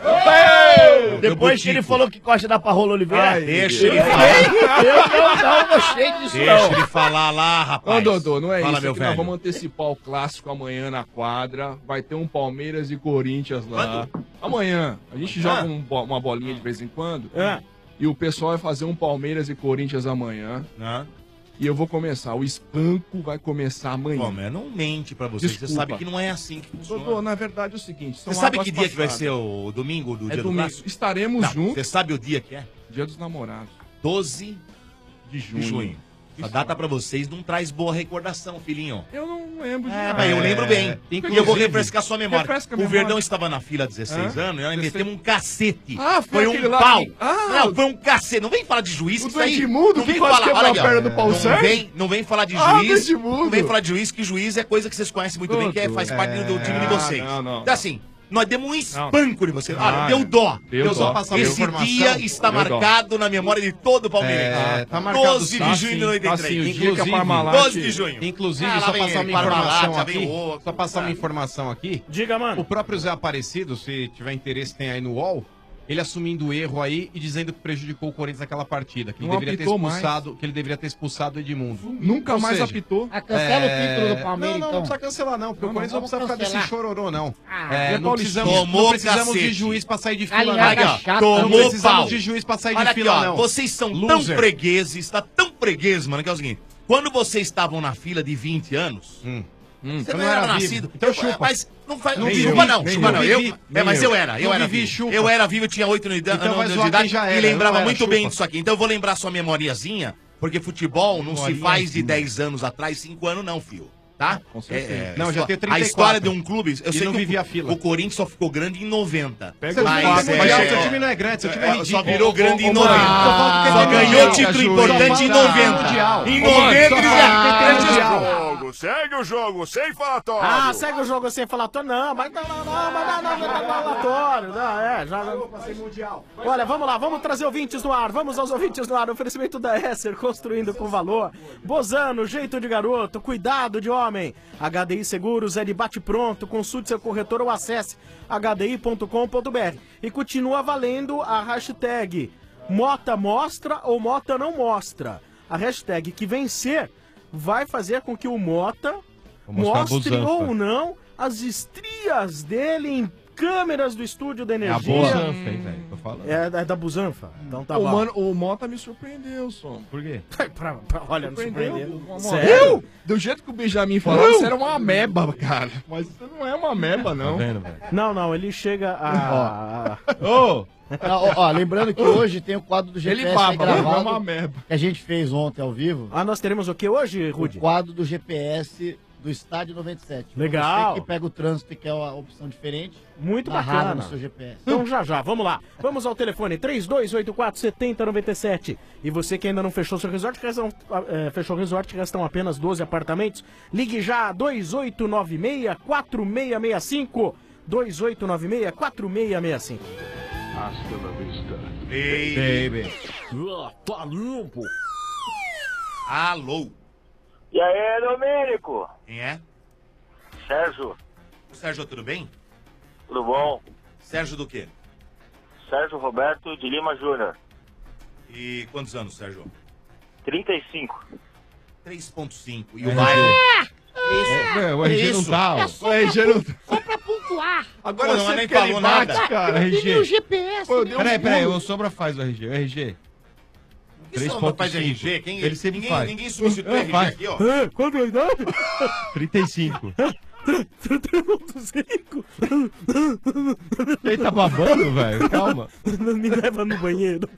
Depois que ele falou que gosta da Parrola Oliveira. Ai, Deixa ele Eu falar. não, não gostei disso, Deixa não. ele falar lá, rapaz. Ô, Dodô, não é Fala, isso. meu é que nós velho. vamos antecipar o clássico amanhã na quadra. Vai ter um Palmeiras e Corinthians lá. Amanhã. A gente joga um bo- uma bolinha de vez em quando. É. E o pessoal vai fazer um Palmeiras e Corinthians amanhã. Hã? E eu vou começar. O espanco vai começar amanhã. Pô, mas não mente pra você. Você Desculpa. sabe que não é assim que funciona. Dodô, na verdade é o seguinte. são Você sabe águas que dia que vai passadas. ser o domingo do É dia do domingo. clássico? Estaremos Não, juntos. Você sabe o dia que é? Dia dos namorados. doze De junho. de junho. A data pra vocês não traz boa recordação, filhinho. Eu não lembro de É, nada. mas eu lembro bem. inclusive- E eu vou refrescar sua memória. Refresca a O memória. Verdão estava na fila há dezesseis Hã? anos e nós dezesseis. metemos um cacete. Ah, foi um aquele lá pau. que- Ah, não, foi um cacete. Não vem falar de juiz, O que do isso aí. Edmundo, não que vem quase falar, quebrou olha a aqui, ó. perna do Paulo não Sérgio? vem, não vem falar de Ah, do juiz. Edmundo. Não vem falar de juiz, que juiz é coisa que vocês conhecem muito bem, que é, faz parte do time de vocês. Ah, não, não, Então assim, nós demos um espanco Não. de vocês. Ah, Olha, deu dó. deu Deu dó. dó. Passar Esse informação. dia está Deu dó. marcado na memória de todo palmeirense. É, tá marcado doze sim. de junho de noventa e Tá três. sim, o dia que a Inclusive, Parmalat... doze de junho. Inclusive, Ah, lá só vem passar uma ele, Parmalat, informação já vem aqui. outro. Só passar uma informação aqui. Diga, mano. O próprio Zé Aparecido, se tiver interesse, tem aí no U O L. Ele assumindo o erro aí e dizendo que prejudicou o Corinthians naquela partida. Que ele, Não deveria ter apitou mais. expulsado, que ele deveria ter expulsado o Edmundo. Nunca Ou mais seja, apitou. Ah, cancela É, o título do Palmeiras, Não, não, então. não precisa cancelar, não, porque Não, o Corinthians não, não, precisa vamos ficar desse cancelar. chororô, não. Ah, É, e a não precisamos, Tomou não precisamos cacete. de juiz pra sair de fila, não. Galinhada Aí, ó, chata. Não tomou precisamos pau. de juiz pra sair Olha de aqui, fila, ó, não. vocês são tão Loser. fregueses, tá tão fregueses, mano, que é o seguinte. Quando vocês estavam na fila de vinte anos, Hum. você eu não não era era vivo. nascido. Então Eu- chupa. Mas não faz. Não, Nem chupa eu. não, Nem chupa eu. não. Nem Eu, eu. é, mas Nem eu eu. era, eu Não era vivi, vivo. chupa. Eu era vivo, eu tinha oito anos de Então vai de zoar idade quem já e era, lembrava não era, muito bem chupa. disso aqui. Então eu vou lembrar sua memoriazinha, porque futebol não se faz de Memoriazinha. dez anos atrás, cinco anos não, filho. Tá? Com certeza. Não, já histó- tenho trinta e A história de quatro. um clube. Eu E sei não que vivi o, a fila. o Corinthians só ficou grande em noventa. Pega Mas, o fato, é, mas seu time não é grande, seu time é é, ridículo. só virou grande em ô, noventa. mano, Só só ganhou falta título juiz. importante em Só falta noventa. mundial. Em Ô, mano, noventa só eles falta ganharam. mundial. jogo, segue o jogo, sem falatório. Ah, segue o jogo sem falatório? Não, mas não, não, não, mas não, não, não, falatório. Não, é, já não passei mundial. Olha, vamos lá, vamos trazer ouvintes no ar. Vamos aos ouvintes no ar. Oferecimento da Esser, construindo com valor. Bozano, jeito de garoto, cuidado de homem. H D I Seguros é de bate-pronto. Consulte seu corretor ou acesse h d i ponto com ponto b r. E continua valendo a hashtag Mota mostra ou Mota não mostra. A hashtag que vencer vai fazer com que o Mota mostre ou não as estrias dele em câmeras do estúdio da Energia. É a Busanfa, hein, velho? Tô falando. É, é da Busanfa? Então tá o, bom. mano, o Mota me surpreendeu, som. Por quê? pra, pra, olha, me surpreendeu. Sério? Do jeito que o Benjamin falou, isso era uma ameba, cara. Mas isso não é uma ameba, não. Tá vendo, velho? Não, não, ele chega a... Ô! Ó, ó, lembrando que hoje tem o quadro do G P S Ele baba, aí gravado, não é uma ameba. que a gente fez ontem ao vivo. Ah, nós teremos o que hoje, Rudy? O quadro do G P S do Estádio noventa e sete. Legal. Você que pega o trânsito e quer uma opção diferente. Muito narrada bacana. no seu G P S. Então já já, vamos lá. Vamos ao telefone três dois oito quatro, sete zero nove sete. E você que ainda não fechou seu resort, restam, é, fechou o resort, restam apenas doze apartamentos. Ligue já dois oito nove seis, quatro seis seis cinco. dois oito nove seis, quatro seis seis cinco. Hasta la vista. Baby. Ah, tá limpo. Alô? E aí, Domênico? Quem é? Sérgio, Sérgio, tudo bem? tudo bom? Sérgio do quê? Sérgio Roberto de Lima Júnior. E quantos anos, Sérgio? trinta e cinco. três ponto cinco. E É, o bairro? É, o R G não Isso. tá, ó. É O R G não tá. Só pra pontuar. Agora Pô, você não, nem que ele falou bate, nada. cara. R Tem o G. G P S. Pô, eu né? dei um Peraí, peraí, pulo. o Sombra faz o R G. O R G. Isso não faz R G? Quem, Ele sempre ninguém, faz. Ninguém substitui o É, R G faz. aqui, ó. É, quanto é a idade? trinta e cinco. três ponto cinco. Ele tá babando, velho? Calma. Me leva no banheiro.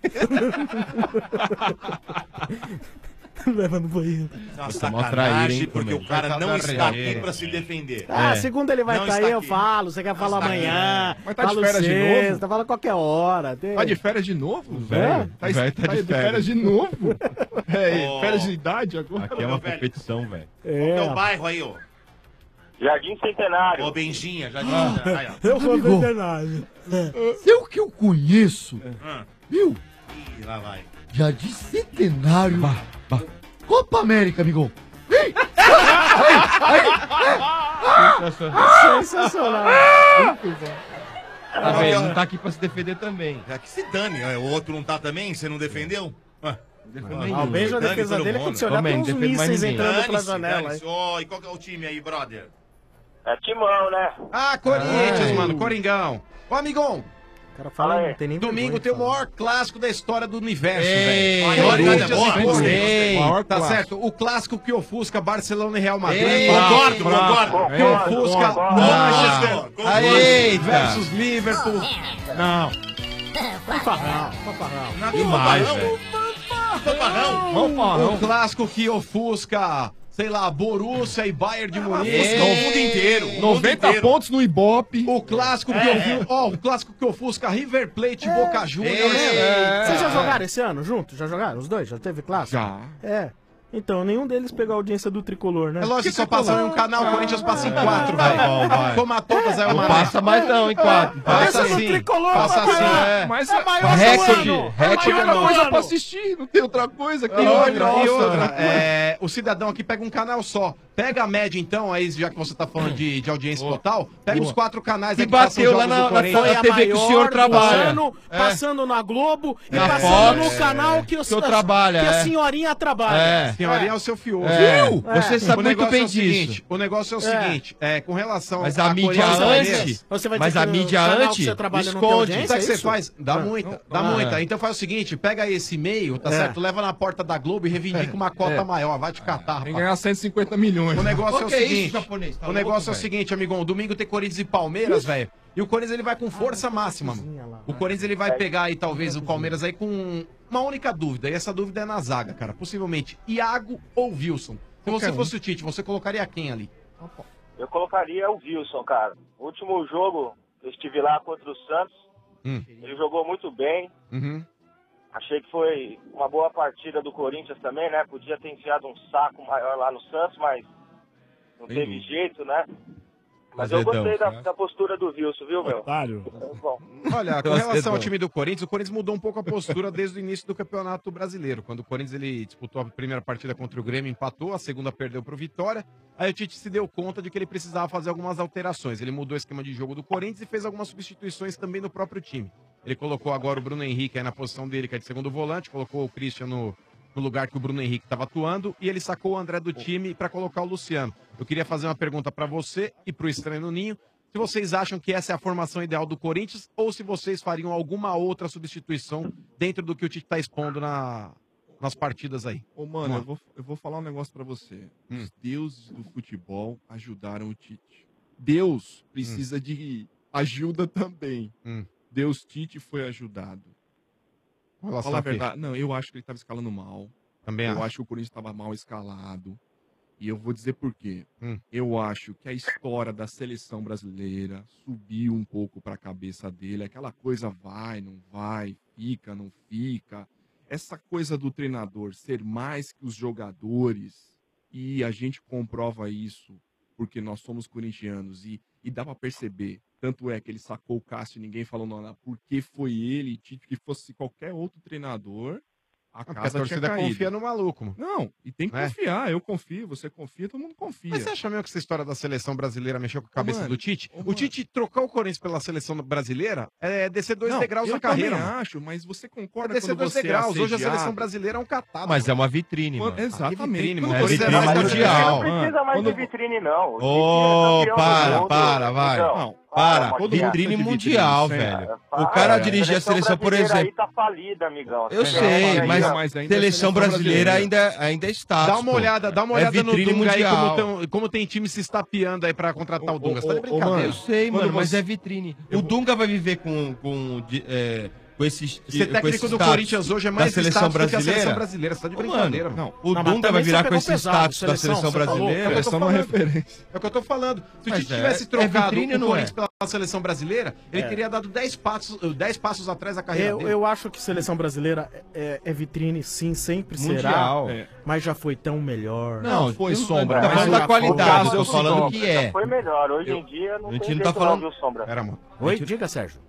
Me leva no banheiro. Isso é uma Você mó sacanagem, traíra, hein, porque Tomé? o cara Vai não dar está regra. aqui pra se defender. Ah, É. segunda ele vai Não estar está aí, eu aqui. falo. Você quer falar está aqui. amanhã. Mas tá de falo férias de sexta, novo? Fala qualquer hora. Tem- Tá de férias de novo? Velho, Tá, o velho tá de férias. de novo? É, Oh. férias de idade agora? Aqui é uma velho. competição, velho. Qual que é o É, bairro aí, ó? Jardim Centenário. Ô, Benjinha, já disse. Ah. Aí, ó. eu sou Amigo. veterinário. É o que eu conheço, Ah. viu? Ih, lá vai. Jardim Centenário. Bah, bah. Copa América, amigo. Sensacional. Tá vendo? Não tá aqui pra se defender também. Já que se dane. ó, O outro não tá também? Você não defendeu? Ué, Ah, o beijo a Dane defesa todo dele é mundo. quando você olhar Ô, man, tem uns defende mais mísseis ninguém. entrando pela dane-se, janela. dane-se. Ó, e qual que é o time aí, brother? É Timão, né? Ah, Corinthians, Ai. mano, Coringão. Ô, amigão, O cara fala, Fala aí. não tem nem domingo vergonha, tem o fala. maior clássico da história do universo, Ei, velho. olha, Corinthians boa, e gostei, Corinthians. Maior Tá clássico. certo? O clássico que ofusca Barcelona e Real Madrid. Ei, Concordo, fraco. concordo. Que ofusca Concordo. Manchester Concordo. Eita. versus Liverpool. Não. Fanfarrão, fanfarrão. Na Demais, fanfarrão. velho. Fanfarrão. Vamos, O clássico que ofusca, sei lá, Borussia e Bayern de Munique. Ofusca o mundo inteiro. o mundo noventa inteiro. pontos no Ibope. O clássico que É. ofusca, ó, o clássico que ofusca River Plate e Boca Juniors. É. Vocês já jogaram esse ano juntos? Já jogaram? Os dois? Já teve clássico? Já. É. Então, nenhum deles pegou a audiência do tricolor, né? É lógico que só passa em um canal, o Corinthians passa em quatro, Tá velho. bom, vai. Toma todas, aí Não uma passa mais não, em quatro. Passa Essa do sim. tricolor, Passa papai. sim. É. Mas É é maior recorde, do ano. recorde tem É outra maior do coisa ano. pra assistir, não tem outra coisa aqui. E outra, e Nossa. outra, é, o cidadão aqui pega um canal só. Pega a média, então, aí, já que você tá falando de, de audiência total, pega os quatro canais Que aí que passam bateu lá jogos na- do na Corinthians. Foi a T V que o senhor maior trabalha. Passando, É. passando na Globo e Na passando Fox. no canal que, o, Que eu trabalho, que a é. senhorinha trabalha. É. Senhorinha é o seu fioso. É. Viu? Você sabe O muito negócio bem é o disso. seguinte, o negócio é o É. seguinte, é, com relação Mas a mídia Corinthians e antes- Palmeiras, Você vai Mas dizer a que mídia o canal que antes você trabalha não tem esconde. audiência, sabe o que é você isso? faz? Dá Ah. muita, dá Ah. muita. Então faz o seguinte, pega esse e-mail, tá É. certo? Leva na porta da Globo e reivindica uma cota É. maior. Vai te catar, Tem que rapaz. ganhar cento e cinquenta milhões. O negócio é o Que é isso, seguinte. japonês? Tá o negócio louco, é o velho? seguinte, amigão. Domingo tem Corinthians e Palmeiras, velho. E o Corinthians ele vai com força máxima, mano. O Corinthians ele vai pegar aí, talvez, o Palmeiras aí com uma única dúvida. E essa dúvida é na zaga, cara. Possivelmente Iago ou Wilson. Se você Qualquer um. fosse o Tite, você colocaria quem ali? Eu colocaria o Wilson, cara. O último jogo, eu estive lá contra o Santos. Hum. Ele jogou muito bem. Uhum. Achei que foi uma boa partida do Corinthians também, né? Podia ter enfiado um saco maior lá no Santos, mas não Sem teve dúvida. jeito, né? Mas eu Azedão, gostei da, né? da postura do Wilson, viu, meu? Otário. Bom. Olha, com Eu relação aceito. ao time do Corinthians, o Corinthians mudou um pouco a postura desde o início do Campeonato Brasileiro. Quando o Corinthians ele disputou a primeira partida contra o Grêmio, empatou, a segunda perdeu para o Vitória. Aí o Tite se deu conta de que ele precisava fazer algumas alterações. Ele mudou o esquema de jogo do Corinthians e fez algumas substituições também no próprio time. Ele colocou agora o Bruno Henrique aí na posição dele, que é de segundo volante, colocou o Christian no, no lugar que o Bruno Henrique estava atuando, e ele sacou o André do time para colocar o Luciano. Eu queria fazer uma pergunta para você e para o Estranho no Ninho. Se vocês acham que essa é a formação ideal do Corinthians ou se vocês fariam alguma outra substituição dentro do que o Tite está expondo na, nas partidas aí. Ô, mano, eu vou, eu vou falar um negócio pra você. Hum. Os deuses do futebol ajudaram o Tite. Deus precisa de ajuda também. Hum. Deus Tite foi ajudado. Com relação Fala a a quê? verdade. Não, eu acho que ele estava escalando mal. Também eu acho. acho que o Corinthians estava mal escalado. E eu vou dizer por quê. Hum. Eu acho que a história da seleção brasileira subiu um pouco para a cabeça dele. Aquela coisa vai, não vai, fica, não fica. Essa coisa do treinador ser mais que os jogadores. E a gente comprova isso porque nós somos corintianos. E, e dá para perceber. Tanto é que ele sacou o Cássio e ninguém falou nada. Porque foi ele, Tite, que fosse qualquer outro treinador. A Porque a casa tinha torcida caído. confia no maluco, mano. Não, e tem que Né? confiar. Eu confio, você confia, todo mundo confia. Mas você acha mesmo que essa história da seleção brasileira mexeu com a cabeça mano, do Tite? O Tite trocar o Corinthians pela seleção brasileira é descer dois Não, degraus eu na carreira, também mano. acho, mas você É concorda descer quando dois você é degraus. Hoje a assediado? seleção brasileira é um catado. Mas é uma vitrine, Quando- mano. Exatamente. Ah, que vitrine, Quando mano. você É vitrine vai- mundial. Não precisa mais de vitrine, não. O Tite Ô, é campeão do para, mundo. para, vai. Então, Não, para. Motinha. Vitrine mundial, velho. O Para, cara a dirigir a seleção, por brasileira exemplo. Aí tá falida, amigão. Eu Você sei, aí, mas ó. a seleção brasileira ainda, ainda é status. Dá uma pô. olhada, dá uma É olhada no vitrine Dunga aí, mundial. como, tão- como tem time se estapeando aí pra contratar o, Dunga. Você tá de Ô, brincadeira. mano, eu sei, Quando mano, mas você- é vitrine. O Dunga vai viver com, com, de- é, com esses. Ser com técnico esse do status Corinthians hoje é mais da seleção status do que a brasileira. seleção brasileira. Você tá de Ô, brincadeira, mano, mano. O Dunga vai virar com esse status da seleção brasileira. É o que eu tô falando. referência. É o que eu tô falando. Se o Mas Tite é- tivesse é trocado vitrine, o não Corinthians é? pela seleção brasileira, ele É. teria dado dez passos, dez passos atrás da carreira Eu, dele. eu acho que seleção brasileira é, é vitrine, sim, sempre Mundial. será. É. mas já foi tão melhor. Não, foi eu- sombra. eu tô mas falando o- da o qualidade, caso eu tô é o falando seguinte, que é. Já foi melhor. Hoje Eu- em dia não a tem gente jeito não tá falando- não, viu, Sombra? Era, mano. Oi, diga, Sérgio.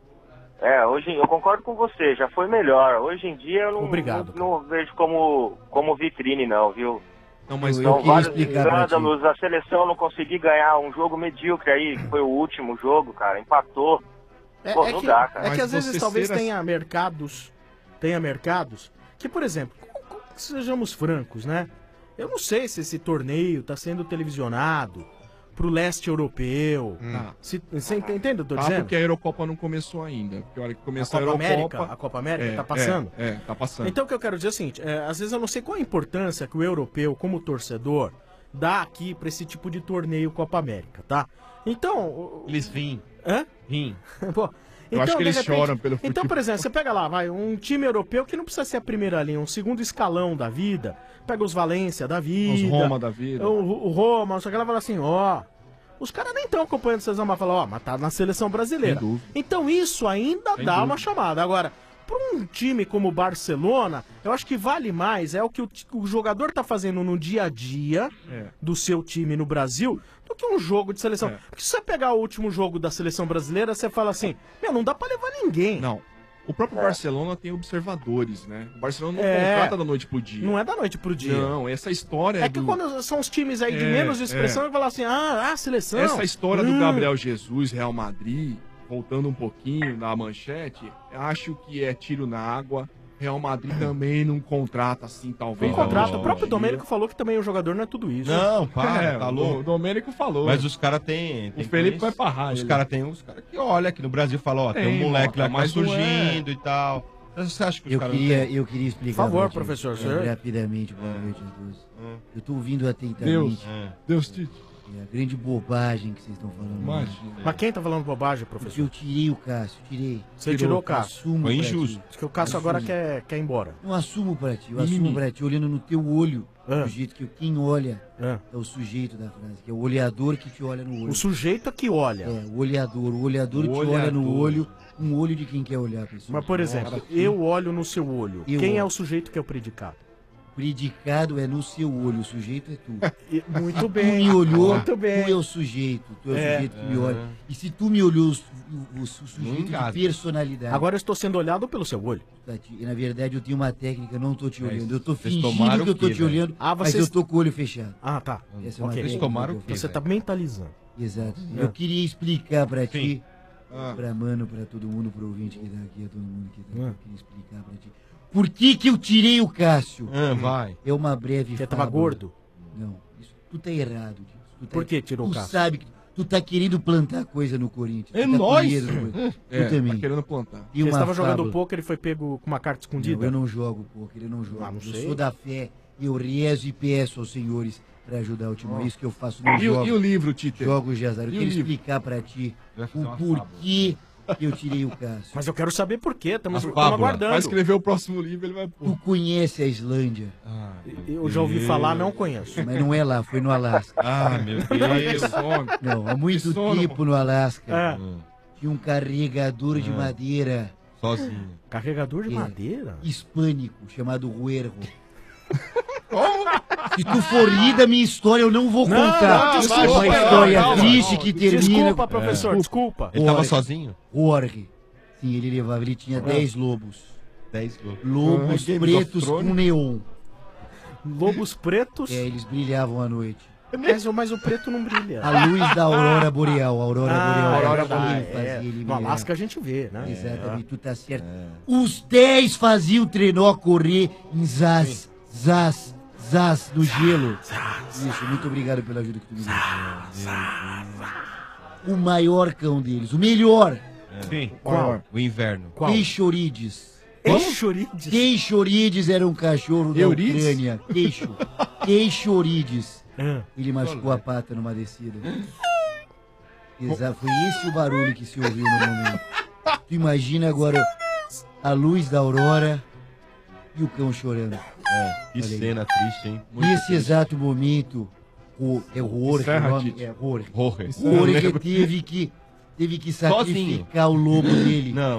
É, hoje eu concordo com você, já foi melhor. Hoje em dia eu não, Obrigado, não, não vejo como, como vitrine, não, viu? Não, mas Eu- São eu queria vários explicar pra ti. escândalos, a seleção não conseguiu ganhar um jogo medíocre aí, que foi o último jogo, cara, empatou. É, Pô, é não que, dá, cara. é que Mas às vezes você talvez ser assim- tenha mercados, tenha mercados que, por exemplo, co- co- sejamos francos, né? Eu não sei se esse torneio está sendo televisionado pro leste europeu. Hum. Se, você entende o que eu tô Tá, dizendo? porque a Eurocopa não começou ainda. Porque a hora que A começou a, Copa Eurocopa... América, a Copa América É, tá passando? É, é, tá passando. Então o que eu quero dizer é o seguinte, é, às vezes eu não sei qual a importância que o europeu, como torcedor, dá aqui pra esse tipo de torneio Copa América, tá? Então... o- Eles vêm. Hã? Vêm. Pô, Eu acho que de eles choram pelo Então, futebol. por exemplo, você pega lá, vai, um time europeu que não precisa ser a primeira linha, um segundo escalão da vida, pega os Valência da vida, Os Roma da vida. o, o Roma, só que ela fala assim, ó, os caras nem estão acompanhando a seleção, mas falam, ó, mas tá na seleção brasileira. Sem dúvida. Então isso ainda Sem dá dúvida. uma chamada. Agora, para um time como o Barcelona, eu acho que vale mais é o que o, ti- o jogador tá fazendo no dia a dia É. do seu time no Brasil do que um jogo de seleção. É. Porque se você pegar o último jogo da seleção brasileira, você fala assim, meu, não dá pra levar ninguém. Não. O próprio Barcelona tem observadores, né? O Barcelona não É. contrata da noite pro dia. Não é da noite pro dia. Não, essa história É que do... quando são os times aí de É, menos expressão, é. e falar assim, ah, a seleção. Essa história do hum. Gabriel Jesus, Real Madrid, voltando um pouquinho na manchete, acho que é tiro na água. Real Madrid também não contrata assim, talvez. Não da contrata. noite O pro próprio dia. Domênico falou que também o jogador não é tudo isso. Não, para, É, tá o louco. Domênico falou. Mas os caras têm. O Felipe vai parrar Os ele. caras têm uns caras que olham aqui no Brasil e falam, ó, tem, Tem, um moleque Mota, lá que tá mas não é. surgindo e tal. Você acha que os Eu caras não queria, têm? eu queria explicar. Por favor, pra ti, professor, é, senhor. Rapidamente, boa noite a todos. Hum. Eu tô ouvindo atentamente. Deus. É. Deus te... É a grande bobagem que vocês estão falando. Imagina. Mas quem tá falando bobagem, Porque professor? eu tirei o Cássio, tirei. Você tirou o Cássio. Assumo Foi pra injusto. ti. Diz que o Cássio agora quer, quer ir embora. Não assumo pra ti, eu Mimimi. assumo pra ti olhando no teu olho. Ah. Do jeito que quem olha Ah. é o sujeito da frase, que é o olhador que te olha no olho. O sujeito é que olha. É, o olhador. O olhador O te olha no olhador. olho, um olho de quem quer olhar, pessoal. Mas, por exemplo, eu olho no seu olho. Eu Quem é olho. o sujeito que é o predicado? predicado é no seu olho, o sujeito é tu. Muito Tu bem. me olhou, Muito bem. tu é o sujeito, tu é o É. sujeito que me olha. E se tu me olhou, o, o, o sujeito engasga. de personalidade. Agora eu estou sendo olhado pelo seu olho. E na verdade eu tenho uma técnica, eu não tô te É, olhando. Eu tô vocês fingindo tomaram que eu tô o quê, te velho? olhando, Ah, mas vocês- eu tô com o olho fechado. Ah, tá. Essa é uma Ok. técnica que eu Você faço. tá mentalizando. Exato. É. Eu queria explicar pra ti, Ah. pra mano, pra todo mundo, pro ouvinte que tá aqui, a todo mundo que tá aqui, Ah. eu queria explicar pra ti. Por que que eu tirei o Cássio? Ah, vai. É uma breve Você tava fábula. gordo? Não, isso, tu tá errado disso. Tu tá Por que tirou o Tu Cássio? sabe que tu tá querendo plantar coisa no Corinthians. É tu tá nóis. com medo do Corinthians. É, tu também. tá querendo plantar. E Você uma estava jogando fábula. poker e foi pego com uma carta escondida? Não, eu não jogo poker, eu não jogo. Ah, não eu sei. sou da fé, eu rezo e peço aos senhores pra ajudar o time. Ó. É isso que eu faço no E o- jogo. e o livro, Tite? Jogos de azar. Eu E o quero livro? explicar pra ti Vai fazer o uma porquê que eu tirei o Cássio. Mas eu quero saber por quê. Estamos As estamos fábulas. aguardando. Vai escrever o próximo livro, ele vai pôr. Tu conhece a Islândia? Eu já ouvi falar, não conheço. Mas não é lá, foi no Alasca. Ah, meu Deus. Que sono. Não, há muito Que sono, tempo no Alasca. É. Tinha um carregador de Ah. madeira. Sozinho. Carregador de É. madeira? Hispânico, chamado Huerro. Se tu for rir da minha história, eu não vou Não, contar. não, desculpa, É uma não, história calma, triste calma. que termina... Desculpa, professor, desculpa. Ele tava Jorge. sozinho? Jorge. Sim, ele levava, ele tinha dez lobos. dez lobos. Lobos Ah, Game pretos of Thrones. com neon. Lobos pretos? É, eles brilhavam à noite. Mas, o- mas o preto não brilha. A luz da aurora boreal. A aurora Ah, boreal. aurora era boreal, que fazia é. ele No brilhar. Alasca a gente vê, né? Exatamente, tu tá certo. Os dez faziam o trenó correr em zaz, zaz, zaz, no gelo. Isso, muito obrigado pela ajuda que tu me deu. O maior cão deles, o melhor. Sim. Qual? O inverno. Qual? Queixorides. Queixorides? Queixorides era um cachorro da Eurides? Ucrânia. Queixo. Queixorides. Ah. Ele machucou a pata numa descida. Exato, foi esse o barulho que se ouviu no momento. Tu imagina agora a luz da aurora e o cão chorando. É, que Olha aí. cena triste, hein? Nesse exato momento, o, é o Jorge, Serra, o nome Tite. é Jorge. Jorge. O Jorge teve que, teve que sacrificar o lobo dele. Não.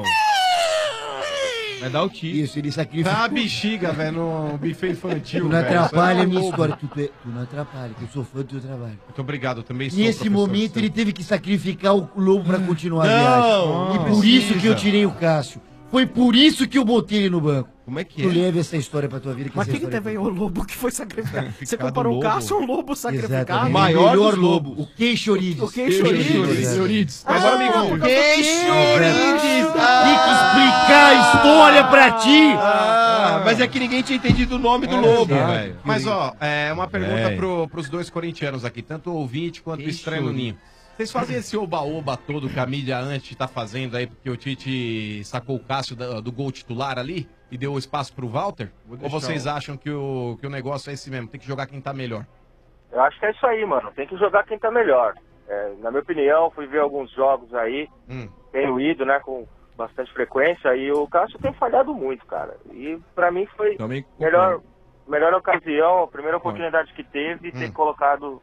Vai dar o tiro. Isso, ele sacrificou. Tá a bexiga, velho, no buffet infantil. Tu não velho. atrapalha a Isso minha é um história. lobo. Tu, tu é- tu não atrapalha, que eu sou fã do teu trabalho. Muito obrigado, eu também sou Nesse professor momento de ele teve que sacrificar o lobo pra continuar a Não, viagem. não E por isso precisa. que eu tirei o Cássio. Foi por isso que eu botei ele no banco. Como é que Tu é? leve essa história pra tua vida. Mas essa quem que história teve aí o lobo que foi sacrificado? Você Sacrificado comparou o lobo. Cássio ao lobo sacrificado? Exatamente. Maior o melhor dos lobo. lobos. O Queixorides. O Queixorides. Exatamente. Eurides. Ah, Agora, amigão. por causa do Queixorides. quê? Tem que explicar a história pra ti. Ah, mas é que ninguém tinha entendido o nome do lobo, velho. Mas, ó, é uma pergunta É. é. pro, pros dois corintianos aqui, tanto o ouvinte quanto o estranho no ninho. Vocês fazem esse oba-oba todo que a mídia antes tá fazendo aí, porque o Tite sacou o Cássio da- do gol titular ali e deu espaço pro Walter? Ou deixar vocês o- acham que o, que o negócio é esse mesmo, tem que jogar quem tá melhor? Eu acho que é isso aí, mano. Tem que jogar quem tá melhor. É, na minha opinião, fui ver alguns jogos aí, Hum. tenho ido, né, com bastante frequência, e o Cássio tem falhado muito, cara. E pra mim foi Também melhor, melhor ocasião, a primeira oportunidade que teve, ter Hum. colocado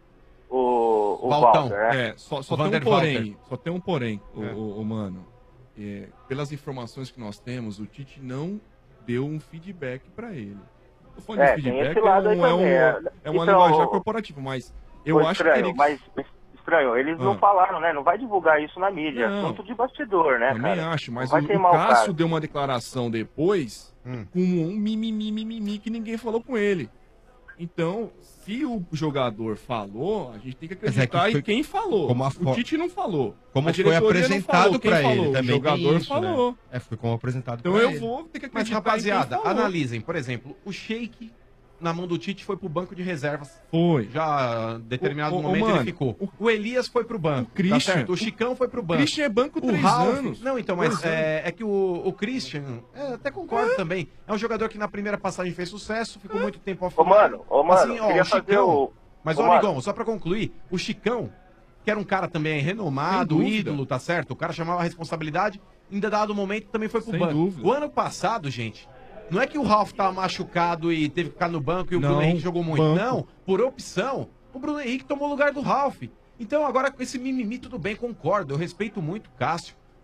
o, o Valtão. Walter, né? É, só, só O tem um Vander porém, Walter. só tem um porém, o, É. o- o mano. É, pelas informações que nós temos, o Tite não deu um feedback pra ele. Tô falando É, de tem feedback, esse lado é, aí um, é, um, também, é. é uma Então, linguagem o- corporativa, mas eu Pô, acho que estranho, ele... mas estranho, eles não Ah. falaram, né? Não vai divulgar isso na mídia, Não. assunto de bastidor, né, Também cara? acho, mas Não o, vai o queimar o Cássio cara. deu uma declaração depois Hum. com um mimimi, mimimi que ninguém falou com ele. Então, se o jogador falou, a gente tem que Mas é que acreditar foi em quem falou. como a O fo- Tite não falou. Como A foi diretoria não apresentado falou. Quem pra ele falou? também. O jogador tem isso, falou. Né? É, foi como apresentado Então pra eu ele. vou ter que acreditar Mas, em rapaziada, quem falou. analisem. Por exemplo, o Sheik, na mão do Tite, foi pro banco de reservas. Foi. Já em determinado O- o- o momento mano, ele ficou. O, Elias foi pro banco. o Christian- tá certo? O Chicão foi pro O banco. Christian é banco O três Ralf. anos. Não, então, mas Dois é, é que o, o Christian, é, até concordo também. É um jogador que na primeira passagem fez sucesso, ficou muito tempo Ô, mano, ô, mano, Assim, ó, queria o fazer Chicão. o... Mas, Ô, ó, mano. amigão, só pra concluir, o Chicão, que era um cara também renomado, Sem dúvida. ídolo, tá certo? O cara chamava a responsabilidade, em dado momento também foi pro Sem banco. dúvida. O ano passado, gente, não é que o Ralf tava machucado e teve que ficar no banco e o Não, Bruno Henrique jogou muito. banco. Não, por opção, o Bruno Henrique tomou o lugar do Ralf. Então agora com esse mimimi tudo bem, concordo, eu respeito muito o Cássio.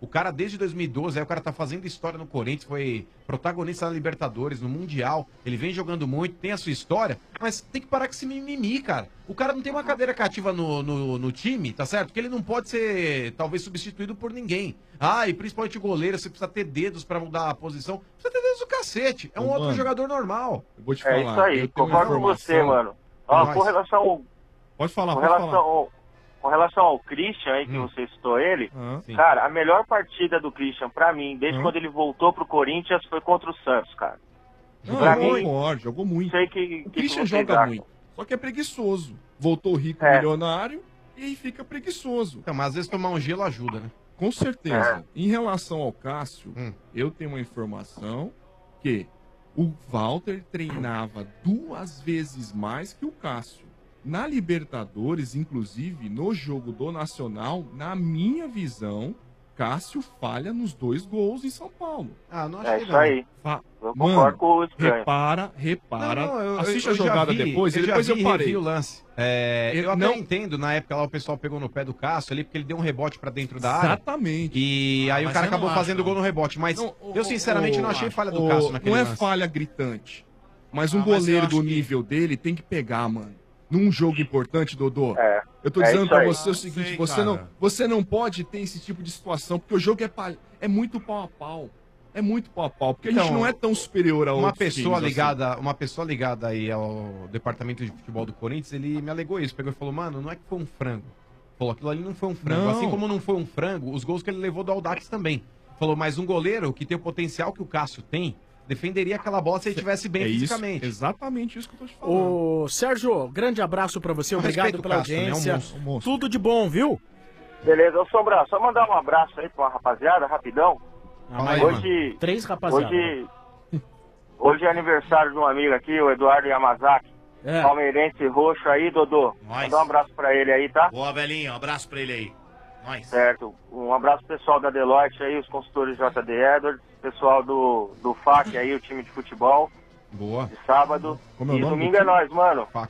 O cara, desde dois mil e doze, aí o cara tá fazendo história no Corinthians, foi protagonista na Libertadores, no Mundial. Ele vem jogando muito, tem a sua história, mas tem que parar com esse mimimi, cara. O cara não tem uma cadeira cativa no, no, no time, tá certo? Porque ele não pode ser, talvez, substituído por ninguém. Ah, e principalmente o goleiro, você precisa ter dedos pra mudar a posição. Precisa ter dedos do cacete. É um Ô, outro mano, jogador normal. Eu vou te É falar. isso aí, eu tenho uma concordo com você, informação- mano. Ó, Nós. com relação ao, Pode falar, com pode relação falar. ao, com relação ao Christian aí, que você citou ele, Ah, sim. cara, a melhor partida do Christian pra mim, desde Ah. quando ele voltou pro Corinthians, foi contra o Santos, cara. Não, pra jogou mim, muito, jogou muito. sei que, O que Christian vocês joga acham. muito. Só que é preguiçoso. Voltou rico, É. milionário, e aí fica preguiçoso. Então, mas às vezes tomar um gelo ajuda, né? Com certeza. É. Em relação ao Cássio, Hum. eu tenho uma informação que o Walter treinava duas vezes mais que o Cássio. Na Libertadores, inclusive, no jogo do Nacional, na minha visão, Cássio falha nos dois gols em São Paulo. Ah, não É isso aí. Fa- Eu Mano, concordo com o estranho. repara, repara. Não, não, eu- assiste eu- a eu já jogada vi, depois, e eu já depois vi eu e parei. revi o lance. É, Eu eu até não- entendo, na época lá o pessoal pegou no pé do Cássio ali, porque ele deu um rebote pra dentro da área. Exatamente. E aí Ah, o mas cara eu não acabou acho, fazendo não. gol no rebote. Mas Não, eu sinceramente ô, não achei falha do ô, Cássio naquele Não é lance. falha gritante. Mas um Ah, mas eu goleiro acho do que- nível dele tem que pegar, mano. Num jogo importante, Dodô. É. Eu tô É dizendo isso pra aí. você o Ah, seguinte, sei, você cara. não, você não pode ter esse tipo de situação, porque o jogo é, pa- é muito pau a pau. É muito pau a pau, porque a gente Então, não é tão superior a Uma outros pessoa times, assim. ligada, uma pessoa ligada aí ao departamento de futebol do Corinthians, ele me alegou isso, pegou e falou: "Mano, não é que foi um frango". Falou: "Aquilo ali não foi um frango". Não. Assim como não foi um frango, os gols que ele levou do Audax também. Falou: "Mas um goleiro que tem o potencial que o Cássio tem, defenderia aquela bola se ele estivesse bem É isso, fisicamente". exatamente isso que eu tô te falando. Ô, Sérgio, grande abraço pra você, Eu obrigado respeito o pela Cássio, né? É um audiência. monstro, um monstro. Tudo de bom, viu? Beleza, ô Sombra, só mandar um abraço aí pra uma rapaziada, rapidão. Ah, Fala aí, mas- Hoje, Três rapaziada. hoje, hoje é aniversário de um amigo aqui, o Eduardo Yamazaki, É. palmeirense roxo aí, Dodô. Nós. Mandar um abraço pra ele aí, tá? Boa, velhinho. Um abraço pra ele aí. Nós. Certo. Um abraço pessoal da Deloitte aí, os consultores J D Edwards, pessoal do, do F A C aí, o time de futebol, Boa. de sábado. Como é o E nome do domingo é time? nós, mano. Fac.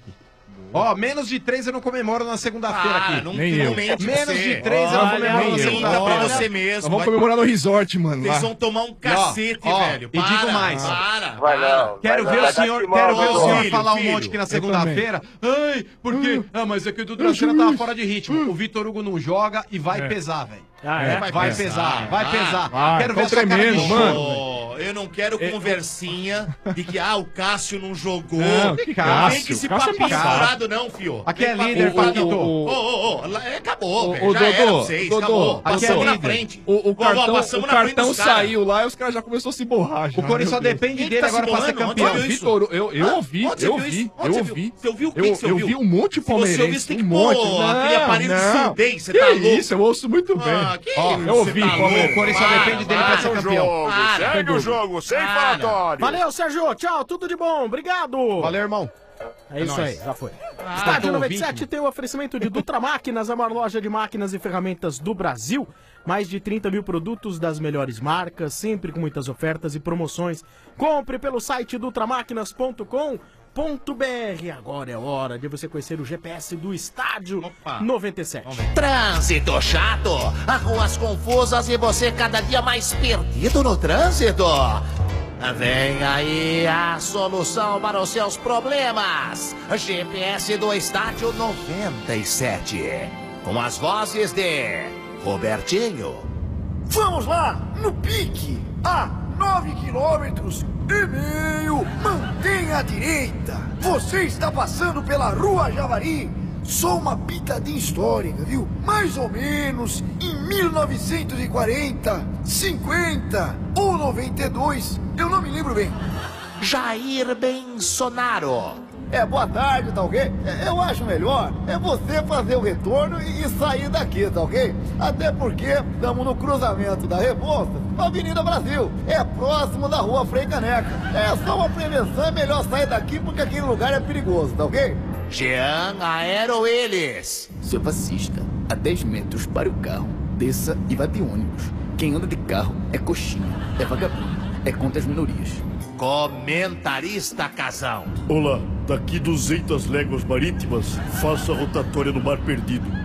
Ó, menos de três eu não comemoro na segunda-feira Ah, aqui. não, Nem tu eu. não mente Menos você. de três eu não Olha, comemoro na nem eu. Minta pra segunda-feira. você Nós mesmo. vamos Vai- comemorar no resort, mano. Vocês lá. vão tomar um ó, cacete, ó, velho. e digo mais. Para, Vai para. não. Quero vai, ver vai o dar senhor, timão, quero ver o Dodô. senhor Filho, falar um filho. monte aqui na Eu segunda-feira. Ai, porque. Ah, mas é que o Dudu Dracena tava fora de ritmo. O Vitor Hugo não joga e vai É. pesar, velho. Ah, É, é? vai, Vai pesar, pesar, vai vai. pesar. Vai, Quero ver tão a sua cara tremendo, de mano. Ô, eu não quero conversinha de que, ah, o Cássio não jogou. Não, que Não Cássio? vem com esse Cássio é papinho passado. furado, não, fio. Aqui é Vem líder, papinho furado, Paquito. não. Ô, ô, ô, lá- é, acabou, Ô, velho. ô, Já era Dodô, vocês, Dodô, acabou. aqui é Passamos na líder. frente. O, o Ô, cartão, passamos o na frente cartão dos caras. saiu lá e os caras já começaram a se borrar. já, O Corinthians só meu Deus. depende Quem dele tá se agora pra ser borrando? Onde campeão. você viu isso? Vitor, eu, eu Hã? ouvi, Onde você eu viu vi, isso? Onde eu você ouvi. viu? Você ouviu o que Eu, que você eu ouviu? vi um monte de Se você ouviu, palmeirense, você tem que um pôr monte. aquele aparelho de não. surdez, você Que tá louco? isso, eu ouço muito bem. Ah, que Ó, isso, eu ouvi, você tá Palmeiras. O Corinthians só Para, depende dele pra ser para. campeão. Para. Segue o jogo, sem Para. falatório. Valeu, Sérgio. Tchau, tudo de bom. Obrigado. Valeu, irmão. É isso nóis. aí, já foi. Ah, Estádio tô noventa e sete ouvinte. tem o oferecimento de Dutra Máquinas, a maior loja de máquinas e ferramentas do Brasil. Mais de trinta mil produtos das melhores marcas, sempre com muitas ofertas e promoções. Compre pelo site dutramáquinas ponto com ponto br. Agora é hora de você conhecer o G P S do Estádio Opa. noventa e sete. Trânsito chato, ruas confusas e você cada dia mais perdido no trânsito. Vem aí a solução para os seus problemas. G P S do Estádio noventa e sete. Com as vozes de Robertinho. Vamos lá, no pique, a nove quilômetros e meio, mantenha a direita. Você está passando pela Rua Javari. Só uma pitadinha histórica, viu? Mais ou menos em mil novecentos e quarenta, cinquenta ou noventa e dois, eu não me lembro bem. Jair Bolsonaro. É, boa tarde, tá ok? É, Eu acho melhor é você fazer o retorno e sair daqui, tá ok? Até porque estamos no cruzamento da Rebouças com a Avenida Brasil. É próximo da Rua Frei Caneca. É só uma prevenção, é melhor sair daqui porque aquele lugar é perigoso, tá ok? Jean Aeroeles. Seu fascista, a dez metros para o carro, desça e vá de ônibus. Quem anda de carro é coxinha, é vagabundo, é contra as minorias. Comentarista Casão. Olá, daqui duzentas léguas marítimas, faça a rotatória no Mar Perdido.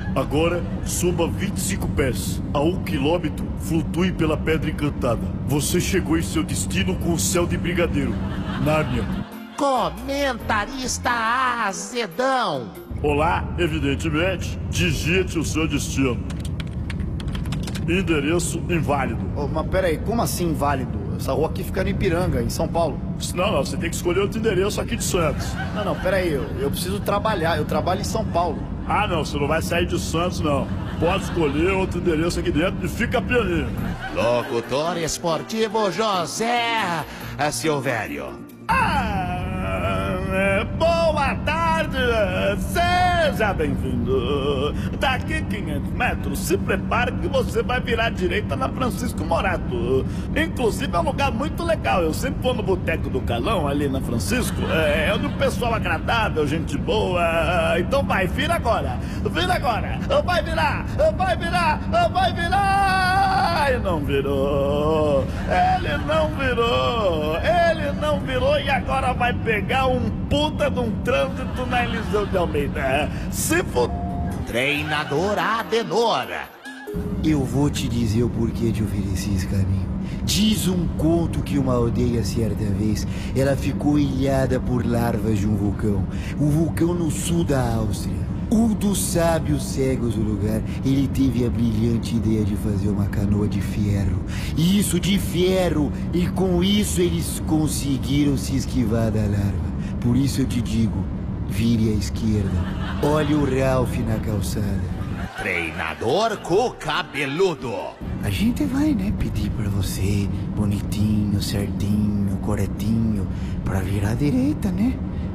Agora, suba vinte e cinco pés. A um quilômetro, flutue pela Pedra Encantada. Você chegou em seu destino com o céu de brigadeiro. Nárnia. Comentarista azedão. Olá, evidentemente, digite o seu destino. Endereço inválido. Ô, mas peraí, como assim inválido? Essa rua aqui fica no Ipiranga, em São Paulo. Não, não, você tem que escolher outro endereço aqui de Santos. Não, não, peraí, eu, eu preciso trabalhar, eu trabalho em São Paulo. Ah, não, você não vai sair de Santos, não. Pode escolher outro endereço aqui dentro e fica pianinho. Locutor esportivo José Silvério. Ah, é, boa tarde, seja bem-vindo. Daqui quinhentos metros, se prepare que você vai virar à direita na Francisco Morato. Inclusive é um lugar muito legal, eu sempre vou no Boteco do Calão, ali na Francisco. É, é onde o pessoal agradável, gente boa. Então vai, vira agora, vira agora, vai virar, vai virar, vai virar. E não virou, ele não virou, ele não virou e agora vai pegar um puta de um trânsito na Eliseu de Almeida. Se for... Treinador Adenor. Eu vou te dizer o porquê de oferecer esse caminho. Diz um conto que uma aldeia, certa vez, ela ficou ilhada por larvas de um vulcão. Um vulcão no sul da Áustria. Um dos sábios cegos do lugar, ele teve a brilhante ideia de fazer uma canoa de ferro. Isso, de ferro! E com isso eles conseguiram se esquivar da larva. Por isso eu te digo, vire à esquerda. Olhe o Ralph na calçada. Treinador Cucabeludo. A gente vai, né, pedir pra você, bonitinho, certinho, corretinho, pra virar à direita, né?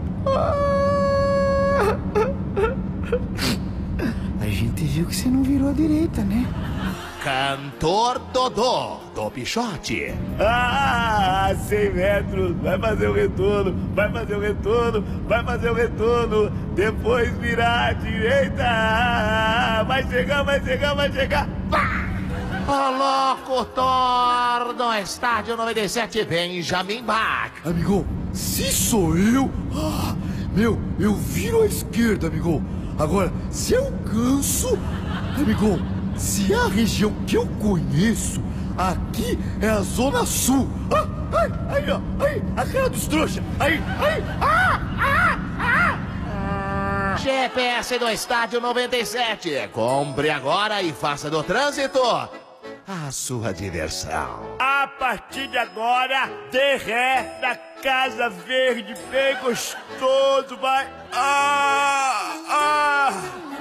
A gente viu que você não virou à direita, né? Cantor Dodô do Pichote. Ah, cem metros, vai fazer o retorno, vai fazer o retorno, vai fazer o retorno, depois virar à direita, vai chegar, vai chegar, vai chegar. O locutor do Estádio noventa e sete, Benjamin Bach. Amigo, se sou eu, ah, meu, eu viro à esquerda, amigo. Agora, se eu canso, amigo, se é a região que eu conheço, aqui é a Zona Sul. Ah, ai, aí, ó, aí, a cara dos trouxas. Aí, aí, ah, ah, ah. G P S do Estádio noventa e sete. Compre agora e faça do trânsito a sua diversão. A partir de agora, dê ré na Casa Verde, bem gostoso, vai. Ah, ah.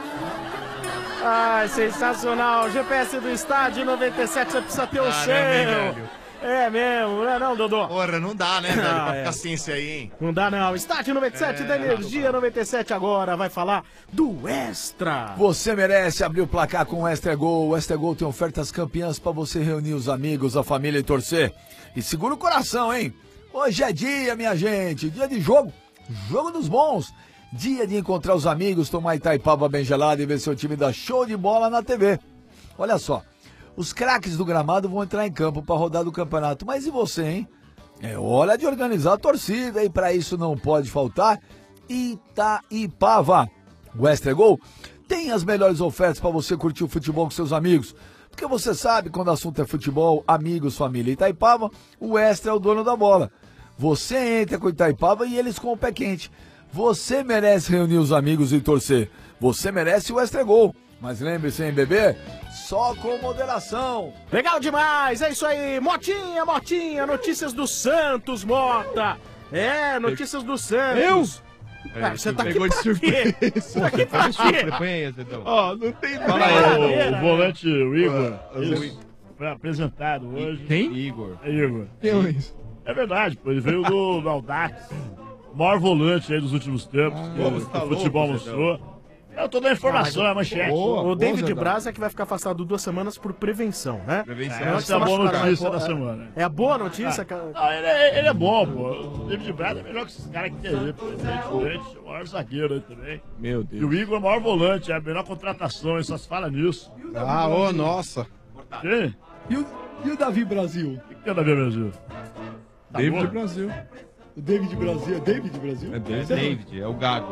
Ai, sensacional. G P S do Estádio noventa e sete, você precisa ter o Ah, seu. né, velho? É mesmo, não é não, Dodô? Porra, não dá, né, velho? Ah, Pra é. ficar sem isso aí, hein? Não dá não. Estádio noventa e sete É, da Energia noventa e sete agora vai falar do Extra. Você merece abrir o placar com o Extra Gol. O Extra Gol tem ofertas campeãs para você reunir os amigos, a família e torcer. E segura o coração, hein? Hoje é dia, minha gente, dia de jogo, jogo dos bons. Dia de encontrar os amigos, tomar Itaipava bem gelado e ver seu time dar show de bola na T V. Olha só, os craques do gramado vão entrar em campo para rodar do campeonato. Mas e você, hein? É hora de organizar a torcida e para isso não pode faltar Itaipava. O Extra Gol tem as melhores ofertas para você curtir o futebol com seus amigos. Porque você sabe, quando o assunto é futebol, amigos, família e Itaipava, o Extra é o dono da bola. Você entra com Itaipava e eles com o pé quente. Você merece reunir os amigos e torcer. Você merece o Extra Gol. Mas lembre-se, hein, bebê? Só com moderação. Legal demais, é isso aí. Motinha, Motinha, notícias do Santos, Mota. É, notícias do Santos. É, Ah, você tá aqui pegou de pra surpresa. quê? Você tá aqui pra quê? Põe aí, Azedão. Ó, não tem Fala aí, nada. o, o volante, o Igor. Ué, Isso, foi apresentado hoje. Quem? Igor. É Igor. Quem é isso? É verdade, pô, ele veio do, do Audax. O maior volante aí dos últimos tempos Ah, que, você que tá o futebol louco, mostrou. Eu tô dando informação, é manchete. O, o David Zedão. Braz é que vai ficar afastado duas semanas por prevenção, né? Prevenção. É, essa é a boa notícia da semana. É a boa notícia, cara. Ah, ele, é, ele é bom, pô. O David Braz é melhor que esses caras que tem aí, pô. Ele é diferente, o maior zagueiro aí também. Meu E Deus. o Igor é o maior volante, é a melhor contratação, aí só se fala nisso. Ah, ô, nossa. Quem? E o, e o Davi Brasil? O que é da Brasil? Tá David bom? Brasil. O David Brasil é David Brasil? É É David. David, é o Gago.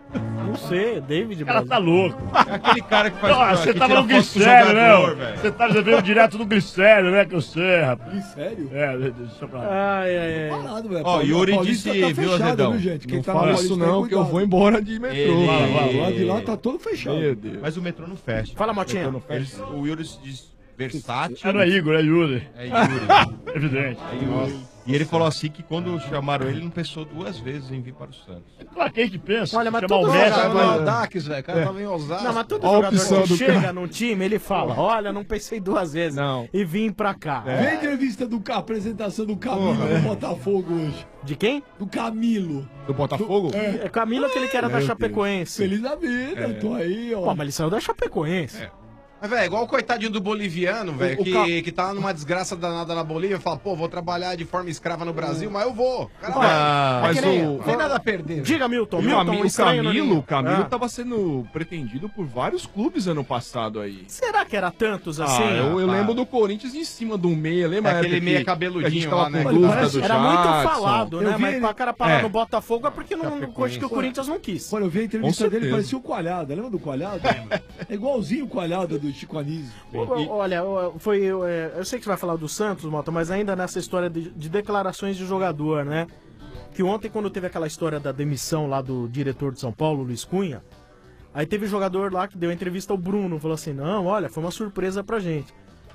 Não sei, David O cara Brasil. tá louco. É aquele cara que faz. Ó, que você tira tava no foto com o Glicério, jogador, né? velho. Você tá, já veio direto do Glicério, né? Que eu sei, rapaz. Glicério? É, deixa pra lá. Ai, ai, ai. Parado, velho. Ó, Yuri Paulista disse, tá viu, fechado, Azedão? viu, gente? Quem Não tá na fala Paulista isso tem não, que eu cuidado. vou embora de metrô. Ele- Vai, vai, o lado de lá tá todo fechado. Meu Deus. Mas o metrô não fecha. Fala, O Motinha. metrô não fecha. O Yuri se diz versátil. Ah, não é Igor, é Yuri. É Yuri. Evidente. É Yuri. E ele falou assim que quando chamaram ele, ele não pensou duas vezes em vir para o Santos. Pra quem que pensa? Olha, mas Chamar todo o Messi, jogador- vai- Não, o Dax, velho. O cara tava em Osasco. Não, mas todo Ó a jogador opção que do chega cara. num time, ele fala, olha, não pensei duas vezes. Não. E vim pra cá. Vê a entrevista do Ca- apresentação do Camilo no Botafogo hoje. De quem? Do Camilo. Do Botafogo? É Camilo, aquele que era da Meu Chapecoense. Feliz da vida, É. tô aí, ó. Pô, mas ele saiu da Chapecoense. Mas, velho, igual o coitadinho do boliviano, velho, o que, Ca- que tá numa desgraça danada na Bolívia, fala, pô, vou trabalhar de forma escrava no Brasil, mas eu vou. O cara vai. Ah, É mas que nem- o... Não tem nada a perder. Diga, Milton. O Milton, Camilo, um estranho no Camilo, ninho. o Camilo Ah. tava sendo pretendido por vários clubes ano passado aí. Será que era tantos assim? Ah, eu, eu rapaz. lembro do Corinthians em cima do meia, lembra? É a aquele época meia que- cabeludinho que a gente tava lá, com né? dúvida Parece- do Era muito Jackson. falado, Eu né? vi Mas ele- pra cara parar É. no Botafogo é porque não, não Chapecoense. que o Corinthians não quis. Quando eu vi a entrevista Com dele, certeza. parecia o Coalhada. Lembra do Coalhada? É igualzinho o Coalhada do Chico Anísio. Ô, Olha, ô, foi. é, Eu sei que você vai falar do Santos, Mota, mas ainda nessa história de, de declarações de jogador, né? Que ontem, quando teve aquela história da demissão lá do diretor de São Paulo, Luiz Cunha, aí teve jogador lá que deu entrevista ao Bruno, falou assim: não, olha, foi uma surpresa pra gente.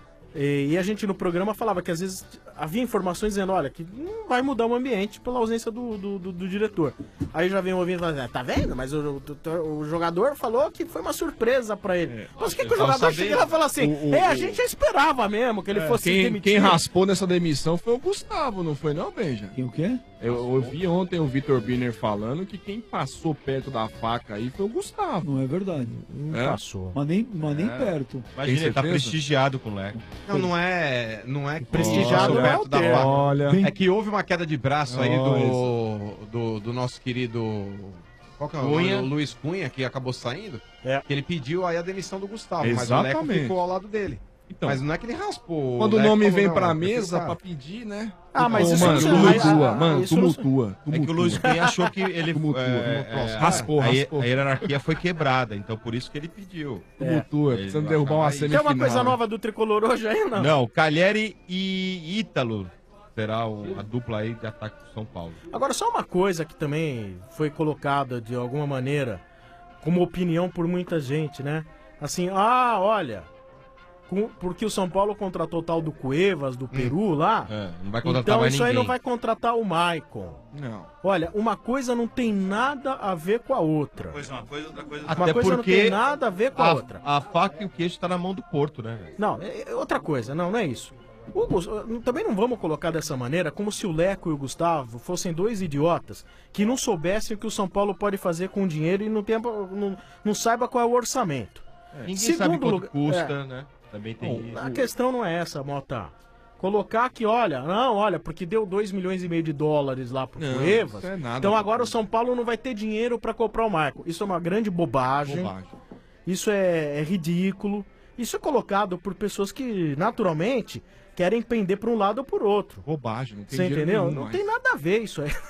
E, e a gente no programa falava que às vezes havia informações dizendo, olha, que não vai mudar o ambiente pela ausência do, do, do- do diretor. Aí já vem um ouvindo e fala, tá vendo? Mas o, o- o jogador falou que foi uma surpresa pra ele. Mas o que, que o Só jogador saber- chega lá e fala assim, o- o- é, a o- gente já esperava mesmo que ele É, fosse quem, demitido. quem raspou nessa demissão foi o Gustavo, não foi não, Benja? Quem o quê? Eu ouvi ontem o Vitor Biner falando que quem passou perto da faca aí foi o Gustavo. Não é verdade. É? Passou. Mas nem, mas nem É. perto. Imagina, ele tá certeza? prestigiado com o Leco. Não, não é. Não é Prestigiado passou não é perto o da termo. faca. Olha. É que houve uma queda de braço aí Olha do, do, do nosso querido. Qual que é o Cunha. nome? O Luiz Cunha, que acabou saindo. É. Que ele pediu aí a demissão do Gustavo, mas o Leco Exatamente. ficou ao lado dele. Então, Mas não é que ele raspou. quando o Leco nome falou, vem não, pra eu prefiro mesa o cara. pra pedir, né? Ah, mas Ô, isso mano, não- tumultua, ah, ah, mano, isso não- tumultua, É que o tumultua. Luiz Cunha achou que ele Tumultua, é, tumultua. é, Raspou, a, raspou. a hierarquia foi quebrada, então por isso que ele pediu. Tumultua, Ele precisando vai derrubar uma acabar aí. Tem semifinal. uma coisa nova do Tricolor hoje aí, não? Não, Calheri e Ítalo será o- a dupla aí de ataque do São Paulo. Agora, só uma coisa que também foi colocada de alguma maneira como opinião por muita gente, né? Assim, ah, olha, com- porque o São Paulo contratou o tal do Cuevas, do Peru lá, É, não vai contratar então mais isso aí ninguém. não vai contratar o Maicon. Não. Olha, uma coisa não tem nada a ver com a outra. Coisa, uma coisa, outra coisa. Até Uma coisa não porque tem nada a ver com a, outra. A faca e o queijo tá na mão do Porto, né, velho? Não, é é outra coisa, não, não é isso. O Gus- também não vamos colocar dessa maneira como se o Leco e o Gustavo fossem dois idiotas que não soubessem o que o São Paulo pode fazer com o dinheiro e não, tenha, não, não saiba qual é o orçamento. Ninguém Segundo sabe quanto lugar- custa, é. né? Também tem isso. A questão não é essa, Mota. Colocar que, olha, não, olha, porque deu dois milhões e meio de dólares lá pro Não, Cuevas, isso é nada, então pô. agora o São Paulo não vai ter dinheiro para comprar o Marco. Isso é uma grande bobagem. Bobagem. Isso é, é ridículo. Isso é colocado por pessoas que, naturalmente, querem pender para um lado ou por outro. Bobagem, não tem Você dinheiro entendeu? nenhum Não mais. tem nada a ver isso aí.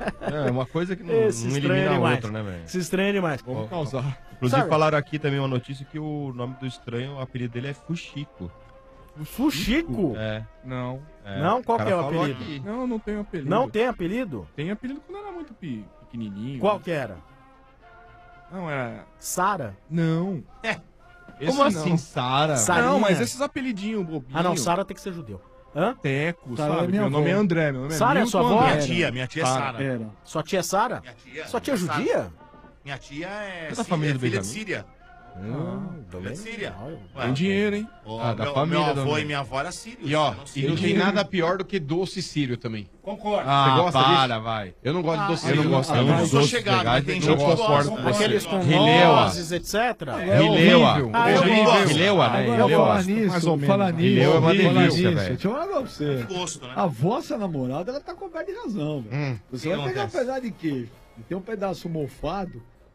É uma coisa que não, Esse não estranha elimina a demais. outra, né, velho? Se estranha demais. Vamos causar. Inclusive Sabe? falaram aqui também uma notícia que o nome do estranho, o apelido dele é Fuxico. Fuxico? É. Não. é. Não? Qual cara que é o falou apelido? aqui. Não, não tem apelido. Não tem apelido? Tem apelido quando era muito pe- pequenininho. Qual que era? Não, era... Sara? Não. É. Esse Como não. assim, Sara? Sarinha? Não, mas esses apelidinhos bobinhos. Ah, não, Sara tem que ser judeu. Hã? Teco, Sara é sabe? minha Meu nome é avó. André, meu nome é Sara é Milton sua avó? André. Minha tia, minha tia é Sara. Era. Sua tia é Sara? Minha tia. Sua tia é Sara. judia? Minha tia é, É da sí- família é do filha de Benjamin? Síria. Filha de Síria. Ué, Tem dinheiro, hein? ó, Ah, da meu, família meu do avô homem. e minha avó eram sírios. E ó, eram e sírios. não tem nada pior do que doce sírio também. Concordo. Ah, Você gosta para, disso? vai. Eu não gosto de doce eu não sírio. gosto, Ah, eu não Eu não sou doces chegado, legais, mas tem eu gente que concordo gosta. com você. Aqueles com Rileua. rosas, etcétera? É Rileua. horrível. Ah, eu Benjamin gosto. gosta. Rileua, né? Agora, Rileua. falar nisso, mais ou menos. falar nisso, Rileu é uma falar delícia, nisso. velho. Deixa eu falar pra você. Gosto, né? A vossa namorada, ela tá coberta de razão, velho. Hum. Você O que vai pegar um acontece? pedaço de queijo e tem um pedaço mofado,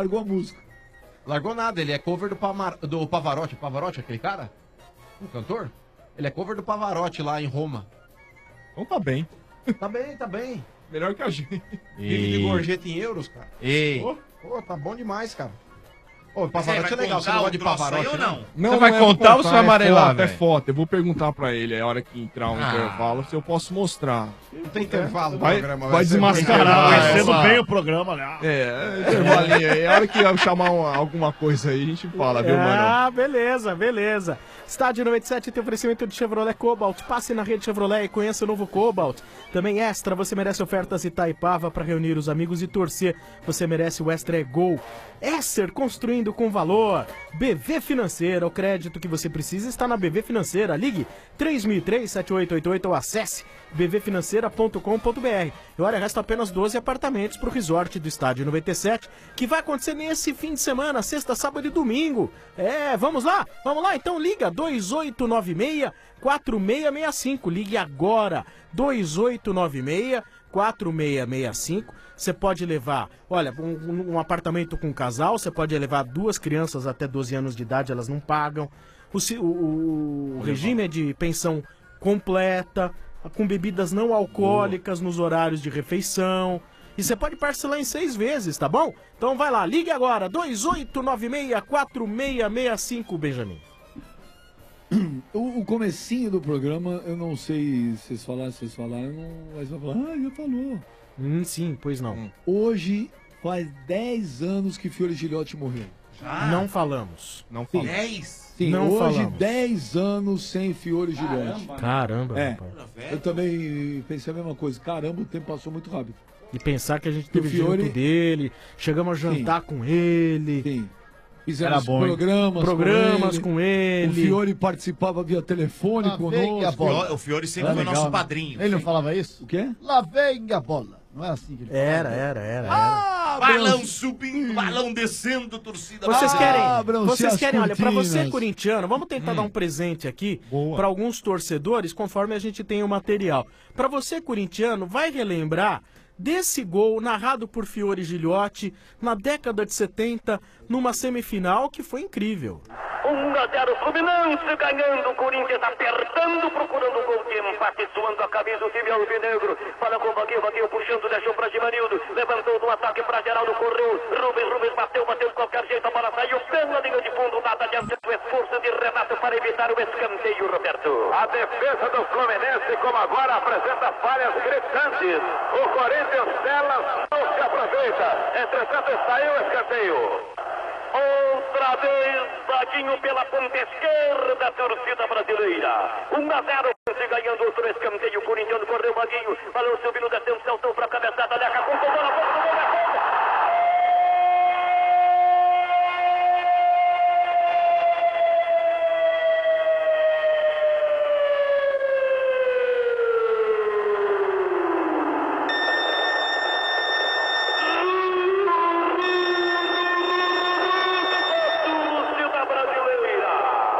largou a música. Largou nada, ele é cover do, Pamar... do Pavarotti. Pavarotti, aquele cara? O cantor? Ele é cover do Pavarotti lá em Roma. Então tá bem. Tá bem, tá bem. Melhor que a gente. Vive de gorjeta em euros, cara. Ei, Oh. Pô, tá bom demais, cara. Ô, Mas aí, Pavarotti é vai legal, você contar não o gosta de troço Pavarotti, aí ou não? não? Não, Você vai não é contar ou pra você vai amarelar, É foto, é velho? foto. Eu vou perguntar pra ele a hora que entrar um Ah. intervalo se eu posso mostrar. Não tem intervalo no Vai, programa, vai ser desmascarar. Conhecendo essa- bem o programa, né? É, intervalinho aí. A hora que eu chamar um- alguma coisa aí, a gente fala, viu, mano? Ah, beleza, beleza. Estádio noventa e sete tem oferecimento de Chevrolet Cobalt. Passe na rede Chevrolet e conheça o novo Cobalt. Também Extra, você merece ofertas Itaipava para reunir os amigos e torcer. Você merece o Extra é Gol. Esser, construindo com valor. B V Financeira, o crédito que você precisa está na B V Financeira. Ligue três mil e três, sete oito oito oito ou acesse b v financeira ponto com ponto b r. E olha, resta apenas doze apartamentos para o resort do Estádio noventa e sete, que vai acontecer nesse fim de semana, sexta, sábado e domingo. É, vamos lá? Vamos lá? Então liga dois oito nove seis, quatro seis seis cinco. Ligue agora. dois oito nove seis, quatro seis seis cinco. Você pode levar, olha, um, um apartamento com um casal, você pode levar duas crianças até doze anos de idade, elas não pagam. O, ci- o- o- o regime é de pensão completa, com bebidas não alcoólicas nos horários de refeição. E você pode parcelar em seis vezes, tá bom? Então vai lá, ligue agora, dois oito nove seis, quatro seis seis cinco, Benjamin. O, o comecinho do programa, eu não sei se vocês falaram, se vocês falaram, não, mas vai falar, ah, já falou. Hum, sim, pois não. Hoje faz dez anos que Fiore Gilhote morreu. Não falamos. Não Sim. dez? Sim, Não hoje falamos. dez anos sem Fiore Gilhote. Caramba, É, rapaz. eu também pensei a mesma coisa. Caramba, o tempo passou muito rápido. E pensar que a gente Que o teve Fiore- junto dele, chegamos a jantar com ele. Sim. Fizemos Era bom, hein? programas, Programas com com ele. ele. O Fiore participava via telefone Lá vem a conosco. bola. O Fiore sempre Era foi legal, nosso né? padrinho. Ele não falava isso? O quê? Lá vem a bola. Não é assim que ele falava? Era, era, era, era. Ah, Balão subindo, balão descendo, torcida Vocês querem, Abram-se vocês as querem, olha, pra você cortinas. corintiano, vamos tentar dar um presente aqui Boa. pra alguns torcedores, conforme a gente tem o material. Pra você corintiano, vai relembrar desse gol narrado por Fiore Gilhote na década de setenta, numa semifinal que foi incrível. um a zero Fluminense ganhando, o Corinthians apertando, procurando o gol de empate, suando a camisa do time alvinegro. Fala com o Vaguinho, Vaguinho puxando, deixou para Gimanildo, levantou do ataque para Geraldo, correu, Rubens, Rubens bateu, bateu de qualquer jeito, a bola saiu pela linha de fundo, nada adiante do esforço de Renato para evitar o escanteio, Roberto. A defesa do Fluminense, como agora, apresenta falhas gritantes. O Corinthians delas não se aproveita. Entretanto, saiu o escanteio. Outra vez, Vaguinho pela ponta esquerda, torcida brasileira. um a zero, se ganhando outro escanteio, o corintiano correu, Vaguinho, balão subindo, descendo, saltou para a cabeçada, Leca, com bola, bola, bola, bola. Torcida brasileira.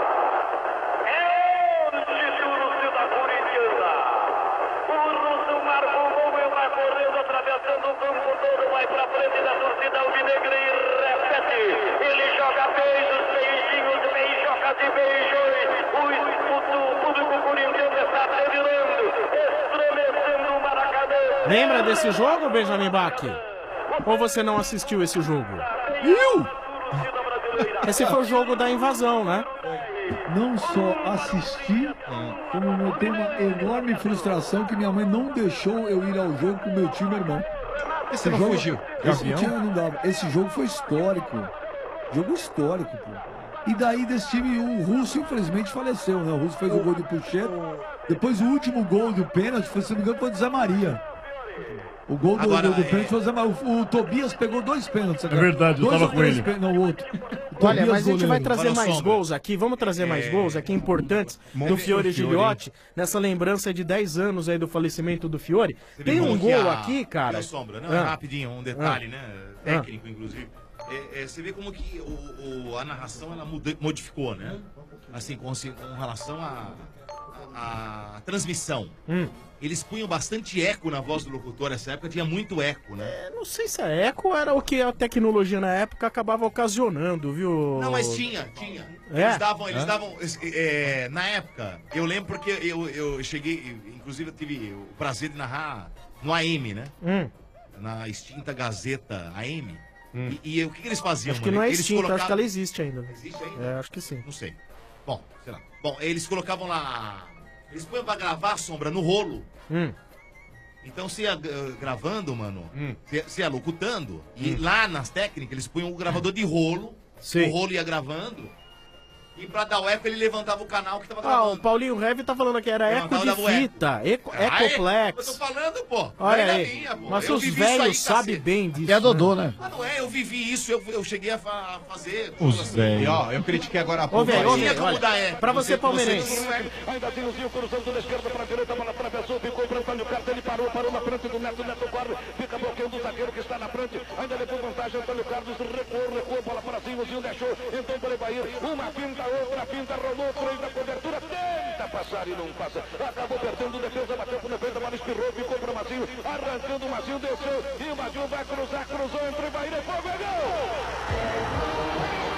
É onde torcida corintiana. O Russo marca o gol e vai correndo, atravessando o campo todo, vai pra frente da torcida alvinegra e repete. Ele joga beijos, beijinhos, beijocas e beijões. O, o, o público corintiano está delirando, estremecendo o Maracanã. Lembra desse jogo, Benjamin Bach? Ou você não assistiu esse jogo? Eu? Esse foi o jogo da invasão, né? Não só assisti, como eu tenho uma enorme frustração que minha mãe não deixou eu ir ao jogo com meu tio e meu irmão. Esse não fugiu? Esse Gavião? time não dava. Esse jogo foi histórico. Jogo histórico, pô. E daí desse time, o Russo infelizmente faleceu, né? O Russo fez o gol de Pucheta. Depois o último gol do pênalti, foi, se não me engano, foi do Zé Maria. O gol do, Agora, do, do é- pênalti foi o Zé Maria. O, o Tobias pegou dois pênaltis. É verdade, eu dois tava ou com três ele. pênaltis, não, o outro. O Olha, Tobias mas a gente vai goleiro. trazer Fala, mais Sombra. gols aqui. Vamos trazer mais gols aqui importantes do Vamos ver Fiore o Fiore. Gilhote, nessa lembrança de dez anos aí do falecimento do Fiore. Você Tem viu um que gol a- aqui, cara. Viu, Sombra, não, Ah. rapidinho, um detalhe, Ah. né? Técnico, inclusive. É, é, você vê como que o, o- a narração ela muda- modificou, né? Assim, com, se- com relação à a, a transmissão. Hum. Eles punham bastante eco na voz do locutor, nessa época tinha muito eco, né? Eu não sei se a eco era o que a tecnologia na época acabava ocasionando, viu? Não, mas tinha, tinha. É? Eles davam, eles É? davam, é, na época, eu lembro porque eu, eu cheguei, inclusive eu tive o prazer de narrar no A M, né? Hum. Na extinta Gazeta A M. E, e o que, que eles faziam, Acho que mano? não é Eles extinta, acho que colocavam- ela existe ainda. Existe ainda? É, acho que sim. Não sei. Bom, sei lá. Bom, eles colocavam lá... Eles põem pra gravar a sombra no rolo. Hum. Então você ia eh, gravando, mano, Hum. você você ia locutando, e lá nas técnicas eles punham o gravador de rolo, Sim. o rolo ia gravando, e pra dar o eco ele levantava o canal que tava Ah, gravando. o Paulinho Heavy tá falando que era eco Levantava, de dava o eco. fita, eco, Ah, é? Ecoplex. Eu tô falando, pô. Olha Era aí. minha, pô. Mas Eu os vivi isso aí, velhos sabem cacete. bem disso. Que é Dodô, né? Ah, não é, eu vivi isso, eu, eu cheguei a fa- fazer. Os assim. velhos. E, ó, eu critiquei agora há pouco. Ô, velho, ô, Tinha velho, como olha, dar eco. pra você, Você- palmeirense. você- Ainda assim o Zinho cruzando da esquerda para a direita, a bola atravessou, ficou para Antônio Carlos, ele parou, parou na frente do Neto, Neto corre, fica bloqueando o zagueiro que está na frente, ainda levou vantagem, Antônio Carlos recuou, recuou, bola para cima, o Zinho deixou, então para Evair, uma pinta, outra pinta, rolou, três da cobertura, tenta passar e não passa, acabou perdendo, defesa, bateu por defesa, a bola espirrou, ficou para o Mazinho, arrancando o Mazinho, desceu, e o Mazinho vai cruzar, cruzou entre Evair e fogo, é gol!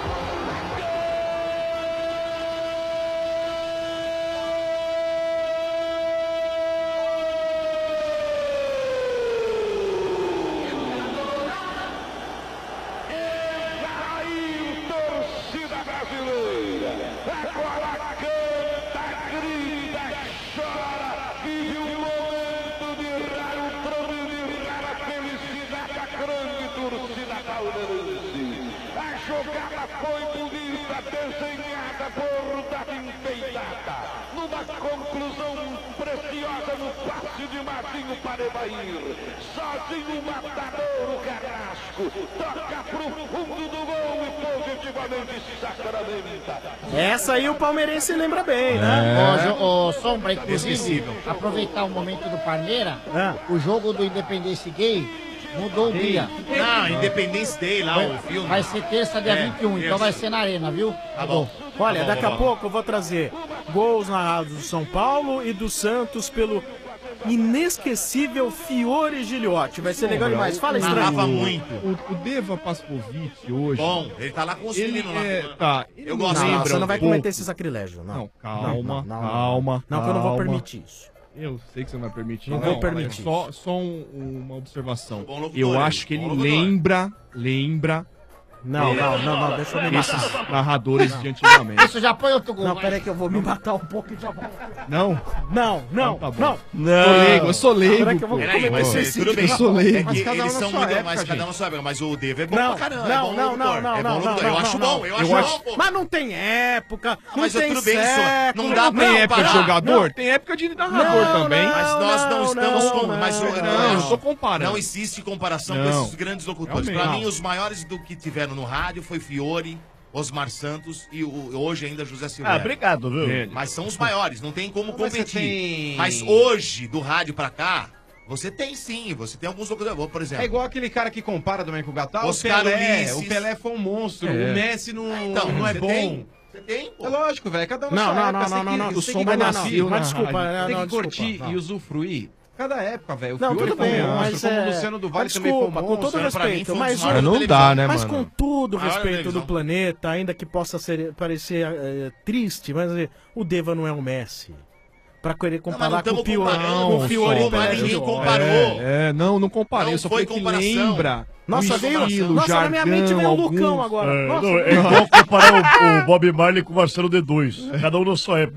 Torcida brasileira, agora canta, grita, chora, vive um momento de raro trono, de rara felicidade, a grande torcida palmeirense. A jogada foi bonita, desenhada por Davi enfeitada, numa conclusão preciosa no passe de Martinho para Evair, sozinho o matador, o Carrasco, toca pro fundo do gol e positivamente sacramenta. Essa aí o palmeirense lembra bem, né? Ô, Jo- ô, Sombra, inclusive, Inesquecível. aproveitar o momento do Parmeira, Ah. o jogo do Independência Gay mudou o dia. Não, Independence Day lá, o filme. Vai ser terça, dia É, vinte e um, então terça. vai ser na Arena, viu? Tá bom. Olha, Tá bom, daqui tá a bom. pouco eu vou trazer gols narrados do São Paulo e do Santos pelo inesquecível Fiore Giliotti. Vai ser legal demais. Fala, Narrava estranho. muito. O, o Deva Pascovitch hoje. Bom, ele tá lá com os ele meninos lá. é, tá, ele Eu não gosto. Não, lembra você não um vai pouco. cometer esse sacrilégio, não. Não, calma, Não, não, não, calma. Não, que eu não vou calma. permitir isso. Eu sei que você não vai permitir. Não vou permitir. é Só, só um- uma observação. Bom locutor, Eu ele. acho que Bom ele locutor. lembra, lembra Não, não, não, não, deixa eu me esses matar. narradores de antigamente. Isso já põe outro gol. Não, vai. peraí que eu vou me matar um pouco e já volto. Não? Não, não, Então tá bom. não. Sou leigo, eu sou leigo. Será que eu vou pô. Peraí, mas cometer é, esse tudo bem. Eu sou leigo. É que cada um eles na são sua muito época, mais, cada um gente. na sua época, mas o Deva é bom Não, pra caramba. não, é bom não, locutor, não, não, é bom não, locutor. não, Eu não, acho não. bom, eu Eu acho acho- bom, pô. Mas não tem época, não mas tem tudo bem, isso século. não dá Não tem época de comparar. jogador? Tem época de narrador Não, também. Mas nós não, não, estamos não, com. não, mas o- não, Não, eu tô comparando. Não existe comparação com Não. esses grandes locutores. Realmente. Pra mim, os maiores do que tiveram no rádio foi Fiore, Osmar Santos e o- hoje ainda José Silveira. Ah, obrigado, viu? Ele. Mas são os maiores, não tem como Mas você competir. tem- Mas hoje, do rádio pra cá, você tem sim. Você tem alguns locutores. Por exemplo. É igual aquele cara que compara também com o Gattal. Oscar o Pelé, Ulisses. o Pelé foi um monstro. É. O Messi não, Então, não é você bom. tem. Você tem, pô. É lógico, velho. Cada um na Não, sua não, época. não, você não, tem não, que- não. você O tem que Sombra nascer, nasceu Mas na desculpa, rádio. não, Tem não, que curtir desculpa, e não. usufruir cada época, velho. O Não, Fiore tudo foi bem, um mas monstro, como é... o Luciano do Vale mas também desculpa, foi um com todo monstro. Pra mim, respeito, foi um mas, dos o- maiores Não da dá, televisão. né, mas mano? com todo o Maior respeito televisão. do planeta, ainda que possa ser, parecer eh, triste, mas eh, o Deva não é o Messi. Pra querer comparar não com tamo o Fiore, comparando, com o Fiore só, e Pelé mas ninguém Giliotti. comparou. É, é, não, não comparei. Não eu só foi falei que comparação. lembra. Nossa, o veio, estilo, nossa, na minha mente veio o jargão, Lucão alguns. agora. É, Nossa, não, é igual comparar o, o Bob Marley com o Marcelo D dois. Cada um na sua época.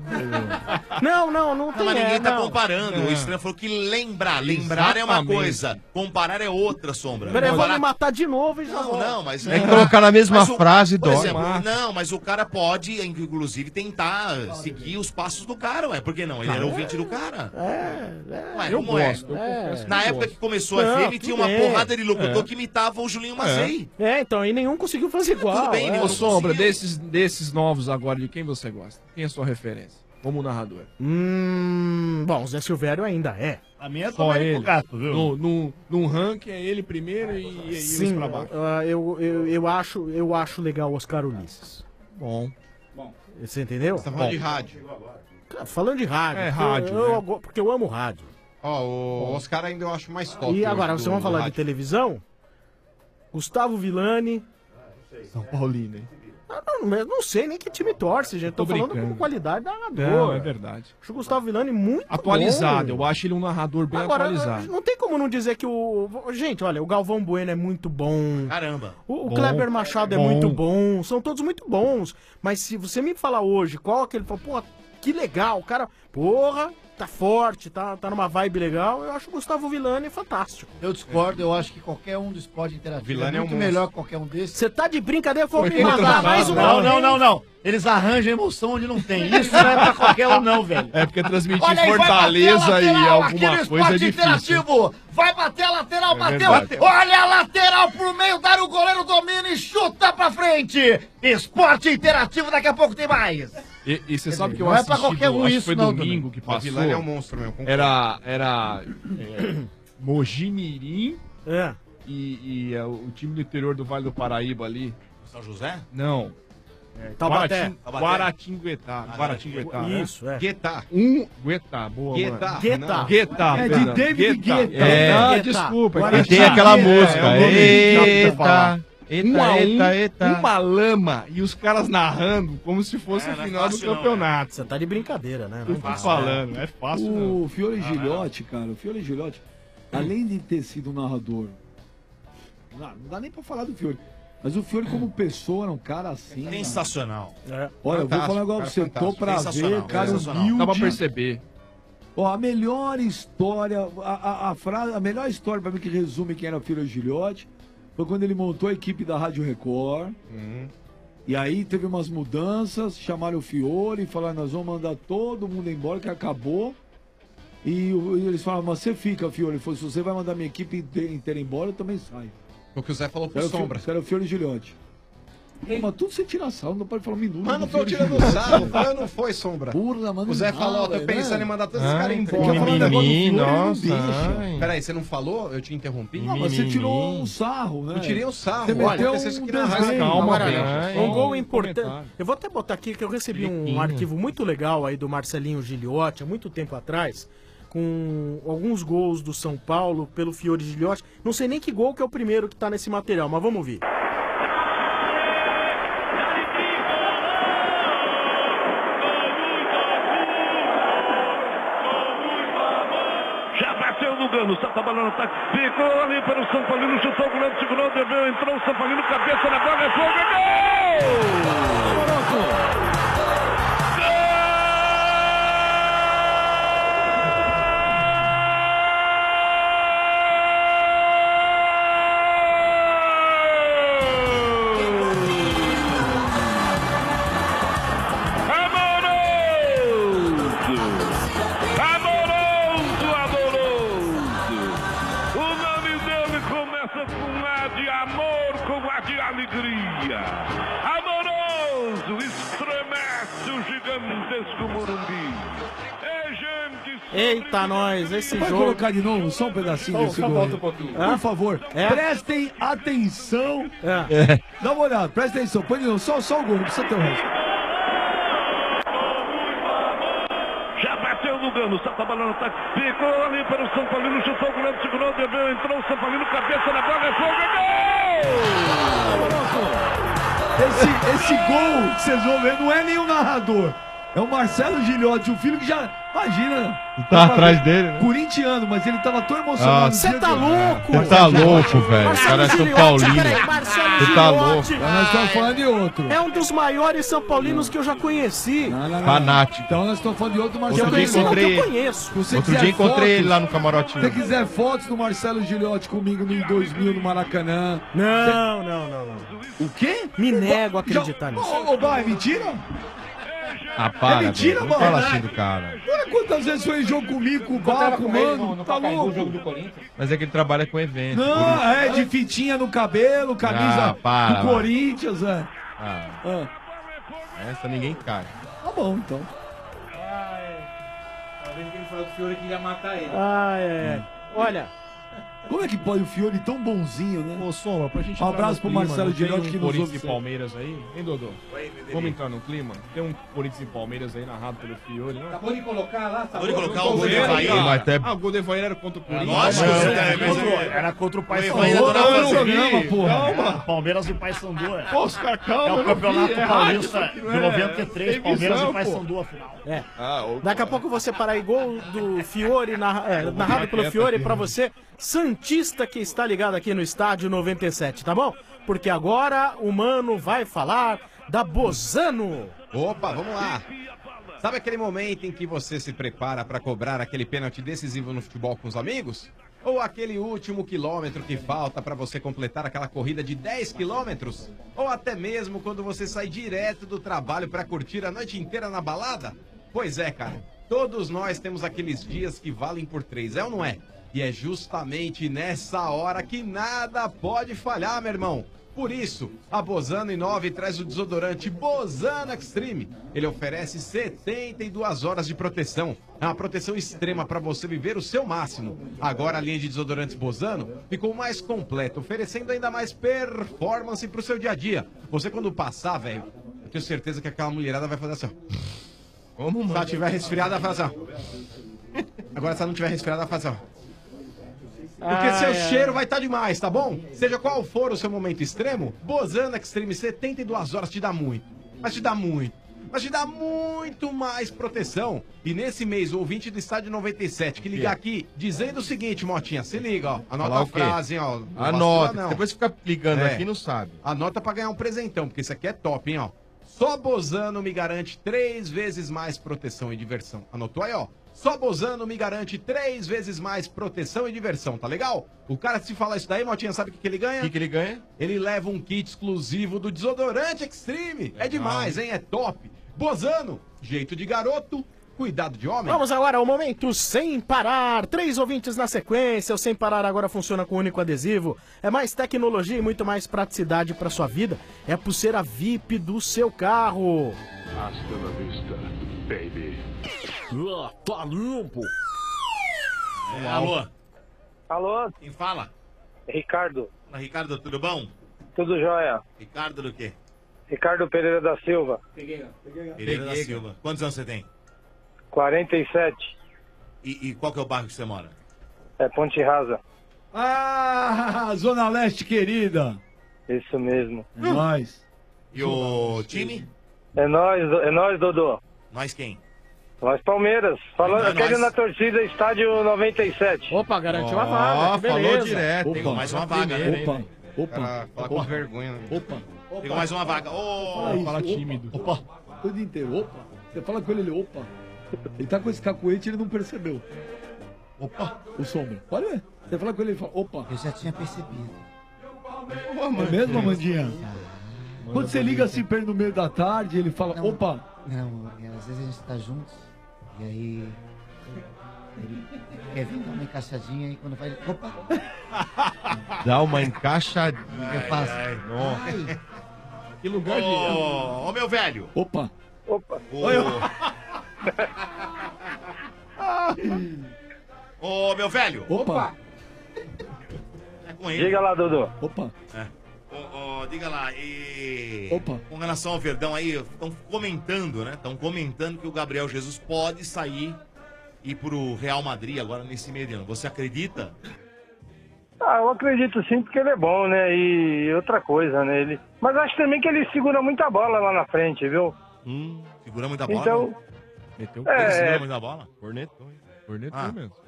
não, não, não tem Não, mas ninguém é, tá não. comparando. O estranho falou que lembrar. Lembrar é uma Exatamente. coisa. Comparar é outra, Sombra. Peraí, eu vou Comparar- me matar de novo e já Não, volto. não, mas... É que colocar na mesma Mas o- frase por dói. exemplo, Mas- Não, mas o cara pode, inclusive, tentar seguir os passos do cara, ué. Por que não? Ele era ouvinte do cara. É, é. Ué, Eu como gosto, eu é? confesso que Na eu época gosto. que começou a Não, F M, tudo tinha uma bem. porrada de locutor É. que imitava o Julinho Macei. É, então, e nenhum conseguiu fazer igual. tudo bem, é. nenhum Ô, Sombra, conseguiu. desses, desses novos agora, de quem você gosta? Quem é a sua referência? Como narrador? Hum, bom, o Zé Silvério ainda é. A minha é Só também ele. com gato, viu? No, no, num ranking é ele primeiro e, e eles Sim, pra baixo. ah, eu, eu, eu, acho, eu acho legal o Oscar Ulisses. Bom. Você entendeu? Você tá falando Bom. de rádio. Cara, falando de rádio. É, porque rádio, Eu, eu né? go- porque eu amo rádio. Ó, o Oscar ainda eu acho mais top. E agora, hoje vocês do- vão do falar de rádio. televisão? Gustavo Villani, São Paulino, hein? Eu não, eu não sei nem que time torce, gente. Tô, Tô falando brincando. com qualidade da narrador. Não, é verdade. Acho o Gustavo Villani muito Atualizado, bom. eu acho ele um narrador bem Agora, atualizado. não tem como não dizer que o... Gente, olha, o Galvão Bueno é muito bom. Caramba. O, o Bom, Kleber Machado é bom. muito bom. São todos muito bons. Mas se você me falar hoje qual aquele... Pô, que legal, o cara... Porra, tá forte, tá, tá numa vibe legal. Eu acho o Gustavo Villani fantástico. Eu discordo, eu acho que qualquer um do esporte interativo Villani é é um muito monstro. melhor que qualquer um desses. Você tá de brincadeira, foi Porque me mandar eles mais um Não, nome. não, não, não. Eles arranjam emoção onde não tem. Isso não é pra qualquer um, não, velho. É porque transmitir Olha aí, vai Fortaleza bater a e lateral, alguma aqui no coisa é esporte difícil. interativo. Vai bater a lateral, É bateu. verdade. Olha a lateral pro meio da área, o goleiro domina e chuta pra frente. Esporte interativo, daqui a pouco tem mais. E, e você Quer sabe dizer, que eu não é assisti, pra qualquer um acho que isso, foi não, domingo Dudu. que O passou. Villani é um monstro mesmo, concordo. Era, era é, Mogi Mirim é. e, e é, o time do interior do Vale do Paraíba ali. São José? Não. É, Taubaté. Guaratim- Taubaté. Guaratinguetá. Guaratinguetá. né? Isso, é. Guetá. Um Guetá, boa, Guetá. mano. Guetá. Não, Guetá, É de perdão. David Guetta. É, ah, Guetá. desculpa. Guaratinguetá. Guetá. E tem aquela É, música. é um nome chato pra falar. Eita, um a um, eita, eita. uma lama e os caras narrando como se fosse É, o não é final do fácil não, campeonato. Você tá de brincadeira, né? Eu tô falando, não é fácil não. O Fiore Gilhote, cara, o Fiore Gilhote, além de ter sido um narrador, não, não dá nem pra falar do Fiore, mas o Fiore como pessoa era um cara assim... Sensacional. É. Olha, eu vou falar um negócio pra você, tô pra ver, cara humilde. Dá pra perceber. Ó, a melhor história, a, a, a, frase, a melhor história pra mim que resume quem era o Fiore Gilhote foi quando ele montou a equipe da Rádio Record. Uhum. E aí teve umas mudanças, chamaram o Fiore e falaram, nós vamos mandar todo mundo embora, que acabou. E, o- e eles falaram, mas você fica, Fiore. Ele falou, se você vai mandar minha equipe inte- inteira embora, eu também saio. O que o Zé falou pro Era o Fi- Sombra. Era o Fiore Gilhote. Pô, mas tudo você tira sarro, não pode falar um minuto. Mano, do tô Fiore tirando Gilhote. sarro. Falando não foi, Sombra. Porra, mano. O Zé falou, tô velho, pensando né? em mandar todos esses Ah, caras quer embora. falar um negócio do Fiore, não nossa, deixa. ai. Peraí, você não falou? Eu te interrompi? Não, mas você tirou um sarro, né? Eu tirei um sarro. Você Olha, meteu aconteceu isso um aqui na desenho. rádio. Calma, Agora, velho. um gol Um importante. comentário. Eu vou até botar aqui que eu recebi um arquivo muito legal aí do Marcelinho Giliotti há muito tempo atrás, com alguns gols do São Paulo pelo Fiore Giliotti. Não sei nem que gol que é o primeiro que tá nesse material, mas vamos ouvir. Já bateu no Gano, solta a bola no ataque, ficou ali para o São Paulino, chutou o goleiro, segurou, deveu, entrou o São Paulino, cabeça na bola, é gol, é gol! Amoroso, amoroso. O nome dele começa com A de amor, com A de alegria. Amoroso, estremece o gigantesco Morumbi. É gente... Eita, nós, esse Pode jogo. colocar de novo só um pedacinho Só- desse só gol. volta aí. um pouquinho. Por Hã? favor, É? prestem atenção. É. Dá uma olhada, presta atenção. Põe de novo, só, só o gol, não precisa ter o resto. Já bateu no Gano, solta a bola no ataque, ficou ali para o São Paulino, chutou o goleiro, segurou, deveu, entrou o São Paulino, cabeça na bola, é gol, é gol! Esse, esse gol que vocês vão ver não é nenhum narrador. É o Marcelo Gilhote, o filho que já. Imagina. Tá atrás dele, né? Corintiano, mas ele tava tão emocionado. Ah, no Você dia tá do- louco? Você tá louco, velho. O cara é São Giliotti, Paulino. peraí, Marcelo Você tá Giliotti. louco. Mas nós estamos falando de outro. É um dos maiores São Paulinos que eu já conheci. Não, não, não. Fanático. Então nós estamos falando de outro Que eu Marcelo Outro dia conheci, não, que encontrei eu ele. conheço. Se você Outro quiser dia encontrei fotos- ele lá no Se camarotinho. você quiser fotos do Marcelo Gilhote comigo no dois mil no Maracanã. Não, não, não, não. O quê? Me nego a Já- acreditar nisso. Ô, ô, vai, mentira? Ah, para, É mentira, velho. Não mano. fala assim do cara. Olha quantas vezes foi em jogo comigo, com o Bar, com o Mano. Tá louco? Mas é que ele trabalha com evento. por Não, isso. é de fitinha no cabelo, camisa Ah, para, do vai. Corinthians, é. Ah, Ah, essa ninguém cai. tá bom, então. Talvez que ele falou que o Fiore queria matar ele. Ah, é. Olha, Como é que pode o Fiore tão bonzinho, né? Ô, Soma, pra gente Um entrar abraço no pro clima, Marcelo não tem Girotti um que nos Corinthians ouve e sempre. Palmeiras aí, hein, Dodô? Oi, Federico. Vamos entrar no clima? Tem um Corinthians e Palmeiras aí narrado pelo Fiore, né? Acabou de colocar lá, Acabou de colocar o gol de Evair. Ah, o gol de Evair era contra o Corinthians. Lógico, Não, você era tá- mas contra- é- Era contra o Paysandu. O Evair adorava Não, fazer. eu vi, porra. Calma. Palmeiras e Paysandu. é. Pô, os caras, calma, É eu o não Campeonato vi, é Paulista rádio, de não é- noventa e três, tem Palmeiras visão, e Paysandu pô. a final. É. Ah, opa. Daqui a pouco você para aí, gol do Fiore, narra- é, Vou narrado ficar pelo quieto Fiore, aqui, pra né? você, Santista, que está ligado aqui no Estádio noventa e sete, tá bom? Porque agora o Mano vai falar da Bozano. Opa, vamos lá. Sabe aquele momento em que você se prepara para cobrar aquele pênalti decisivo no futebol com os amigos? Ou aquele último quilômetro que falta para você completar aquela corrida de dez quilômetros? Ou até mesmo quando você sai direto do trabalho para curtir a noite inteira na balada? Pois é, cara. Todos nós temos aqueles dias que valem por três, é ou não é? E é justamente nessa hora que nada pode falhar, meu irmão. Por isso, a Bozano Inove traz o desodorante Bozano Extreme. Ele oferece setenta e duas horas de proteção. É uma proteção extrema para você viver o seu máximo. Agora a linha de desodorantes Bozano ficou mais completa, oferecendo ainda mais performance para o seu dia a dia. Você quando passar, velho, eu tenho certeza que aquela mulherada vai fazer assim, ó. Como, Se ela tiver resfriada, vai fazer assim, ó. Agora se ela não tiver resfriada, vai fazer assim, ó. Porque Ah, seu é. cheiro vai estar demais, tá bom? Seja qual for o seu momento extremo, Bozano Extreme setenta e duas horas te dá muito. Mas te dá muito. Mas te dá muito mais proteção. E nesse mês, o ouvinte do Estádio noventa e sete que ligar aqui dizendo o seguinte, Motinha, se liga, ó. Anota Falar a o quê? frase, hein, ó. Não Anota, vacila, não. depois fica ligando É. aqui não sabe. Anota pra ganhar um presentão, porque isso aqui é top, hein, ó. Só Bozano me garante três vezes mais proteção e diversão. Anotou aí, ó. Só Bozano me garante três vezes mais proteção e diversão, tá legal? O cara, se falar isso daí, Motinha, sabe o que, que ele ganha? O que, que ele ganha? Ele leva um kit exclusivo do desodorante Extreme. É demais, hein? É top. Bozano, jeito de garoto, cuidado de homem. Vamos agora ao momento Sem Parar. Três ouvintes na sequência. O Sem Parar agora funciona com único adesivo. É mais tecnologia e muito mais praticidade para sua vida. É a pulseira V I P do seu carro. Hasta la vista, baby. Ah, tá limpo. É, alô? Alô? Quem fala? Ricardo. Fala, Ricardo, tudo bom? Tudo jóia? Ricardo do quê? Ricardo Pereira da Silva. Pereira da Peguei, Silva. Quantos anos você tem? quarenta e sete. E, e qual que é o bairro que você mora? É Ponte Rasa. Ah, Zona Leste querida. Isso mesmo. É nóis. E o time? É nós, é nós, Dodô. Nós quem? Nós Palmeiras. Falando, É quero nós. na torcida Estádio noventa e sete. Opa, garantiu Ó, uma vaga. Que falou beleza. direto. Pegou mais uma vaga, né? Opa, opa, Cara, fala com vergonha, né? opa. Pegou mais uma vaga. Ô, Fala isso, fala opa, tímido. Opa, o dia inteiro, opa. Você fala com ele, ele, opa. Ele tá com esse cacuete e ele não percebeu. Opa, o Sombra. Pode ver. Você fala com ele, ele fala, opa. Eu já tinha percebido. É mesmo, Amandinha? Quando você liga assim pra ele no meio da tarde, ele fala, Não. opa. Não, é, às vezes a gente tá juntos e aí ele quer vir dar uma encaixadinha e quando vai, ele, opa, Dá uma encaixadinha. eu faço. Nossa. Que lugar de... ô, ô, meu velho. Opa. Opa. Ô, ô, meu velho. Opa. É com ele. Diga lá, Dodô. Opa. Ô, ô, diga lá, e... Opa. Com relação ao Verdão aí, estão comentando, né? Estão comentando que o Gabriel Jesus pode sair e ir pro Real Madrid agora nesse meio de ano. Você acredita? Ah, eu acredito sim, porque ele é bom, né? E outra coisa, né? Ele... Mas acho também que ele segura muita bola lá na frente, viu? Hum, segura muita bola? Então, Meteu Ele é, segura muita bola? Cornetou. cornetou Ah. mesmo.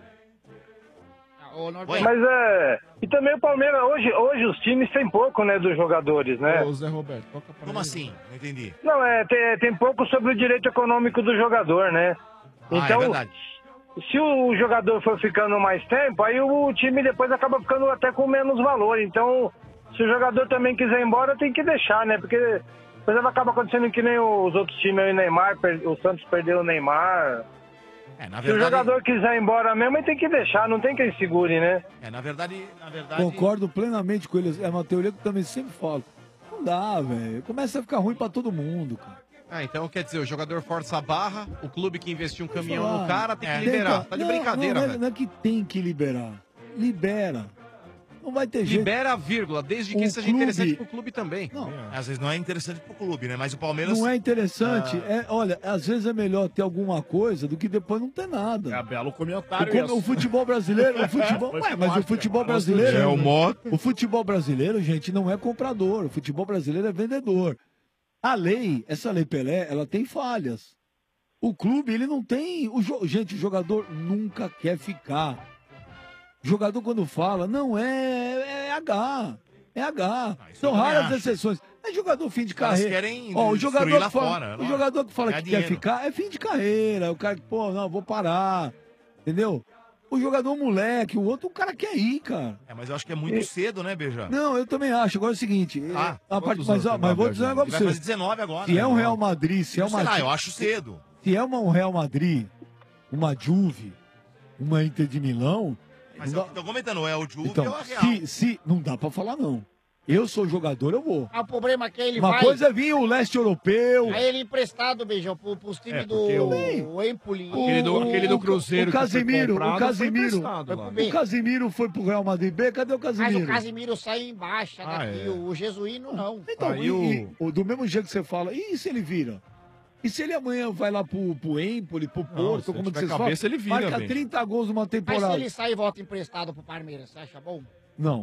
Oi? mas é... E também o Palmeiras, hoje, hoje os times têm pouco, né, dos jogadores, né? Ô, Zé Roberto, toca pra Como mim. assim? Não entendi. Não, é, tem, tem pouco sobre o direito econômico do jogador, né? Ah, é Então, verdade. se o jogador for ficando mais tempo, aí o time depois acaba ficando até com menos valor. Então, se o jogador também quiser ir embora, tem que deixar, né? Porque depois acaba acontecendo que nem os outros times aí, o Neymar, per- o Santos perdeu o Neymar. É, na Se o verdade... jogador quiser ir embora mesmo, ele tem que deixar, não tem quem segure, né? É, na verdade... Na verdade... Concordo plenamente com ele. É uma teoria que eu também sempre falo. Não dá, velho. Começa a ficar ruim pra todo mundo, cara. Ah, então quer dizer, o jogador força a barra, o clube que investiu um caminhão falar. no cara tem que É. liberar. Tenta- Tá de não, brincadeira, não, não é- velho. não é que tem que liberar. Libera. Não vai ter jeito. Libera a vírgula, desde que O seja clube- interessante pro clube também. Às vezes não é interessante pro clube, né? Mas o Palmeiras... Não é interessante. Ah, É, olha, às vezes é melhor ter alguma coisa do que depois não ter nada. É belo O, comentário. como- o futebol brasileiro, o futebol, Foi ué, mas o forte, futebol cara. brasileiro, É o moto. o futebol brasileiro, gente, não é comprador. O futebol brasileiro é vendedor. A lei, essa lei Pelé, ela tem falhas. O clube, ele não tem, o jo- gente, o jogador nunca quer ficar. O jogador quando fala, não é, é H, é H. São eu também raras acho. exceções. É jogador fim de Os caras carreira. querem Ó, o destruir jogador lá que fala, fora, o lógico. jogador que fala Ganhar que quer dinheiro. ficar é fim de carreira. O cara que, pô, não, vou parar. Entendeu? O jogador moleque, o outro, o cara quer ir, cara. É, mas eu acho que é muito E- cedo, né, Beija? Não, eu também acho. Agora é o seguinte. Ah, é, a parte, quantos mas, anos ó, tem mas o vou dizer um negócio Ele vai pra fazer você. dezenove agora. Se né? é um Real Madrid, se é Sei uma. lá, eu acho cedo. Se é uma, um Real Madrid, uma Juve, uma Inter de Milão. Mas não eu tô comentando, é o Juve então, ou é o Real? se, se. Não dá pra falar, não. Eu sou jogador, eu vou. Ah, o problema é que ele Uma vai... coisa é vir o leste europeu. Aí ele emprestado, Beijão, pro, pros times É, do porque o- o Empoli. Aquele do- aquele do Cruzeiro O que foi Casimiro, comprado o foi Casimiro. emprestado Foi lá. pro B. O Casimiro foi pro Real Madrid B, cadê o Mas Casimiro? o Casimiro saiu em baixa Ah, daqui, é. o Jesuíno não. Então, Aí e- o- e- o- do mesmo jeito que você fala, e se ele vira? E se ele amanhã vai lá pro, pro Empoli, pro Porto, se como tiver vocês falam, cabeça, ele vira, marca bem. trinta gols numa Mas temporada. se ele sair e volta emprestado pro Palmeiras, você acha bom? Não.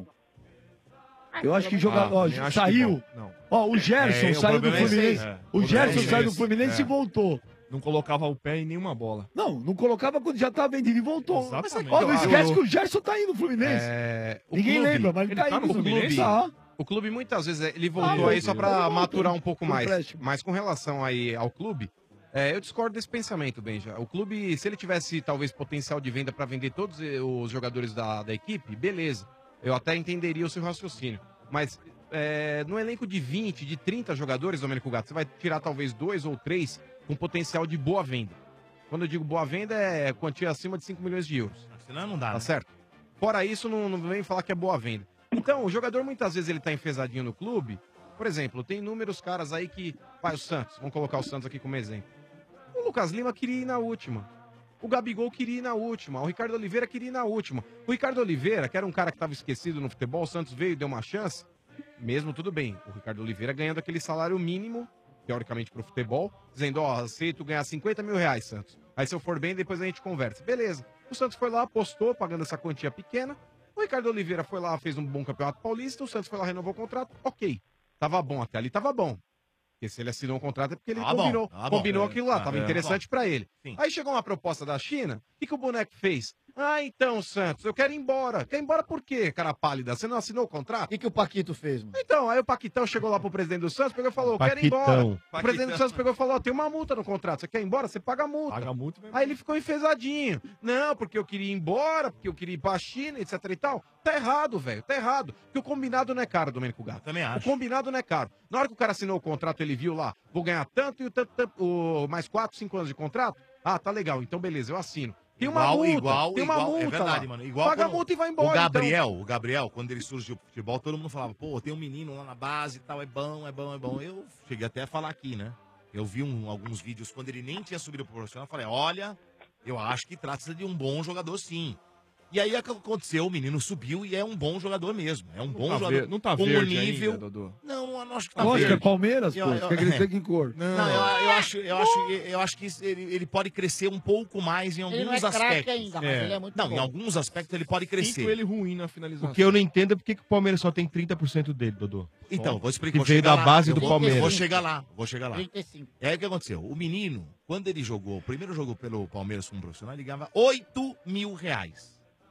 Ah, Eu acho que pelo jogador, Ah, também ó, acho que saiu. bom. Não. Ó, o Gerson É, o saiu do problema é esse aí. Fluminense. É. O O problema Gerson é saiu do esse. Fluminense É. e voltou. Não colocava o pé em nenhuma bola. Não, não colocava quando já tava vendido e voltou. Exatamente. Ó, não Claro. esquece que o Gerson tá aí no Fluminense. É, o Ninguém clube- lembra, mas ele, ele tá tá aí no no clube. Fluminense. Tá. O clube muitas vezes é, ele Ah, voltou meu aí só Deus. pra Ele maturar voltou. um pouco Por mais. empréstimo. Mas com relação aí ao clube, é, eu discordo desse pensamento, Benja. O clube, se ele tivesse talvez potencial de venda pra vender todos eh, os jogadores da, da equipe, beleza. Eu até entenderia o seu raciocínio. Mas é, no elenco de vinte, de trinta jogadores, Domênico Gato, você vai tirar talvez dois ou três com potencial de boa venda. Quando eu digo boa venda, é quantia acima de cinco milhões de euros. Senão não dá, Tá né? certo? Fora isso, não, não vem falar que é boa venda. Então, o jogador muitas vezes ele tá enfesadinho no clube. Por exemplo, tem inúmeros caras aí que. Vai, o Santos, vamos colocar o Santos aqui como exemplo. O Lucas Lima queria ir na última. O Gabigol queria ir na última. O Ricardo Oliveira queria ir na última. O Ricardo Oliveira, que era um cara que estava esquecido no futebol, o Santos veio e deu uma chance. Mesmo tudo bem. O Ricardo Oliveira ganhando aquele salário mínimo, teoricamente, pro futebol, dizendo: ó, aceito ganhar cinquenta mil reais, Santos. Aí se eu for bem, depois a gente conversa. Beleza. O Santos foi lá, apostou, pagando essa quantia pequena. O Ricardo Oliveira foi lá, fez um bom campeonato paulista. O Santos foi lá, renovou o contrato. Ok. Tava bom, até ali tava bom. Porque se ele assinou um contrato é porque ele Tava bom, combinou, tava bom. combinou É, aquilo lá, tá, tava é. interessante pra ele. Sim. Aí chegou uma proposta da China, o que, que o boneco fez? Ah, então, Santos, eu quero ir embora. Quer ir embora por quê, cara pálida? Você não assinou o contrato? O que, que o Paquito fez, mano? Então, aí o Paquitão chegou lá pro presidente do Santos, pegou e falou, eu quero ir Paquitão. embora. O presidente do Santos pegou e falou, ó, tem uma multa no contrato, você quer ir embora? Você paga a multa. Paga a multa e vai Aí ele ficou enfesadinho. Não, porque eu queria ir embora, porque eu queria ir pra China, etc e tal. Tá errado, velho, tá errado. Porque o combinado não é caro, Domênico Gato. Também acho. O combinado não é caro. Na hora que o cara assinou o contrato, ele viu lá, vou ganhar tanto e o tanto, tanto o, mais quatro, cinco anos de contrato. Ah, tá legal, então beleza, eu assino. Tem uma Igual, multa, igual, tem uma igual, multa é verdade, lá. mano. Igual Paga a quando multa e vai embora. O Gabriel, então. o Gabriel, quando ele surgiu pro futebol, todo mundo falava, pô, tem um menino lá na base e tal, é bom, é bom, é bom. Eu cheguei até a falar aqui, né? Eu vi um- alguns vídeos quando ele nem tinha subido pro profissional, eu falei, olha, eu acho que trata-se de um bom jogador sim. E aí o que aconteceu, o menino subiu e é um bom jogador mesmo. É um bom tá jogador. ver- não tá com um verde nível... ainda, Dodô. Não, não, não acho que tá Lógico, verde. é Palmeiras, Eu- pô. eu- Quer que ele tenha que cor? Não, eu, eu acho, eu, acho, eu acho que ele, ele pode crescer um pouco mais em alguns Ele não é craque aspectos. ainda, mas ele é muito Não, bom. em alguns aspectos ele pode crescer. Sinto ele ruim na finalização. O que eu não entendo é por que que o Palmeiras só tem trinta por cento dele, Dodô. Então, vou explicar. Que vou veio chegar da lá. base Eu do vou- Palmeiras. Vou chegar lá, vou chegar lá. trinta e cinco. E aí o que aconteceu? O menino, quando ele jogou, o primeiro jogo pelo Palmeiras como profissional, ele ganhava oito mil reais.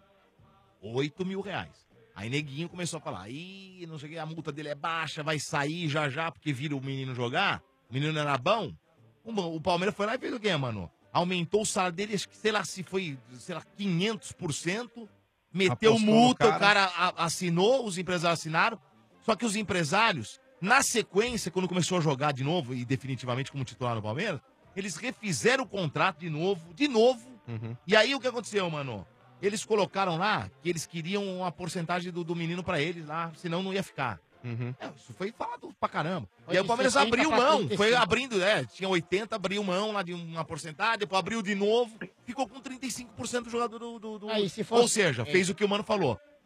oito mil reais. Aí neguinho começou a falar, ih, não sei o que, a multa dele é baixa, vai sair já já, porque vira o menino jogar. O menino era bom. O, o Palmeiras foi lá e fez o quê, mano? Aumentou o salário dele, acho que, sei lá, se foi, sei lá, quinhentos por cento. Meteu Apostou no multa, cara. o cara a- assinou, os empresários assinaram. Só que os empresários, na sequência, quando começou a jogar de novo, e definitivamente como titular no Palmeiras, eles refizeram o contrato de novo, de novo. E aí o que aconteceu, mano? Eles colocaram lá que eles queriam uma porcentagem do, do menino pra eles lá, senão não ia ficar. É, isso foi falado pra caramba. Foi e aí o de Palmeiras sessenta abriu pra mão, trinta e foi cinco. abrindo, é, tinha oitenta, abriu mão lá de uma porcentagem, depois abriu de novo, ficou com trinta e cinco por cento do jogador do... do, do- Aí, se fosse- Ou seja, é. fez o que o Mano falou.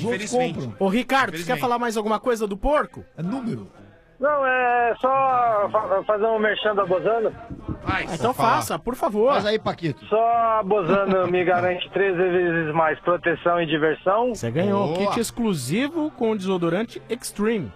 Os outros Infelizmente. compram. Ô, Ricardo, você quer Infelizmente. falar mais alguma coisa do porco? É número. Não, é só fa- fazer um merchan da Bozano. Então faça, por favor. Faz aí, Paquito. Só a Bozano me garante treze vezes mais proteção e diversão. Você ganhou um kit exclusivo com desodorante Extreme.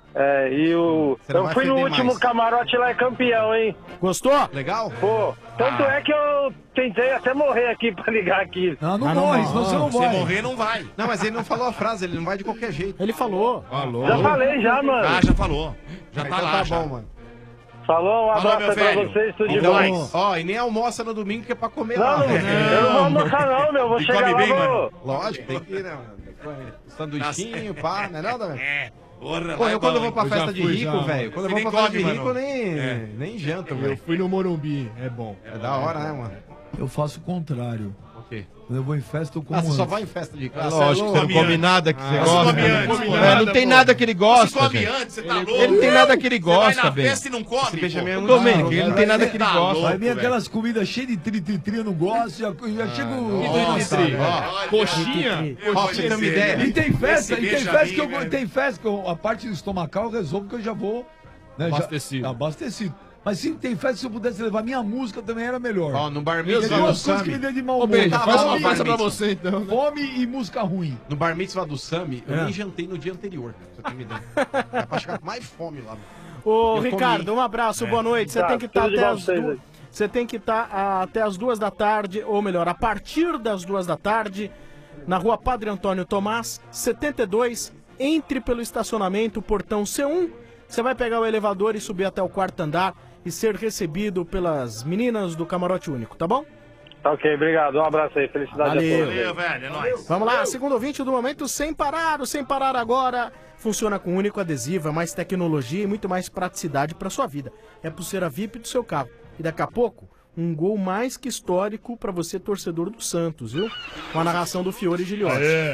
É, e o. Você não Eu vai fui no feder último mais. camarote lá, é campeão, hein? Gostou? Legal? Pô, tanto Ah. é que eu tentei até morrer aqui pra ligar aqui. Não, não morre, senão você não Se vai. morrer, não vai. Não, mas ele não falou a frase, ele não vai de qualquer jeito. Ele falou. Falou. Já falei já, mano. Ah, já falou. Já Então tá lá, tá já. bom, mano. Falou, um Falou, abraço meu aí pra velho. vocês, tudo de Então, bom. ó, e nem almoça no domingo que é pra comer Não, lá. não, eu não vou almoçar não, meu, vou E chegar come lá, bem, vou- mano. Lógico, tem que ir, né, mano? Sanduichinho, pá, não é nada, velho? É. Porra, Pô, lá é eu quando bom, eu vou pra hein? festa Eu já de fui, rico, já. velho, quando eu Você vou nem pra festa de come, rico, mano. nem, É. nem janto, Eu velho. fui no Morumbi, é bom. É da hora, né, mano? Eu faço o contrário. O quê? Quando eu vou em festa, eu como Ah, você só antes. vai em festa de É casa? lógico, você não come nada que você Ah, gosta. come antes, É, come não nada, tem pô. nada que ele gosta. Você come gente. antes, você tá Ele- louco? Ele não tem nada que ele Você vai gosta, na velho. festa e não come, Esse Benjamin é pô. muito Domênico, ele não tem nada que ele Tá gosta. louco, Vai vir velho. aquelas comidas cheias de tri-tri-tri, eu não gosto, já, já chego... nossa, Tri-tri-tri. ó. Coxinha? Ó, pra você ter uma ideia. E tem festa, Esse e tem Benjamin, festa que eu, velho. tem festa que eu, a parte do estomacal eu resolvo que eu já vou... Né, já- Abastecido. abastecido. Mas se tem festa, se eu pudesse levar minha música também era melhor. Ó, no bar Tem mitzvah do duas coisas que Sami. me dão de mau Ô, humor. Benja, Tá, faz uma fome, festa pra Mitzvah. você então. né? fome e música ruim. No bar mitzvah do Sami, eu É. nem jantei no dia anterior, cara, pra você ter uma ideia. É pra chegar com mais fome lá. mano. Ô, Eu Ricardo, comi. um abraço, É. boa noite. Você Tá, tem que estar tudo de até bom as pra vocês duas. aí. Você tem que estar até as duas da tarde, ou melhor, a partir das duas da tarde, na rua Padre Antônio Tomás, setenta e dois, entre pelo estacionamento, portão C um. Você vai pegar o elevador e subir até o quarto andar e ser recebido pelas meninas do Camarote Único, tá bom? Tá ok, obrigado. Um abraço aí. Felicidade Valeu. a todos. Valeu, velho, é nóis. Vamos lá, segundo ouvinte do momento, sem parar, o sem parar agora. Funciona com único adesivo, é mais tecnologia e muito mais praticidade para sua vida. É pulseira V I P do seu carro. E daqui a pouco, um gol mais que histórico para você, torcedor do Santos, viu? Com a narração do Fiore Giliotti. É.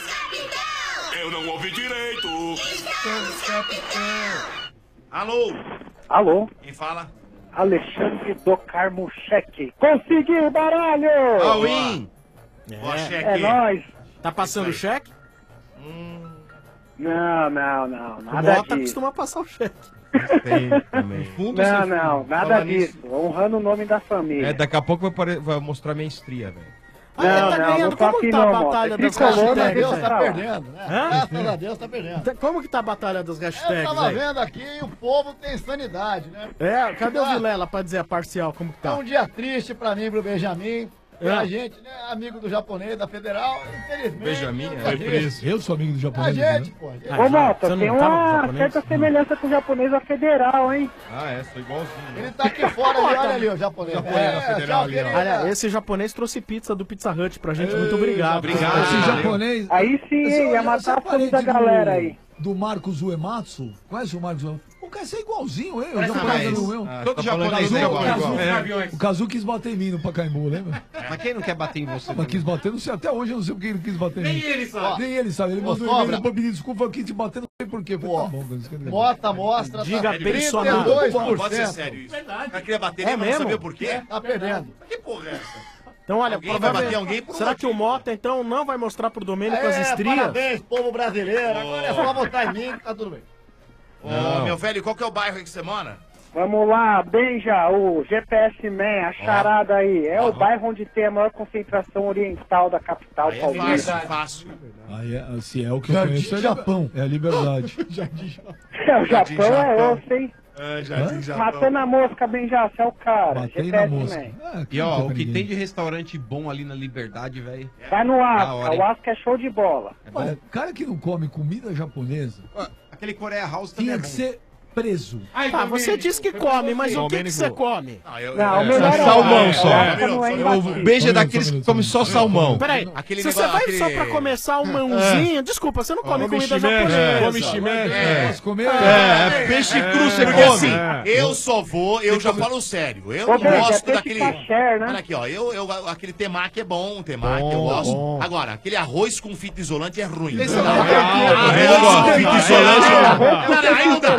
Eu não ouvi direito. Alô? Alô? Quem fala? Alexandre do Carmo Cheque. Consegui, baralho! All-in. Boa, cheque. É nóis. Tá passando o cheque? Não, não, não. O Nada Mota disso. costuma passar o cheque. Tem também. Não, não, nada Fala disso. Honrando o nome da família. É, daqui a pouco vai, apare- vai mostrar minha estria, velho. Ah, ele tá ganhando. Como aqui tá não, a Mota. batalha das Tricolor, mas hashtags? Deus velho? tá Perdendo, né? Hã? Graças a Deus tá perdendo. Como que tá a batalha das Eu hashtags, tava velho? vendo aqui e o povo tem sanidade, né? É, cadê o Ah, Vilela pra dizer a parcial como que É tá? um dia triste pra mim, pro Benjamin. É. A gente, né, amigo do japonês, da Federal, infelizmente. Benjamin, é um é dia triste. Eu sou amigo do A japonês. gente, né? pô. a gente- Ah, Ô, já- Mota, você não tem tava no uma japonês? certa semelhança com o japonês da Federal, hein? Ah, é, sou igualzinho. Ele tá aqui fora ali, olha ali, o japonês. Japonês da Federal tchau, ali, ó. querida. Olha, esse japonês trouxe pizza do Pizza Hut pra gente. Muito obrigado. Obrigado. Esse Valeu. japonês. Aí sim, Esse- hein? Ia esse matar a fome parente da galera aí. Do Marcos Uematsu. Conhece o Marcos Uematsu? O cara é igualzinho, hein? O Parece japonês mais. do eu. Ah, Todo tá falando japonês que é eu igual. sou igual. igual. É. É. O Kazu quis bater em mim no Pacaembu, lembra? Mas quem não quer bater em você? Mas quis bater, não sei, até hoje eu não sei porque ele quis bater em mim. Nem ele sabe. Nem ele sabe. Ele Ô, mandou um sobra. e-mail pra pedir desculpa, eu quis te bater, não sei porquê. Falei, tá bom, Deus, quer dizer. Mota mostra, Diga tá personal. trinta e dois Pode por ser cento. sério isso. Verdade. Eu queria bater É nele, mas não mesmo? sabia por quê. Tá perdendo. Que porra é essa? Então, olha, Alguém vai provavelmente- bater alguém por um será que o motivo. Mota, então, não vai mostrar pro Domênico as É, estrias? parabéns, povo brasileiro. Agora é só votar em mim que tá tudo bem. Ô, meu velho, qual que é o bairro aí que você mora? Vamos lá, Benja, o G P S Man, a charada aí. É o bairro onde tem a maior concentração oriental da capital Aí é paulista. fácil, fácil. Aí é, se é o que eu Jardim conheço, é Japão. É a liberdade. É, o Japão é osso, hein? É, Hã? Japão. Matando a mosca, Benja, você é o cara. Batei G P na S mosca. Man. Ah, E ó, não o pra que ninguém. tem de restaurante bom ali na Liberdade, velho. Vai no Da Asca, hora, hein? o Asca é show de bola. Olha, cara que não come comida japonesa Aquele Coreia House também tinha é que bom. ser preso. Tá, você disse que come, mas o que, que você come? Não, eu, Não, o eu- melhor é salmão o só. Asca, É, não é eu- O imbatível. beijo é daqueles que come só salmão. Peraí, Aquele se você negócio- vai aquele- só pra comer salmãozinho, desculpa, você não come Come comida shimeji, japonesa. come shimeji. É. Posso comer? É, peixe cru você Porque assim, come. eu só vou, eu já falo sério, eu Ô, não Benja, é gosto peixe daquele... kasher, né? Olha aqui, ó, eu, eu, aquele temaki é bom, temaki eu Bom, gosto. bom. Agora, aquele arroz com fita isolante é ruim. Esse Não, não é arroz eu com gosto. fita isolante... É, Não, não, aí não dá, aí não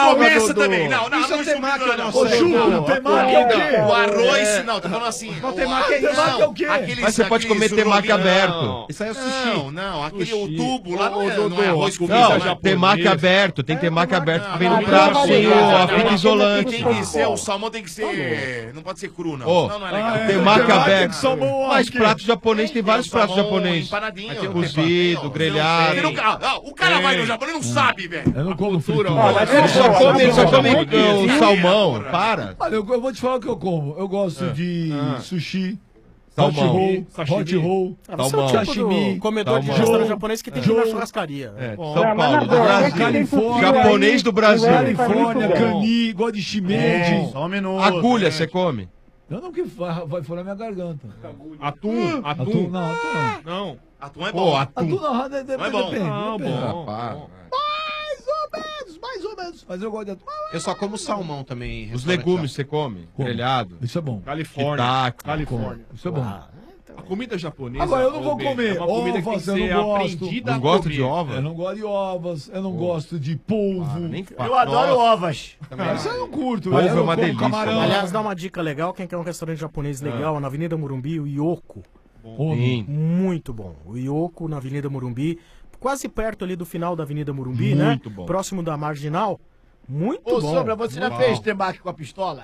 começa também. Não, não, Isso não, é temaki, não, eu não não. sei. Ô, Júlio, temaki é o quê? O arroz, É. não, tô falando assim. Não, temaki é isso. Temaki é o quê? Aqueles- Mas você pode comer aqueles temaki rolinhos- aberto. Isso aí é sushi. Não, não, aquele Sushi. o tubo lá não Ô, é, Dodô, não é arroz com não, pizza tem japonês. temaki aberto, tem temaki aberto que vem no não, prato não, sem não, o- não, a não, fita não, isolante. Tem que ser, o salmão tem que ser, não pode ser cru não, Ô, senão não é legal. ah, é, temaki Temaki aberto. de salmão, ó, Mas aqui. prato japonês tem vários pratos salmão japoneses. empanadinho. Tem Tem cozido, Você grelhado. não- ah, o cara vai no Japão e não sabe, velho. Eu não como fritura. Ele só come, ele só come o salmão. Para. Olha, eu, eu vou te falar o que eu como. Eu gosto Ah. de Ah. sushi, Salmão. hot roll, Sashimi. hot roll, Ah, você é o tipo do comedor de salmão. restaurante japonês que tem que ir na Joe. churrascaria. É, Bom. São Paulo, do Brasil. Califórnia, Japonês do Brasil. Califórnia, cani, gosto de shimeji. Só um minuto. Agulha, você come? Eu não que vai, vai furar minha garganta. Atum, atum. Atum, não, atum não. Não. Atum é Pô, bom. atum. Atum não, de- de- Não é bom. depende. Não, depende. bom. Ah, Mais ou menos, mais ou menos. Mas eu gosto de atum. Eu só como salmão também. em Os restaurante legumes você come? Como? Grelhado? Isso é bom. Califórnia. Shiitake. Califórnia. Isso é bom. A comida japonesa. Agora eu não vou ô, Bê, comer É uma comida que tem ovas, que eu ser não gosto. aprendida Não a gosta comer. de ovos? Eu não gosto de ovas, eu não gosto de polvo. Nem fala. Eu adoro Nossa. ovas. Mas eu não curto. Ovo eu é não uma como delícia. camarão. Aliás, dá uma dica legal, quem quer um restaurante japonês legal, na Avenida Morumbi, o Yoko. Sim. Muito bom. O Yoko, na Avenida Morumbi, quase perto ali do final da Avenida Morumbi, né? Muito bom. Próximo da Marginal. Muito Ô, bom. Sombra, você já Uau. fez temaki com a pistola?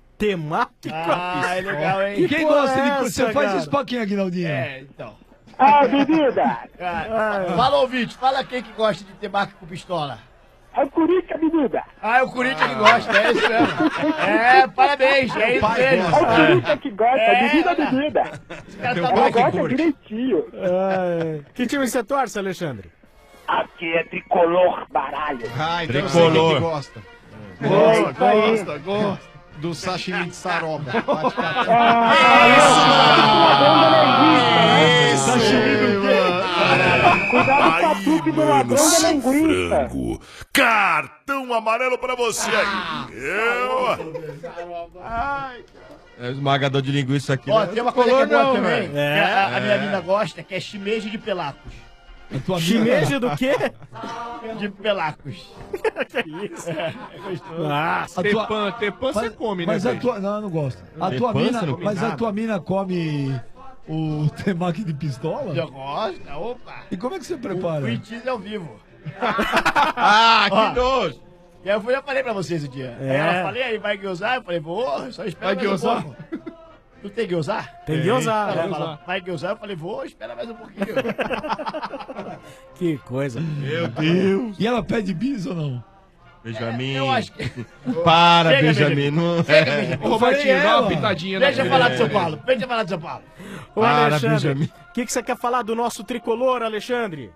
Temaki com a Ah, é legal, hein? E quem porra gosta é de. essa, Você faz cara? isso pra quem, Aguinaldinho? É, então. Ah, bebida! Ah, fala, ouvinte, fala quem que gosta de temaki com pistola. É o Curica, bebida! Ah, é o Corinthians que gosta, é isso mesmo. É, parabéns, é isso mesmo. É o Curica que gosta, É, bebida, olha. bebida! Esse cara Eu tá bom, gosto direitinho. É. Que time você torce, Alexandre? Aqui é tricolor baralho. Ah, então eu sei quem Tricolor. que gosta. É isso aí. Gosta, gosta. Do sashimi de saroba. Cuidado com a trupe do ladrão da linguiça. Frango. Cartão amarelo pra você aí. Eu... Ai, É esmagador de linguiça aqui. Ó, né? tem uma coisa que é boa Não, também, velho. que a, a minha mina gosta, que é shimeji de pelacos. A tua Shimeji do quê? De pelacos. Que isso? É, é gostoso. Nossa. A tua- Tepan, tepan você come, né, Mas a velho? tua. Não, eu não gosto. A Tem tua pança, mina. não come Mas a nada. tua mina come o temaki de pistola? Eu gosto, opa. E como é que você O prepara? cream cheese ao vivo. Ah, Ó. que nojo! E aí eu fui- eu falei pra vocês o dia. É. Ela falei aí, vai gozar? Eu falei, vou, só espera Vai mais um gozar? pouco. Tu tem gozar? Tem que usar. Ela né? fala, vai gozar? Eu falei, vou, espera mais um pouquinho. Que coisa. Meu Deus! E ela pede bis ou não? Benjamin. Eu acho que... Para, Chega, Benjamin. Benjamin. Não Chega, é. Benjamin. Ô, Robertinho, dá uma ela. pitadinha na Deixa eu falar de São comida. Paulo, deixa eu falar de São Paulo. Ô, Para, Alexandre, Benjamin. o que, que você quer falar do nosso tricolor, Alexandre?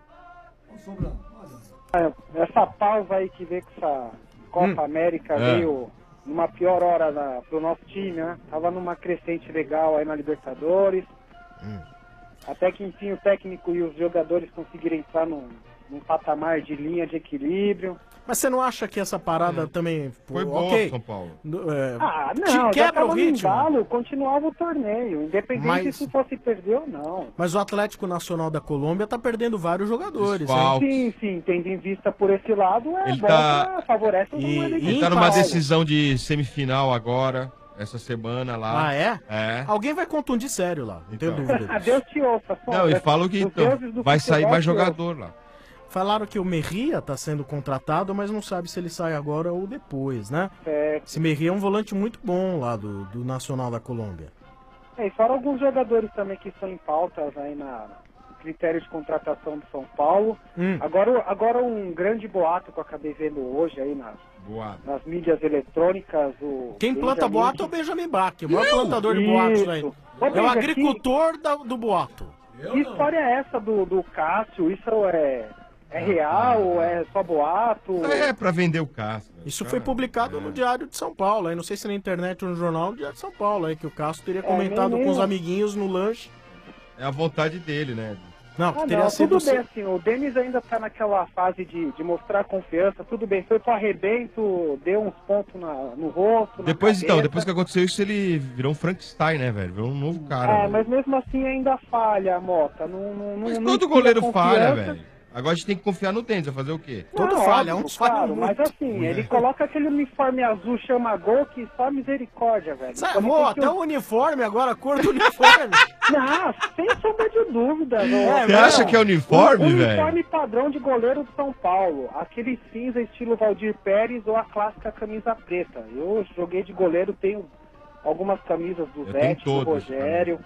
Essa pausa aí que veio com essa Copa América É. veio numa pior hora da, pro nosso time, né? Tava numa crescente legal aí na Libertadores. Até que enfim o técnico e os jogadores conseguiram entrar num, num patamar de linha de equilíbrio. Mas você não acha que essa parada também Foi bom, ok? São Paulo. No- é, Ah, te não, já quebra o tava no ritmo. embalo, continuava o torneio, independente Mas- se fosse perder ou não. Mas o Atlético Nacional da Colômbia tá perdendo vários jogadores. hein? Desfalque. Sim, sim, tendo em vista por esse lado, é Ele bom, tá- pra- favorece o E- elenco Ele de tá São numa Paulo. decisão de semifinal agora, essa semana lá. Ah, é? É. Alguém vai contundir sério lá, não tenho Então. dúvida Ah, disso. Deus te ouça, Não, e Sombra. falam que Os então, deuses do vai sair futebol mais te ouçam. jogador lá. Falaram que o Merria tá sendo contratado, mas não sabe se ele sai agora ou depois, né? É, Esse Merria é um volante muito bom lá do, do Nacional da Colômbia. é, e fora alguns jogadores também que estão em pautas aí na no critério de contratação do São Paulo. Hum. Agora, agora um grande boato que eu acabei vendo hoje aí nas, Boa. nas mídias eletrônicas. O Quem planta Benjamin- boato é o Benjamin Bach, o maior Não, plantador de boatos aí. isso. Ô, É o Benja, agricultor da- do boato. Que história é essa do, do Cássio? Isso é, é real ou é só boato? É pra vender o Cássio. né? Isso Cara, foi publicado é. no Diário de São Paulo, aí não sei se na internet ou no jornal, no Diário de São Paulo, aí que o Cássio teria É, comentado nem- com os nem- amiguinhos no lanche. É a vontade dele, né? Não, que Ah, teria não, sido... tudo bem, assim, o Denis ainda tá naquela fase de, de mostrar confiança, tudo bem, foi pro arrebento, deu uns pontos na, no rosto, na Depois, então, cabeça. depois que aconteceu isso, ele virou um Frankenstein, né, velho? Virou um novo cara. É, velho. mas mesmo assim ainda falha, Mota. Não, não, Mas não todo inspira goleiro confiança. falha, velho. Agora a gente tem que confiar no Denis, vai fazer o quê? Todo Não, falha, óbvio, uns falham claro, muito. mas assim, ele coloca aquele uniforme azul, chama gol, que só misericórdia, velho. Sabe, Então, amor, tem até que- o uniforme agora, a cor do uniforme. Não, sem sombra de dúvida. É, Você acha que é uniforme, o, velho? Uniforme padrão de goleiro do São Paulo. Aquele cinza estilo Valdir Pérez ou a clássica camisa preta. Eu joguei de goleiro, tenho algumas camisas do Eu tenho Zete, do todas, Rogério.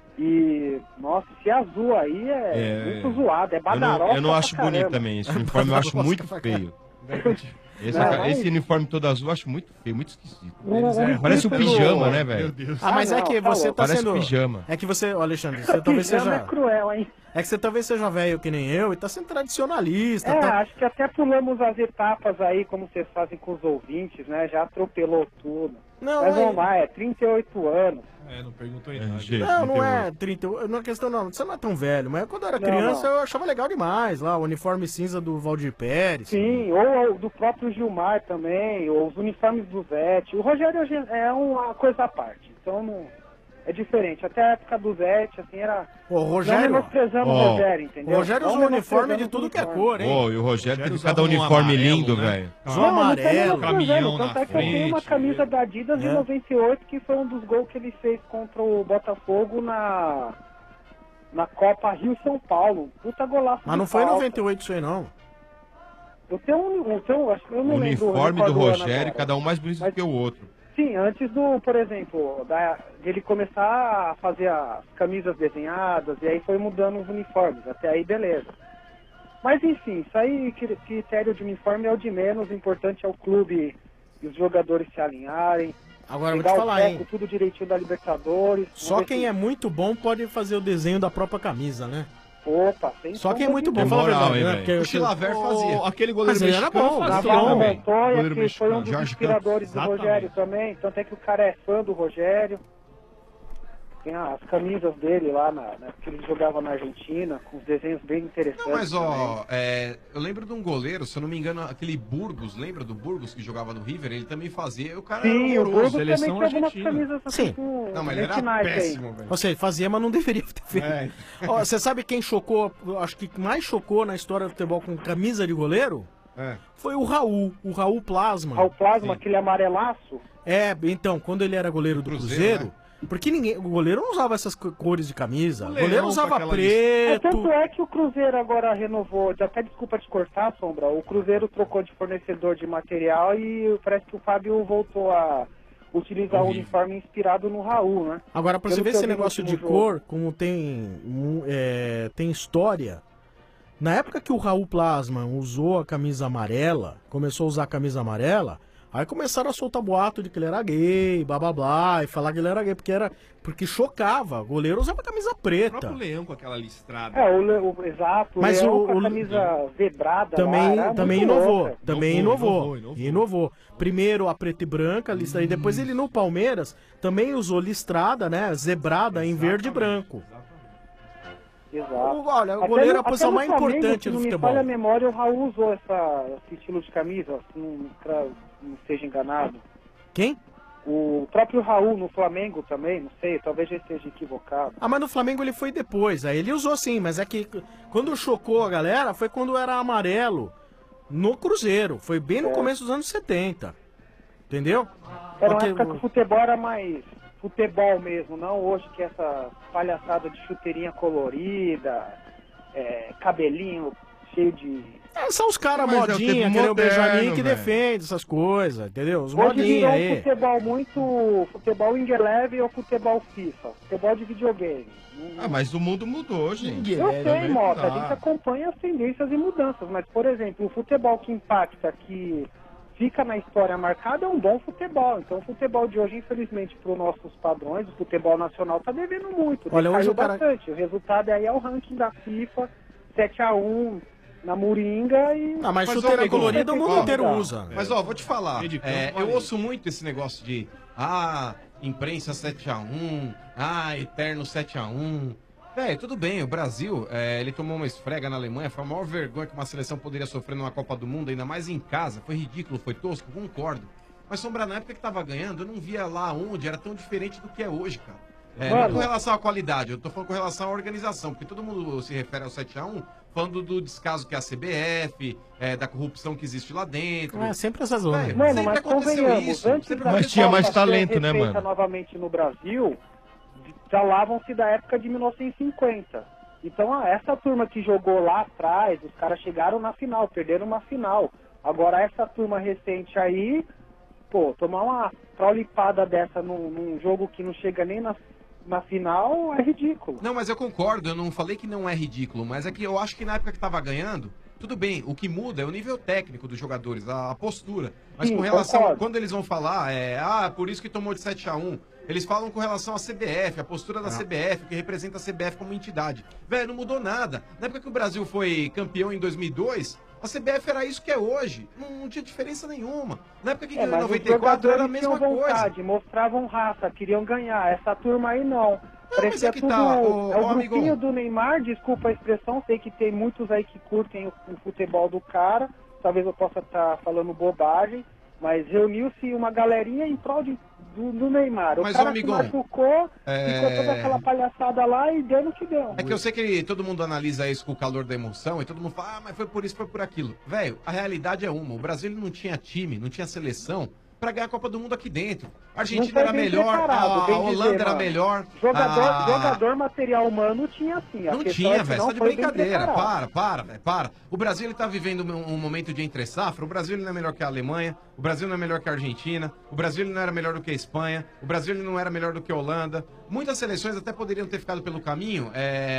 E, nossa, esse azul aí é, É. muito zoado, é Eu badaroca não, eu não pra acho caramba. bonito também. Esse uniforme eu acho muito feio. Esse, Não, mas- esse uniforme todo azul eu acho muito feio, muito esquisito. O- o Parece um intuito do- pijama, né, velho? Ah, mas Ah, é não, que tá você louco. tá Parece sendo... pijama. É que você, ó, Alexandre, você talvez Pijama seja... é cruel, hein? É que você talvez seja velho que nem eu e tá sendo tradicionalista. É, tá... acho que até pulamos as etapas aí, como vocês fazem com os ouvintes, né? Já atropelou tudo. Não, Mas é- vamos lá, é trinta e oito anos. É, não perguntou É, idade. Não, não é trinta. Não é questão, não. Você não é tão velho, mas quando eu era Não, criança não. eu achava legal demais lá, o uniforme cinza do Valdir Pérez. Sim, ou o do próprio Gilmar também, ou os uniformes do Zete. O Rogério é uma coisa à parte, então não... É diferente. Até a época do Zete, assim, era... O Rogério... Não menosprezando Ó, o Rogério, entendeu? O Rogério Não usou uniforme menosprezando de tudo o que é uniforme. cor, hein? Ô, e o Rogério teve usava cada um uniforme amarelo, lindo, né? velho. Usou Não, não tô amarelo. menosprezando, caminhão tanto na é que eu tenho uma frente. camisa da Adidas de É. noventa e oito, que foi um dos gols que ele fez contra o Botafogo na... Na Copa Rio-São Paulo. Puta golaço Mas de não foi em falta. noventa e oito isso aí, não. Eu tenho um... Eu tenho, acho que eu O não lembro, uniforme do recordo o ano Rogério, agora. cada um mais bonito do que o outro. Sim, antes do, por exemplo, da, dele começar a fazer as camisas desenhadas, e aí foi mudando os uniformes, até aí beleza. Mas enfim, isso aí, cri- critério de uniforme é o de menos, o importante é o clube e os jogadores se alinharem. Agora eu vou pegar te o falar, foco, hein? tudo direitinho da Libertadores. Só Vamos ver quem se- é muito bom pode fazer o desenho da própria camisa, né? Opa, sem Só quem é sombra muito de bom, Tem fala a moral, verdade, hein, né? velho? Porque O Chilaver fazia. Aquele goleiro Mas ele era mexicano bom, fazia Gabriel Navarro também. Montoya, Goleiro que foi um mexicano. dos Jorge inspiradores do Campos. Rogério também, tanto é que o cara é fã do Rogério. Tem as camisas dele lá, na, na- que ele jogava na Argentina, com os desenhos bem interessantes. Não, mas também. ó, é, eu lembro de um goleiro, se eu não me engano, aquele Burgos, lembra do Burgos que jogava no River? Ele também fazia, e o cara Sim, era o Burgos horroroso. também tinha algumas camisas assim Sim. com Não, mas ele era originais aí. péssimo, velho. Ou seja, fazia, mas não deveria ter feito. É. Ó, você sabe quem chocou, eu acho que mais chocou na história do futebol com camisa de goleiro? É. Foi o Raul, o Raul Plasma. Ao plasma, aquele amarelaço. É, então, quando ele era goleiro do Cruzeiro, Cruzeiro, porque ninguém, o goleiro não usava essas co- cores de camisa. O Leão goleiro com usava aquela É, preto. tanto é que o Cruzeiro agora renovou, até desculpa te cortar, Sombra, o Cruzeiro trocou de fornecedor de material e parece que o Fábio voltou a utilizar o Horrível. uniforme inspirado no Raul, né? Agora, pra você Pelo ver que eu esse vi no negócio de último jogo. cor, como tem, um, é, tem história. Na época que o Raul Plasma usou a camisa amarela, começou a usar a camisa amarela, aí começaram a soltar boato de que ele era gay, blá blá blá, e falar que ele era gay, porque era porque chocava. O goleiro usava camisa O preta. próprio Leão com aquela listrada. É, o, Le- o exato, Mas o Leão o- com a o- camisa zebrada Também, lá, era também muito inovou, louca. também Inovou, inovou, inovou, inovou, Primeiro a preta e branca, lista e depois ele no Palmeiras também usou listrada, né, zebrada em verde e branco. Exato. O- olha, o Até goleiro no- é a posição até no mais Flamengo, importante se do não futebol. me falha a memória, o Raul usou essa, esse estilo de camisa, se não, pra, não seja enganado. Quem? O próprio Raul no Flamengo também, não sei, talvez já esteja equivocado. Ah, mas no Flamengo ele foi depois. Aí ele usou sim, mas é que quando chocou a galera foi quando era amarelo no Cruzeiro. Foi bem no É. começo dos anos setenta. Entendeu? Era uma Porque época que o futebol era mais futebol mesmo, não hoje que essa palhaçada de chuteirinha colorida, é, cabelinho cheio de... é, são os caras Mas é o modinha, tempo que nem o moderno, Benjamin que velho. defende essas coisas, entendeu? Os Hoje modinha virou um aí. futebol muito... futebol Wing Eleven ou futebol FIFA, futebol de videogame. Ah, mas o mundo mudou, gente. Eu sei, Também Mota, tá. a gente acompanha as tendências e mudanças, mas, por exemplo, o futebol que impacta, que fica na história marcada, é um bom futebol. Então, o futebol de hoje, infelizmente, para os nossos padrões, o futebol nacional está devendo muito. Olha, hoje decaiu o cara- bastante. O resultado aí é o ranking da FIFA, sete a um na Moringa e... Ah, mas Mas, chuteira ô, colorida o mundo ó, inteiro ó, usa. Mas ó, vou te falar, Meio de campo, é, olha eu aí. ouço muito esse negócio de ah, imprensa sete a um, ah, eterno sete a um. Véi, tudo bem, o Brasil, é, ele tomou uma esfrega na Alemanha, foi a maior vergonha que uma seleção poderia sofrer numa Copa do Mundo, ainda mais em casa, foi ridículo, foi tosco, concordo. Mas Sombra, na época que tava ganhando, eu não via lá onde, era tão diferente do que é hoje, cara. É, não Mano. com relação à qualidade, eu tô falando com relação à organização, porque todo mundo se refere ao sete a um falando do descaso que é a C B F, é, da corrupção que existe lá dentro. É, sempre essas zonas. Velho, Mano, sempre mas aconteceu convenhamos, isso. antes Sempre da Mas tinha mais Copa ser talento, né, refeita mano? novamente no Brasil, falavam-se da época de mil novecentos e cinquenta. Então, ah, essa turma que jogou lá atrás, os caras chegaram na final, perderam uma final. Agora, essa turma recente aí, pô, tomar uma traulipada dessa num, num jogo que não chega nem na, na final é ridículo. Não, mas eu concordo, eu não falei que não é ridículo, mas é que eu acho que na época que tava ganhando, tudo bem, o que muda é o nível técnico dos jogadores, a, a postura. Mas Sim, com relação, concordo. quando eles vão falar, é, ah, por isso que tomou de sete a um, eles falam com relação à C B F, a postura da Ah. C B F, que representa a C B F como entidade. Velho, não mudou nada. Na época que o Brasil foi campeão em dois mil e dois, a C B F era isso que é hoje. Não, não tinha diferença nenhuma. Na época que É, ganhou em mas os noventa e quatro era a jogadores mesma tinham coisa. vontade, mostravam raça, queriam ganhar. Essa turma aí não. Parecia é que tudo... tá, ô, é o ô, grupinho amigão. do Neymar, desculpa a expressão, sei que tem muitos aí que curtem o, o futebol do cara, talvez eu possa estar falando bobagem, mas reuniu-se uma galerinha em prol de, do, do Neymar. O Mas, ô, cara se amigão, machucou, é- ficou toda aquela palhaçada lá e deu no que deu. É que eu sei que todo mundo analisa isso com o calor da emoção e todo mundo fala, ah, mas foi por isso, foi por aquilo. Velho, a realidade é uma. O Brasil ele não tinha time, não tinha seleção pra ganhar a Copa do Mundo aqui dentro. A Argentina Não foi era bem melhor, preparado, a, bem a Holanda dizer, era mano. melhor. Jogador, a- jogador material humano tinha sim. A Não questão é tinha, que velho. não Você tá de foi bem brincadeira. preparado. Para, para, velho. Para. O Brasil ele tá vivendo um um momento de entre safra. O Brasil ele não é melhor que a Alemanha. O Brasil não é melhor que a Argentina. O Brasil ele não era melhor do que a Espanha. O Brasil ele não era melhor do que a Holanda. Muitas seleções até poderiam ter ficado pelo caminho.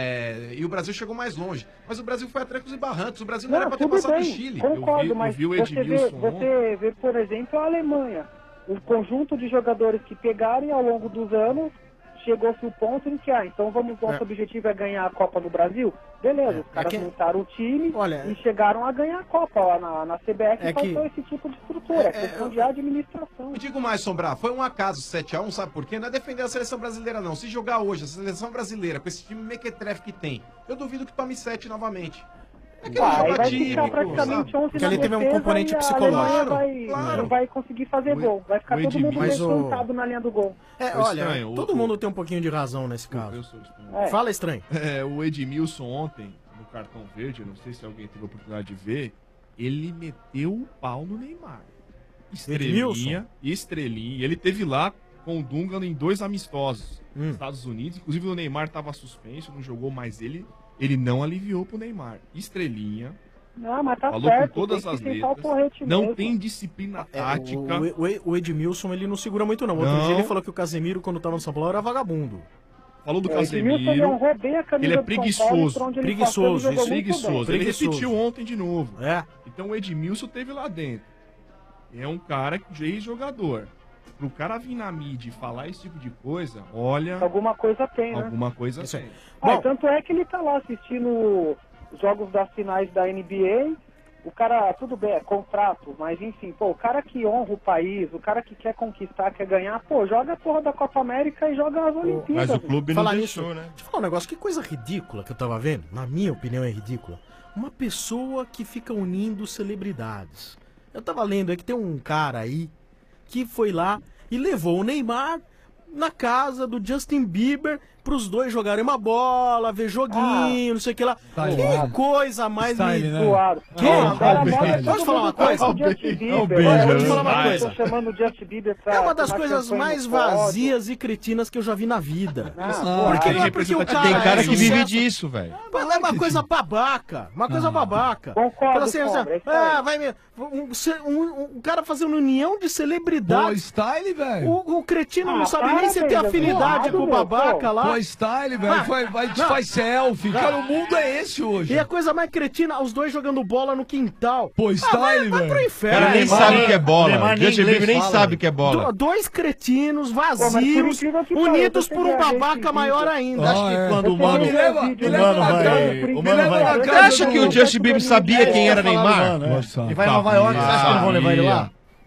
é, E o Brasil chegou mais longe. Mas o Brasil foi a trancos e barrancos. O Brasil não, Não, era pra ter tudo passado bem, o Chile. concordo, mas você vê, você vê, por exemplo, a Alemanha. Um conjunto de jogadores que pegaram e ao longo dos anos chegou-se o ponto em que, ah, então vamos, nosso É. objetivo é ganhar a Copa do Brasil? Beleza, os caras que- montaram o time Olha, e chegaram a ganhar a Copa lá na, na C B F É e faltou que- esse tipo de estrutura, é, questão de administração. E digo mais, Sombrar, foi um acaso sete a um, sabe por quê? Não é defender a seleção brasileira, não. Se jogar hoje a seleção brasileira com esse time mequetrefe que tem, eu duvido que tome sete novamente. É que Ah, é um aí jogo vai atípico, ficar praticamente sabe? onze na defesa e a Alemanha vai, não vai conseguir fazer gol. Vai ficar o todo mundo Edmilson- descansado na linha do gol. É, Ô, olha, estranho, todo o- mundo tem um pouquinho de razão nesse caso. Eu sou estranho. É. Fala, estranho. É, o Edmilson ontem, no cartão verde, eu não sei se alguém teve a oportunidade de ver, ele meteu o pau no Neymar. Estrelinha, Edmilson? estrelinha. Ele teve lá com o Dunga em dois amistosos Hum. nos Estados Unidos. Inclusive o Neymar estava suspenso, não jogou mais ele. Ele não aliviou pro Neymar. Estrelinha. Não, mas tá Falou certo, com todas tem as que tentar o letras. porrete Não mesmo. tem disciplina É, tática. o, o- o Edmilson, ele não segura muito, não. Outro Não. dia ele falou que o Casemiro, quando tava no São Paulo, era vagabundo. Falou do É, o Edmilson, ele é um roubei a camisa Ele é do São Paulo, preguiçoso. pra onde ele Preguiçoso, passou, ele isso. jogou muito Preguiçoso. bem. Ele Preguiçoso. repetiu ontem de novo. É. Então o Edmilson teve lá dentro. É um cara que ex-jogador. Pro cara vir na mídia e falar esse tipo de coisa, olha. Alguma coisa tem, né? Alguma coisa tem. Ah, tanto é que ele tá lá assistindo os jogos das finais da N B A. O cara, tudo bem, é contrato, mas enfim, pô, o cara que honra o país, o cara que quer conquistar, quer ganhar, pô, joga a porra da Copa América e joga as Olimpíadas. Falar nisso, Deixa eu falar um negócio, que coisa ridícula que eu tava vendo, na minha opinião é ridícula. Uma pessoa que fica unindo celebridades. Eu tava lendo aí que tem um cara aí que foi lá e levou o Neymar na casa do Justin Bieber pros dois jogarem uma bola, ver joguinho, não sei o que lá. Style, Que né? coisa mais Style, né? Zoado. Que? Não, agora a moda é todo Posso falar uma mundo coisa? com o Justin Bieber. Olha o beijo, Olha, né? eu vou falar uma Vai. coisa. Tô chamando o Justin Bieber pra... É uma das tomar coisas champanhe mais no pódio. vazias e cretinas que eu já vi na vida. Ah, porque, claro. porque o cara Tem cara é que vive sucesso. disso, velho. Pô, é uma coisa babaca. Uma coisa babaca. Concordo, Fala assim, Cobra, assim, é isso aí. ah, vai me. Um, ce- um, um cara fazendo união de celebridades. Pô, style, velho. O, o cretino Ah, não sabe para, nem se tem velho, afinidade zoado, com o meu, babaca pô. lá. Pô, style, velho. Ah, Vai, vai, não. faz selfie. Não. Cara, o mundo é esse hoje. E a coisa mais cretina, os dois jogando bola no quintal. Pô, style, ah, vai, vai velho. pro O inferno. cara nem Neymar- sabe o que é bola. Neymar O Justin inglês Bieber nem fala. sabe o que é bola. Do- dois cretinos Pô, mas por vazios, incrível que unidos pareça, por um eu peguei babaca esse maior vídeo. ainda. Acho que é. quando o mano- Me leva, me vídeo, leva mano, na vai- casa. o Me mano leva vai- na Você casa acha do- que o Justin Bieber sabia quem era Neymar? Ele vai em Nova York, você acha que não vão levar ele lá?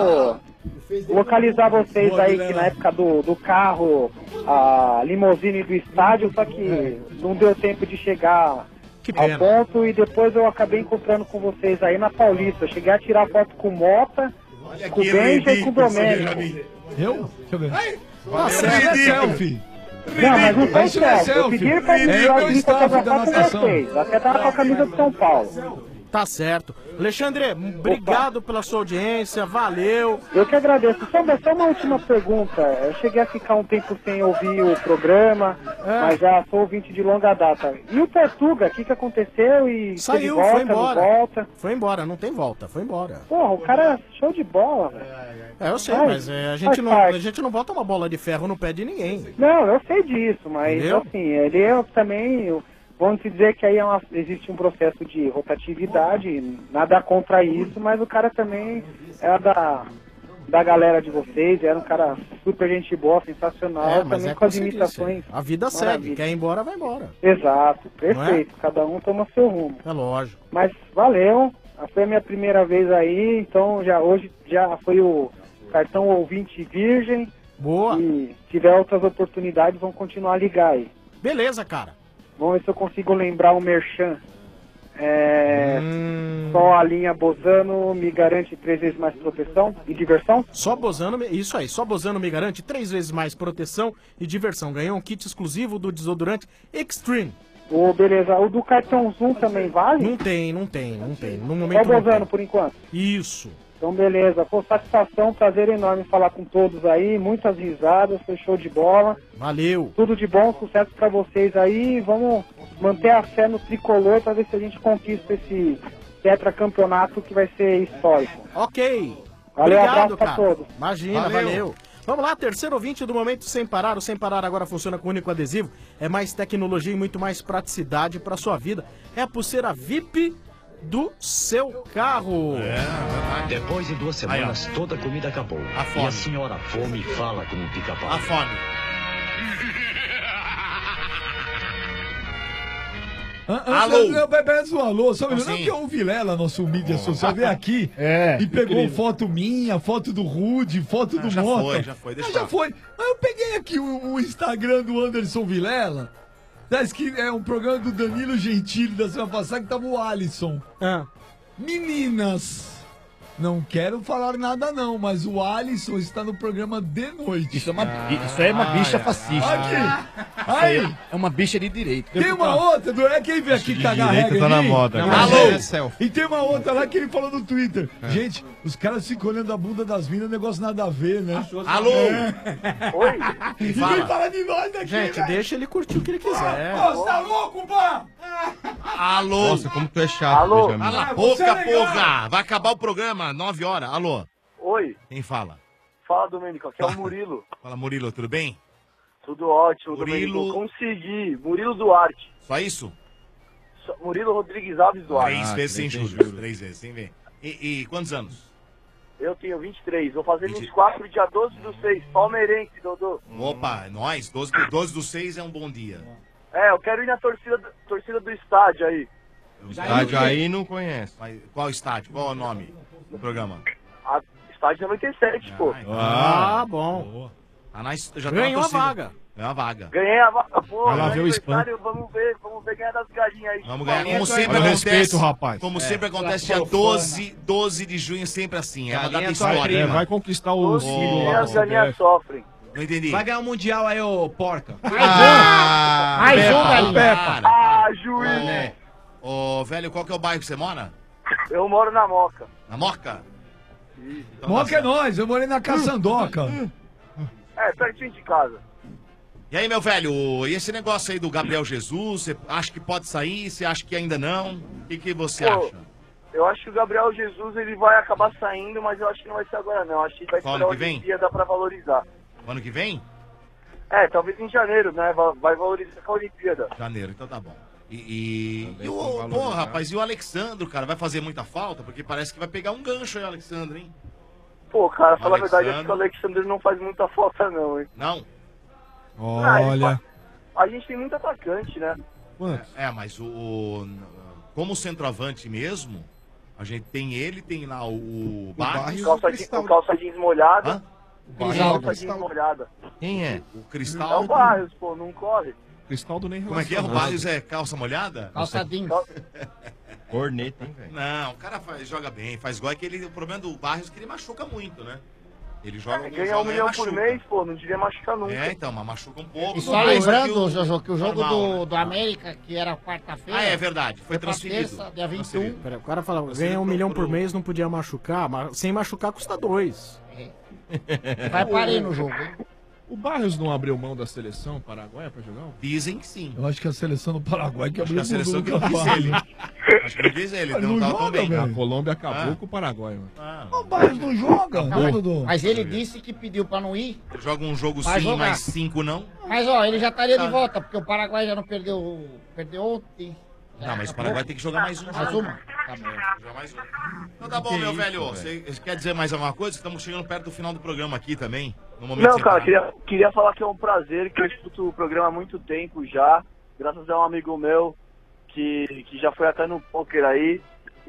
localizar vocês aí, que na época do, do carro, a limousine do estádio, só que não deu tempo de chegar ao ponto e depois eu acabei encontrando com vocês aí na Paulista. Eu cheguei a tirar foto com o Mota Com o Benja e com o Domênico. Eu? Deixa eu ver. Tá certo. É selfie. Não, mas não foi Isso não é certo. Eu selfie. pedi ele pra É me eu vir staff da fotografar com natação. vocês. Até tava com a camisa do São Paulo. Tá certo. Alexandre, obrigado pela sua audiência, valeu. Eu que agradeço. Só, só uma última pergunta. Eu cheguei a ficar um tempo sem ouvir o programa, É. mas já sou ouvinte de longa data. E o Tortuga, o que, que aconteceu? E Saiu, teve volta, foi embora. não volta? Foi embora, não tem volta, foi embora. Porra, o cara é show de bola, velho. É, eu sei, Faz- mas é, a, faz gente não, parte. a gente não bota uma bola de ferro no pé de ninguém. Não, eu sei disso, mas Entendeu? assim, ele é também. eu- Vamos dizer que aí é uma- existe um processo de rotatividade, nada contra isso, mas o cara também é da, da galera de vocês, era um cara super gente boa, sensacional, É, mas também é com as como você imitações. disse, a vida maravilha. segue, quer ir embora, vai embora. Exato, Não é? perfeito, cada um toma seu rumo. É lógico. Mas valeu, foi a minha primeira vez aí, então já hoje já foi o cartão ouvinte virgem. Boa. E se tiver outras oportunidades, vão continuar a ligar aí. Beleza, cara. Vamos ver se eu consigo lembrar o Merchan. É... Hum. Só a linha Bozano me garante três vezes mais proteção e diversão? Só Bozano, me- isso aí, só Bozano me garante três vezes mais proteção e diversão. Ganhou um kit exclusivo do desodorante Extreme. Ô, beleza. O do cartão Zoom também vale? Não tem, não tem, não tem. No Só momento não Bozano tem. por enquanto? Isso. Então, beleza. Pô, satisfação, prazer enorme falar com todos aí. Muitas risadas, foi show de bola. Valeu. Tudo de bom, sucesso pra vocês aí. Vamos manter a fé no tricolor pra ver se a gente conquista esse tetracampeonato que vai ser histórico. Ok. Valeu, Obrigado, abraço pra cara. todos. Imagina, Valeu. valeu. Vamos lá, terceiro ouvinte do Momento Sem Parar. O Sem Parar agora funciona com único adesivo. É mais tecnologia e muito mais praticidade para sua vida. É a pulseira V I P do seu carro. Depois de duas semanas, toda a comida acabou. A fome. E a senhora fome fala com o pica-pau. A fome. Alô? Não, peço um alô, só um minuto. Sim. Não que o Vilela, nosso mídia social, veio aqui É, e pegou incrível. foto minha, foto do Rude, foto do já Mota. foi, já foi, deixa Ah, já lá. foi. Mas eu peguei aqui o, o Instagram do Anderson Vilela. Diz que é um programa do Danilo Gentili da semana passada que tava o Alisson. Ah. Meninas, não quero falar nada não, mas o Alisson está no programa de noite. Isso é uma, bi- isso é uma bicha fascista. Aqui. Isso aí Aí. é uma bicha de direito. Tem uma outra, do é quem veio aqui cagar direita regra tá em na mim? moda, Não, cara. mas Alô? é selfie. E tem uma outra lá que ele falou no Twitter. Gente, os caras ficam olhando a bunda das minas, negócio nada a ver, né? Alô? Oi? Ninguém Fala. fala de nós daqui, Gente, velho. deixa ele curtir o que ele quiser. Ô, você tá louco, pá? Alô? Nossa, como tu é chato, Alô? Benjamin. Cala a Ah, boca, você é legal. porra! Vai acabar o programa, nove horas. Alô? Oi, Quem fala? fala Domênico, aqui é o Murilo. Fala, Murilo, tudo bem? Tudo ótimo, Murilo. Domênico. Consegui. Murilo Duarte. Só isso? Só- Murilo Rodrigues Alves Duarte. Três vezes sem juros. Três vezes, sem ver. E, e quantos anos? Eu tenho vinte e três, vou fazer vinte e quatro dia doze do seis. Palmeirense, Dodô. Opa, nós, doze, do- doze do seis é um bom dia. É, eu quero ir na torcida, do- torcida do estádio aí. O estádio aí não conhece. Mas qual estádio? Qual é o nome do programa? A, estádio noventa e sete, pô. Ah, bom. Ah, nós, já Ganhou tá na a torcida. vaga. Ganhou a vaga. Ganhei a vaga. Pô, Vai lá meu ver o spam. aniversário, Vamos ver, vamos ver ganhar das galinhas aí. Vamos ganhar. Pô, Como sempre Olha o acontece. respeito, rapaz. Como É. sempre acontece, Sua dia profana. doze, doze de junho, sempre assim. É uma Galinha data sua histórica. prima. É, vai conquistar o símbolo lá. as galinhas sofrem. Não entendi. Vai ganhar o Mundial aí, ô porca. Ah, Mais um, Peppa, galinha. Peppa. Ah, juiz. É. Ô, velho, qual que é o bairro que você mora? Eu moro na Moca. Na Moca? Então Moca é nós, eu morei na Caçandoca. É, pertinho de casa. E aí, meu velho, e esse negócio aí do Gabriel Jesus, você acha que pode sair? Você acha que ainda não? O que, que você Pô, acha? Eu acho que o Gabriel Jesus ele vai acabar saindo, mas eu acho que não vai ser agora não. Acho que vai Só esperar ano a que vem? Olimpíada pra valorizar. Ano que vem? É, talvez em janeiro, né? Vai, vai valorizar com a Olimpíada. Janeiro, então tá bom. E, e, e o, vamos pô, valorizar. rapaz, e o Alexandro, cara, vai fazer muita falta? Porque parece que vai pegar um gancho aí, o Alexandro, hein? Pô, cara, falar a verdade, Alexandre. acho que o Alexandre não faz muita falta não, hein? Não? Olha. A gente tem muito atacante, né? É, é, mas o, o- como centroavante mesmo, a gente tem ele, tem lá o, o Barrios. Calça, je- com calça jeans molhada. Com Cristaldo. calça jeans molhada. Quem é? O É Cristal. o Barrios, pô, não corre. Cristaldo nem Como é que é? O Barrios é calça molhada? Calça jeans. Corneta, hein, velho? Não, o cara faz- joga bem, faz gol. É que ele, o problema do Barrios é que ele machuca muito, né? Ele joga Ganhar um joga e milhão por machuca. mês, pô, não devia machucar nunca. É, então, mas machuca um pouco. E só mais do lembrando, que Jojo, que o jogo normal, do, né? do América, que era quarta-feira... Ah, é verdade, foi pra transferido. terça, dia vinte e um. Pera, o cara fala, ganha um milhão por mês, não podia machucar, mas sem machucar custa dois. Vai parar no jogo, hein? O Barrios não abriu mão da seleção paraguaia pra jogar? Dizem que sim. Eu acho que a seleção do Paraguai que Acho abriu que a seleção mão que do não quis Campaz, ele. né? Acho que não quis ele, Mas não não tava joga, tão bem. velho. A Colômbia acabou Ah. com o Paraguai, mano. Ah, O Barrios não joga, Não, né, mas, Dudu? mas ele disse que pediu pra não ir. Ele joga um jogo Vai sim, jogar. mais cinco não. Mas ó, ele já estaria de Tá. volta, porque o Paraguai já não perdeu, perdeu ontem. Não, mas o Paraguai tem que jogar mais um Mais jogo. uma? Tá bom. Jogar mais um. Então tá bom, Que meu isso, velho. velho? Você você quer dizer mais alguma coisa? Estamos chegando perto do final do programa aqui também. No momento Não, separado. cara, queria, queria falar que é um prazer, que eu escuto o programa há muito tempo já, graças a um amigo meu que, que já foi até no poker aí,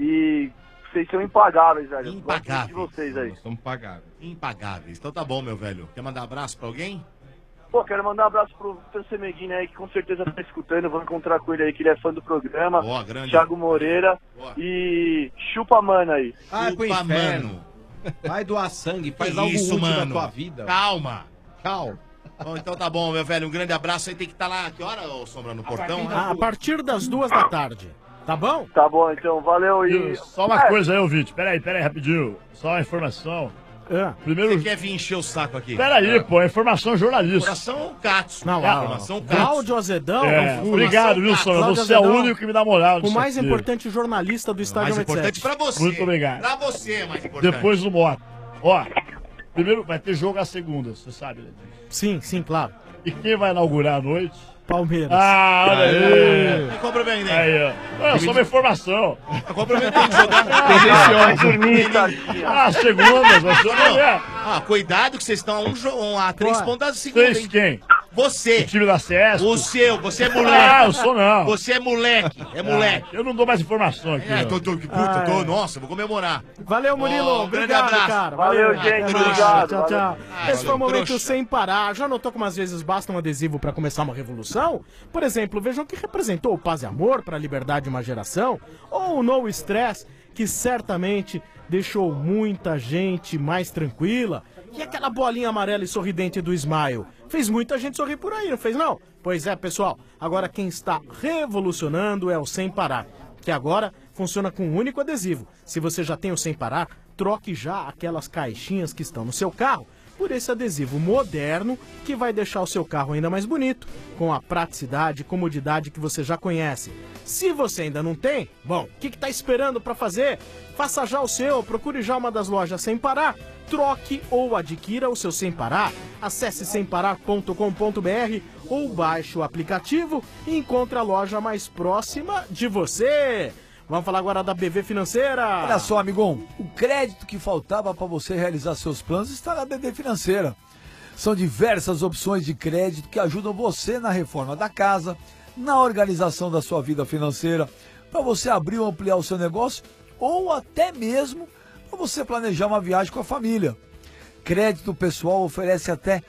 e vocês são impagáveis, velho. Eu gosto muito de Impagáveis. vocês aí. Nós somos pagáveis. Impagáveis. Então tá bom, meu velho. Quer mandar abraço pra alguém? Pô, quero mandar um abraço pro Vitor Medina aí, que com certeza tá escutando, vou encontrar com ele aí, que ele é fã do programa. Boa, grande. Thiago Moreira. Boa. E chupa mano aí. Ah, pro Chupa, inferno. Vai doar sangue, faz Que algo isso, útil mano? na tua vida. Calma. Tchau. Bom, então tá bom, meu velho. Um grande abraço aí. Tem que estar lá. Que hora, ô Sombra, no portão? Ah, a partir das duas da tarde. Tá bom? Tá bom, então, valeu e... Só uma É, coisa aí, ouvinte. Peraí, peraí, rapidinho. Só uma informação. É. Primeiro. Você quer vir encher o saco aqui? Peraí, pô, informação jornalista. Coração Katsu. Não, É, ah, Informação Katsu. Cláudio Azedão. É, informação obrigado, viu, Katsu. Sombra? Cláudio Você é o Azedão, único que me dá moral O nisso mais aqui. importante jornalista do Estádio Mais importante noventa e pra sete. você. Muito obrigado. Pra você é mais importante. Depois do Mota. Ó, primeiro vai ter jogo às segundas, você sabe, né? Sim, sim, claro. E quem vai inaugurar à noite? Palmeiras. Ah, olha aí. Tem comprometimento. Aí, ó. É só uma informação. Comprometendo de jogar. vai dormir, tadinha. Ah, segundas, vai ser uma... Ah, cuidado que vocês estão a, um, jo- um, a três Ué, pontos da segunda, Vocês hein? quem? Você. O time da C S? O seu, você é moleque. Ah, eu sou não. Você é moleque, é moleque. Ah, eu não dou mais informação aqui. É, ó. tô, tô, que puta, Ah, tô, é. nossa, vou comemorar. Valeu, Murilo. Ó, um grande obrigado, abraço. cara. Valeu, gente, Até mais. obrigado, Tchau, tchau. valeu. Ah, Esse foi o valeu, momento trouxa. sem parar. Já notou como às vezes basta um adesivo pra começar uma revolução? Por exemplo, vejam que representou o paz e amor para a liberdade de uma geração, ou o no stress, que certamente deixou muita gente mais tranquila. E aquela bolinha amarela e sorridente do Smile? Fez muita gente sorrir por aí, não fez não? Pois é, pessoal. Agora quem está revolucionando é o Sem Parar, que agora funciona com um único adesivo. Se você já tem o Sem Parar, troque já aquelas caixinhas que estão no seu carro por esse adesivo moderno que vai deixar o seu carro ainda mais bonito, com a praticidade e comodidade que você já conhece. Se você ainda não tem, bom, o que está esperando para fazer? Faça já o seu, procure já uma das lojas Sem Parar, troque ou adquira o seu Sem Parar. Acesse sem parar ponto com ponto br ou baixe o aplicativo e encontre a loja mais próxima de você. Vamos falar agora da B V Financeira. Olha só, amigão, o crédito que faltava para você realizar seus planos está na B V Financeira. São diversas opções de crédito que ajudam você na reforma da casa, na organização da sua vida financeira, para você abrir ou ampliar o seu negócio ou até mesmo para você planejar uma viagem com a família. Crédito pessoal oferece até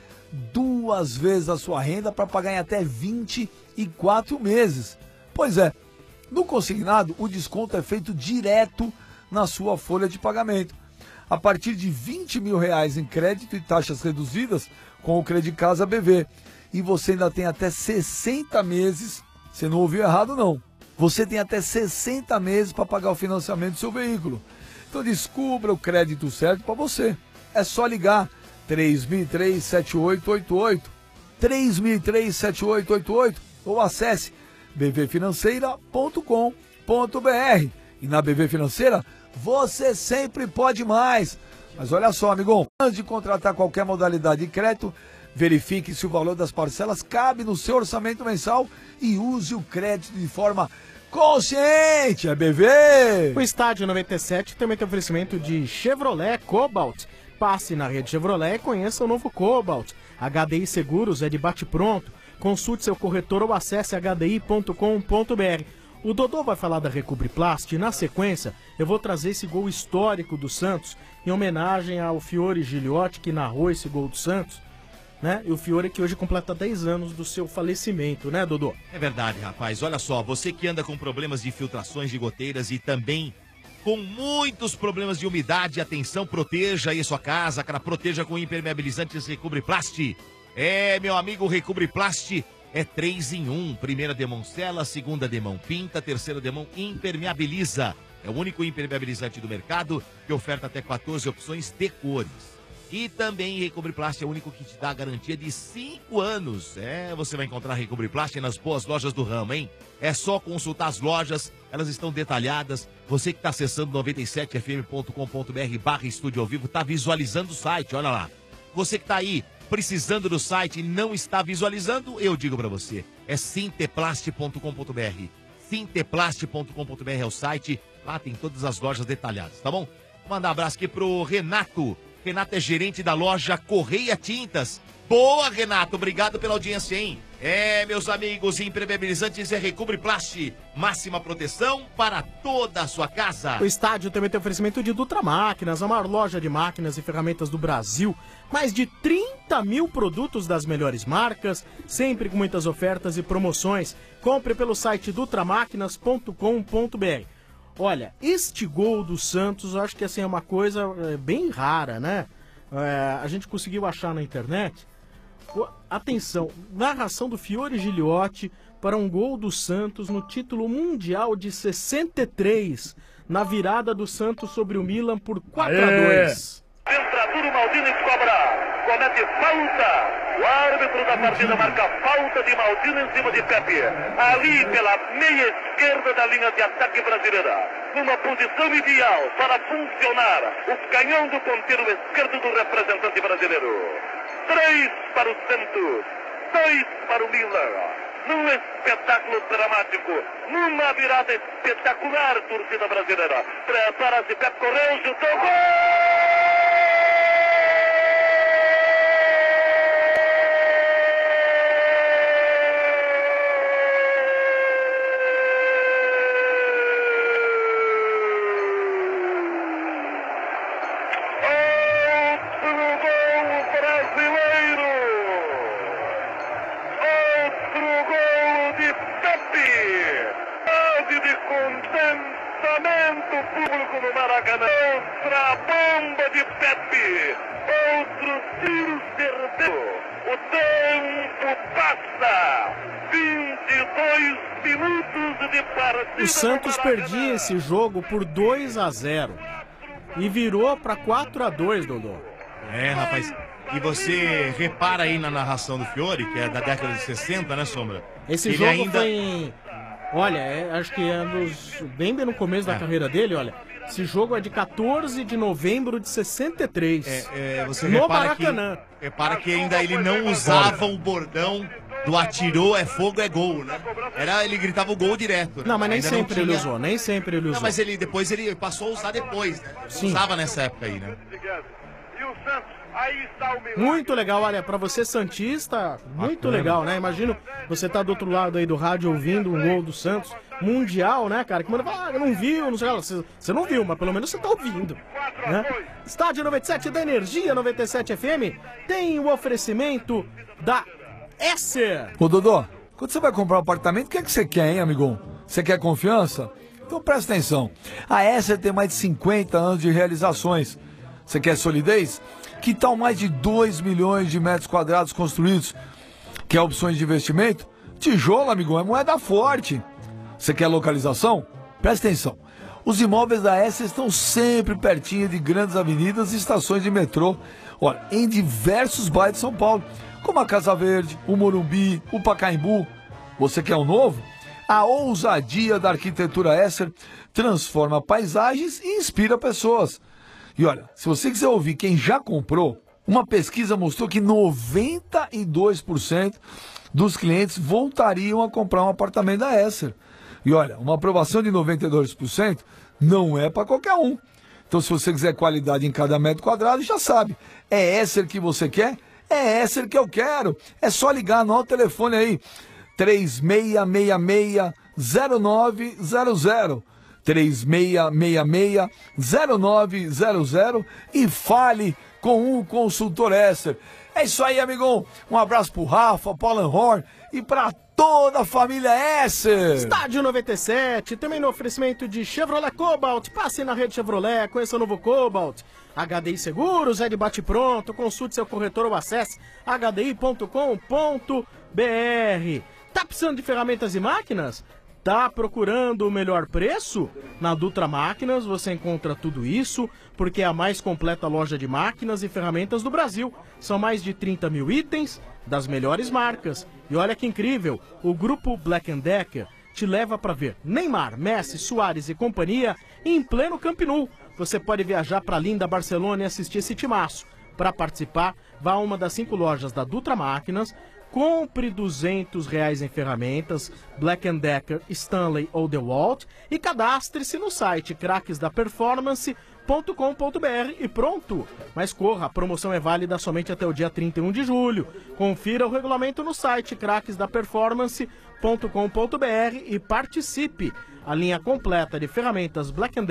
duas vezes a sua renda para pagar em até vinte e quatro meses. Pois é, no consignado o desconto é feito direto na sua folha de pagamento. A partir de vinte mil reais em crédito e taxas reduzidas com o Credit Casa B V. E você ainda tem até sessenta meses, você não ouviu errado não, você tem até sessenta meses para pagar o financiamento do seu veículo. Então descubra o crédito certo para você. É só ligar três mil e três, sete oito oito oito, três mil e três, sete oito oito oito ou acesse b v financeira ponto com ponto br. E na B V Financeira você sempre pode mais. Mas olha só, amigão, antes de contratar qualquer modalidade de crédito, verifique se o valor das parcelas cabe no seu orçamento mensal e use o crédito de forma consciente. É B V! O Estádio noventa e sete também tem oferecimento de Chevrolet Cobalt. Passe na rede Chevrolet e conheça o novo Cobalt. H D I Seguros é de bate-pronto. Consulte seu corretor ou acesse h d i ponto com ponto br. O Dodô vai falar da Recobriplast e, na sequência, eu vou trazer esse gol histórico do Santos em homenagem ao Fiore Giliotti, que narrou esse gol do Santos. né? E o Fiore que hoje completa dez anos do seu falecimento, né, Dodô? É verdade, rapaz. Olha só, você que anda com problemas de filtrações de goteiras e também com muitos problemas de umidade, atenção, proteja aí a sua casa, cara, proteja com impermeabilizantes Recobre Plast. É, meu amigo, Recobre Plast é três em um. Primeira demão sela, segunda demão pinta, terceira demão impermeabiliza. É o único impermeabilizante do mercado que oferta até quatorze opções de cores. E também Recobre Plast é o único que te dá a garantia de cinco anos. É, você vai encontrar Recobre Plast nas boas lojas do ramo, hein? É só consultar as lojas, elas estão detalhadas. Você que está acessando noventa e sete f m ponto com ponto b r barra estúdio ao vivo, está visualizando o site, olha lá. Você que está aí precisando do site e não está visualizando, eu digo para você, é sinteplast ponto com ponto b r. sinteplast ponto com ponto b r é o site, lá tem todas as lojas detalhadas, tá bom? Vou mandar um abraço aqui pro Renato. Renato é gerente da loja Correia Tintas. Boa, Renato, obrigado pela audiência, hein? É, meus amigos, impermeabilizantes é Recobre Plast. Máxima proteção para toda a sua casa. O estádio também tem oferecimento de Dutra Máquinas, a maior loja de máquinas e ferramentas do Brasil. Mais de trinta mil produtos das melhores marcas, sempre com muitas ofertas e promoções. Compre pelo site dutra máquinas ponto com ponto b r. Olha, este gol do Santos, eu acho que assim, é uma coisa é, bem rara, né? É, a gente conseguiu achar na internet. Atenção, narração do Fiore Giliotti para um gol do Santos no título mundial de sessenta e três, na virada do Santos sobre o Milan por quatro a dois. Entra Duro, Maldini cobra, comete falta. O árbitro da partida marca falta de Maldini em cima de Pepe. Ali pela meia esquerda da linha de ataque brasileira. Numa posição ideal para funcionar o canhão do ponteiro esquerdo do representante brasileiro. Três para o Santos, dois para o Milan. Num espetáculo dramático, numa virada espetacular, torcida brasileira. Prepara-se, Pepe correu, chutou, gol! Público no Maracanã, outra bomba de Pepe, outro tiro certeiro, o tempo passa, vinte e dois minutos de partida. O Santos perdia esse jogo por dois a zero e virou para quatro a dois, Dodô. É, rapaz, e você repara aí na narração do Fiore, que é da década de sessenta, né, Sombra? Esse Ele jogo ainda... foi em... Olha, é, acho que é nos, bem, bem no começo da É. carreira dele, olha. Esse jogo é de quatorze de novembro de sessenta e três. É, é, você no repara que, Maracanã. repara que ainda ele não usava o bordão do atirou, é fogo, é gol, né? Era, ele gritava o gol direto. Né? Não, mas nem Ainda sempre ele tinha- usou, nem sempre ele usou. Não, mas ele depois ele passou a usar depois, né? Sim. Usava nessa época aí, né? E o Santos, aí está o milagre. Muito legal, olha, pra você santista, muito legal, né? Imagina você tá do outro lado aí do rádio ouvindo um gol do Santos, mundial, né, cara? Que manda falar, ah, eu não viu, não sei lá, você, você não viu, mas pelo menos você tá ouvindo, né? Estádio noventa e sete da Energia noventa e sete F M tem o oferecimento da Esser. Ô, Dodô, quando você vai comprar um apartamento, o que é que você quer, hein, amigão? Você quer confiança? Então presta atenção. A Esser tem mais de cinquenta anos de realizações. Você quer solidez? Que tal mais de dois milhões de metros quadrados construídos? Quer opções de investimento? Tijolo, amigão, é moeda forte. Você quer localização? Presta atenção. Os imóveis da Esser estão sempre pertinho de grandes avenidas e estações de metrô. Olha, em diversos bairros de São Paulo, como a Casa Verde, o Morumbi, o Pacaembu. Você quer um novo? A ousadia da arquitetura Esser transforma paisagens e inspira pessoas. E olha, se você quiser ouvir quem já comprou, uma pesquisa mostrou que noventa e dois por cento dos clientes voltariam a comprar um apartamento da Esser. E olha, uma aprovação de noventa e dois por cento não é para qualquer um. Então, se você quiser qualidade em cada metro quadrado, já sabe. É Esser que você quer? É Esser que eu quero. É só ligar, anota o telefone aí. três seis seis seis, zero nove zero zero. três seis seis seis, zero nove zero zero e fale com o consultor Esther. É isso aí, amigão. Um abraço pro Rafa, pro Alan Horn e pra toda a família Esther. Estádio noventa e sete, também no oferecimento de Chevrolet Cobalt. Passe na rede Chevrolet, conheça o novo Cobalt. H D I Seguros, é de bate-pronto. Consulte seu corretor ou acesse h d i ponto com ponto b r. Tá precisando de ferramentas e máquinas? Tá procurando o melhor preço? Na Dutra Máquinas você encontra tudo isso, porque é a mais completa loja de máquinas e ferramentas do Brasil. São mais de trinta mil itens das melhores marcas. E olha que incrível, o grupo Black and Decker te leva para ver Neymar, Messi, Suárez e companhia em pleno Camp Nou. Você pode viajar para a linda Barcelona e assistir esse timaço. Para participar, vá a uma das cinco lojas da Dutra Máquinas, compre duzentos reais em ferramentas, Black and Decker, Stanley ou DeWalt e cadastre-se no site craques da performance ponto com ponto b r e pronto. Mas corra, a promoção é válida somente até o dia trinta e um de julho. Confira o regulamento no site craques da performance ponto com ponto b r e participe. A linha completa de ferramentas Black and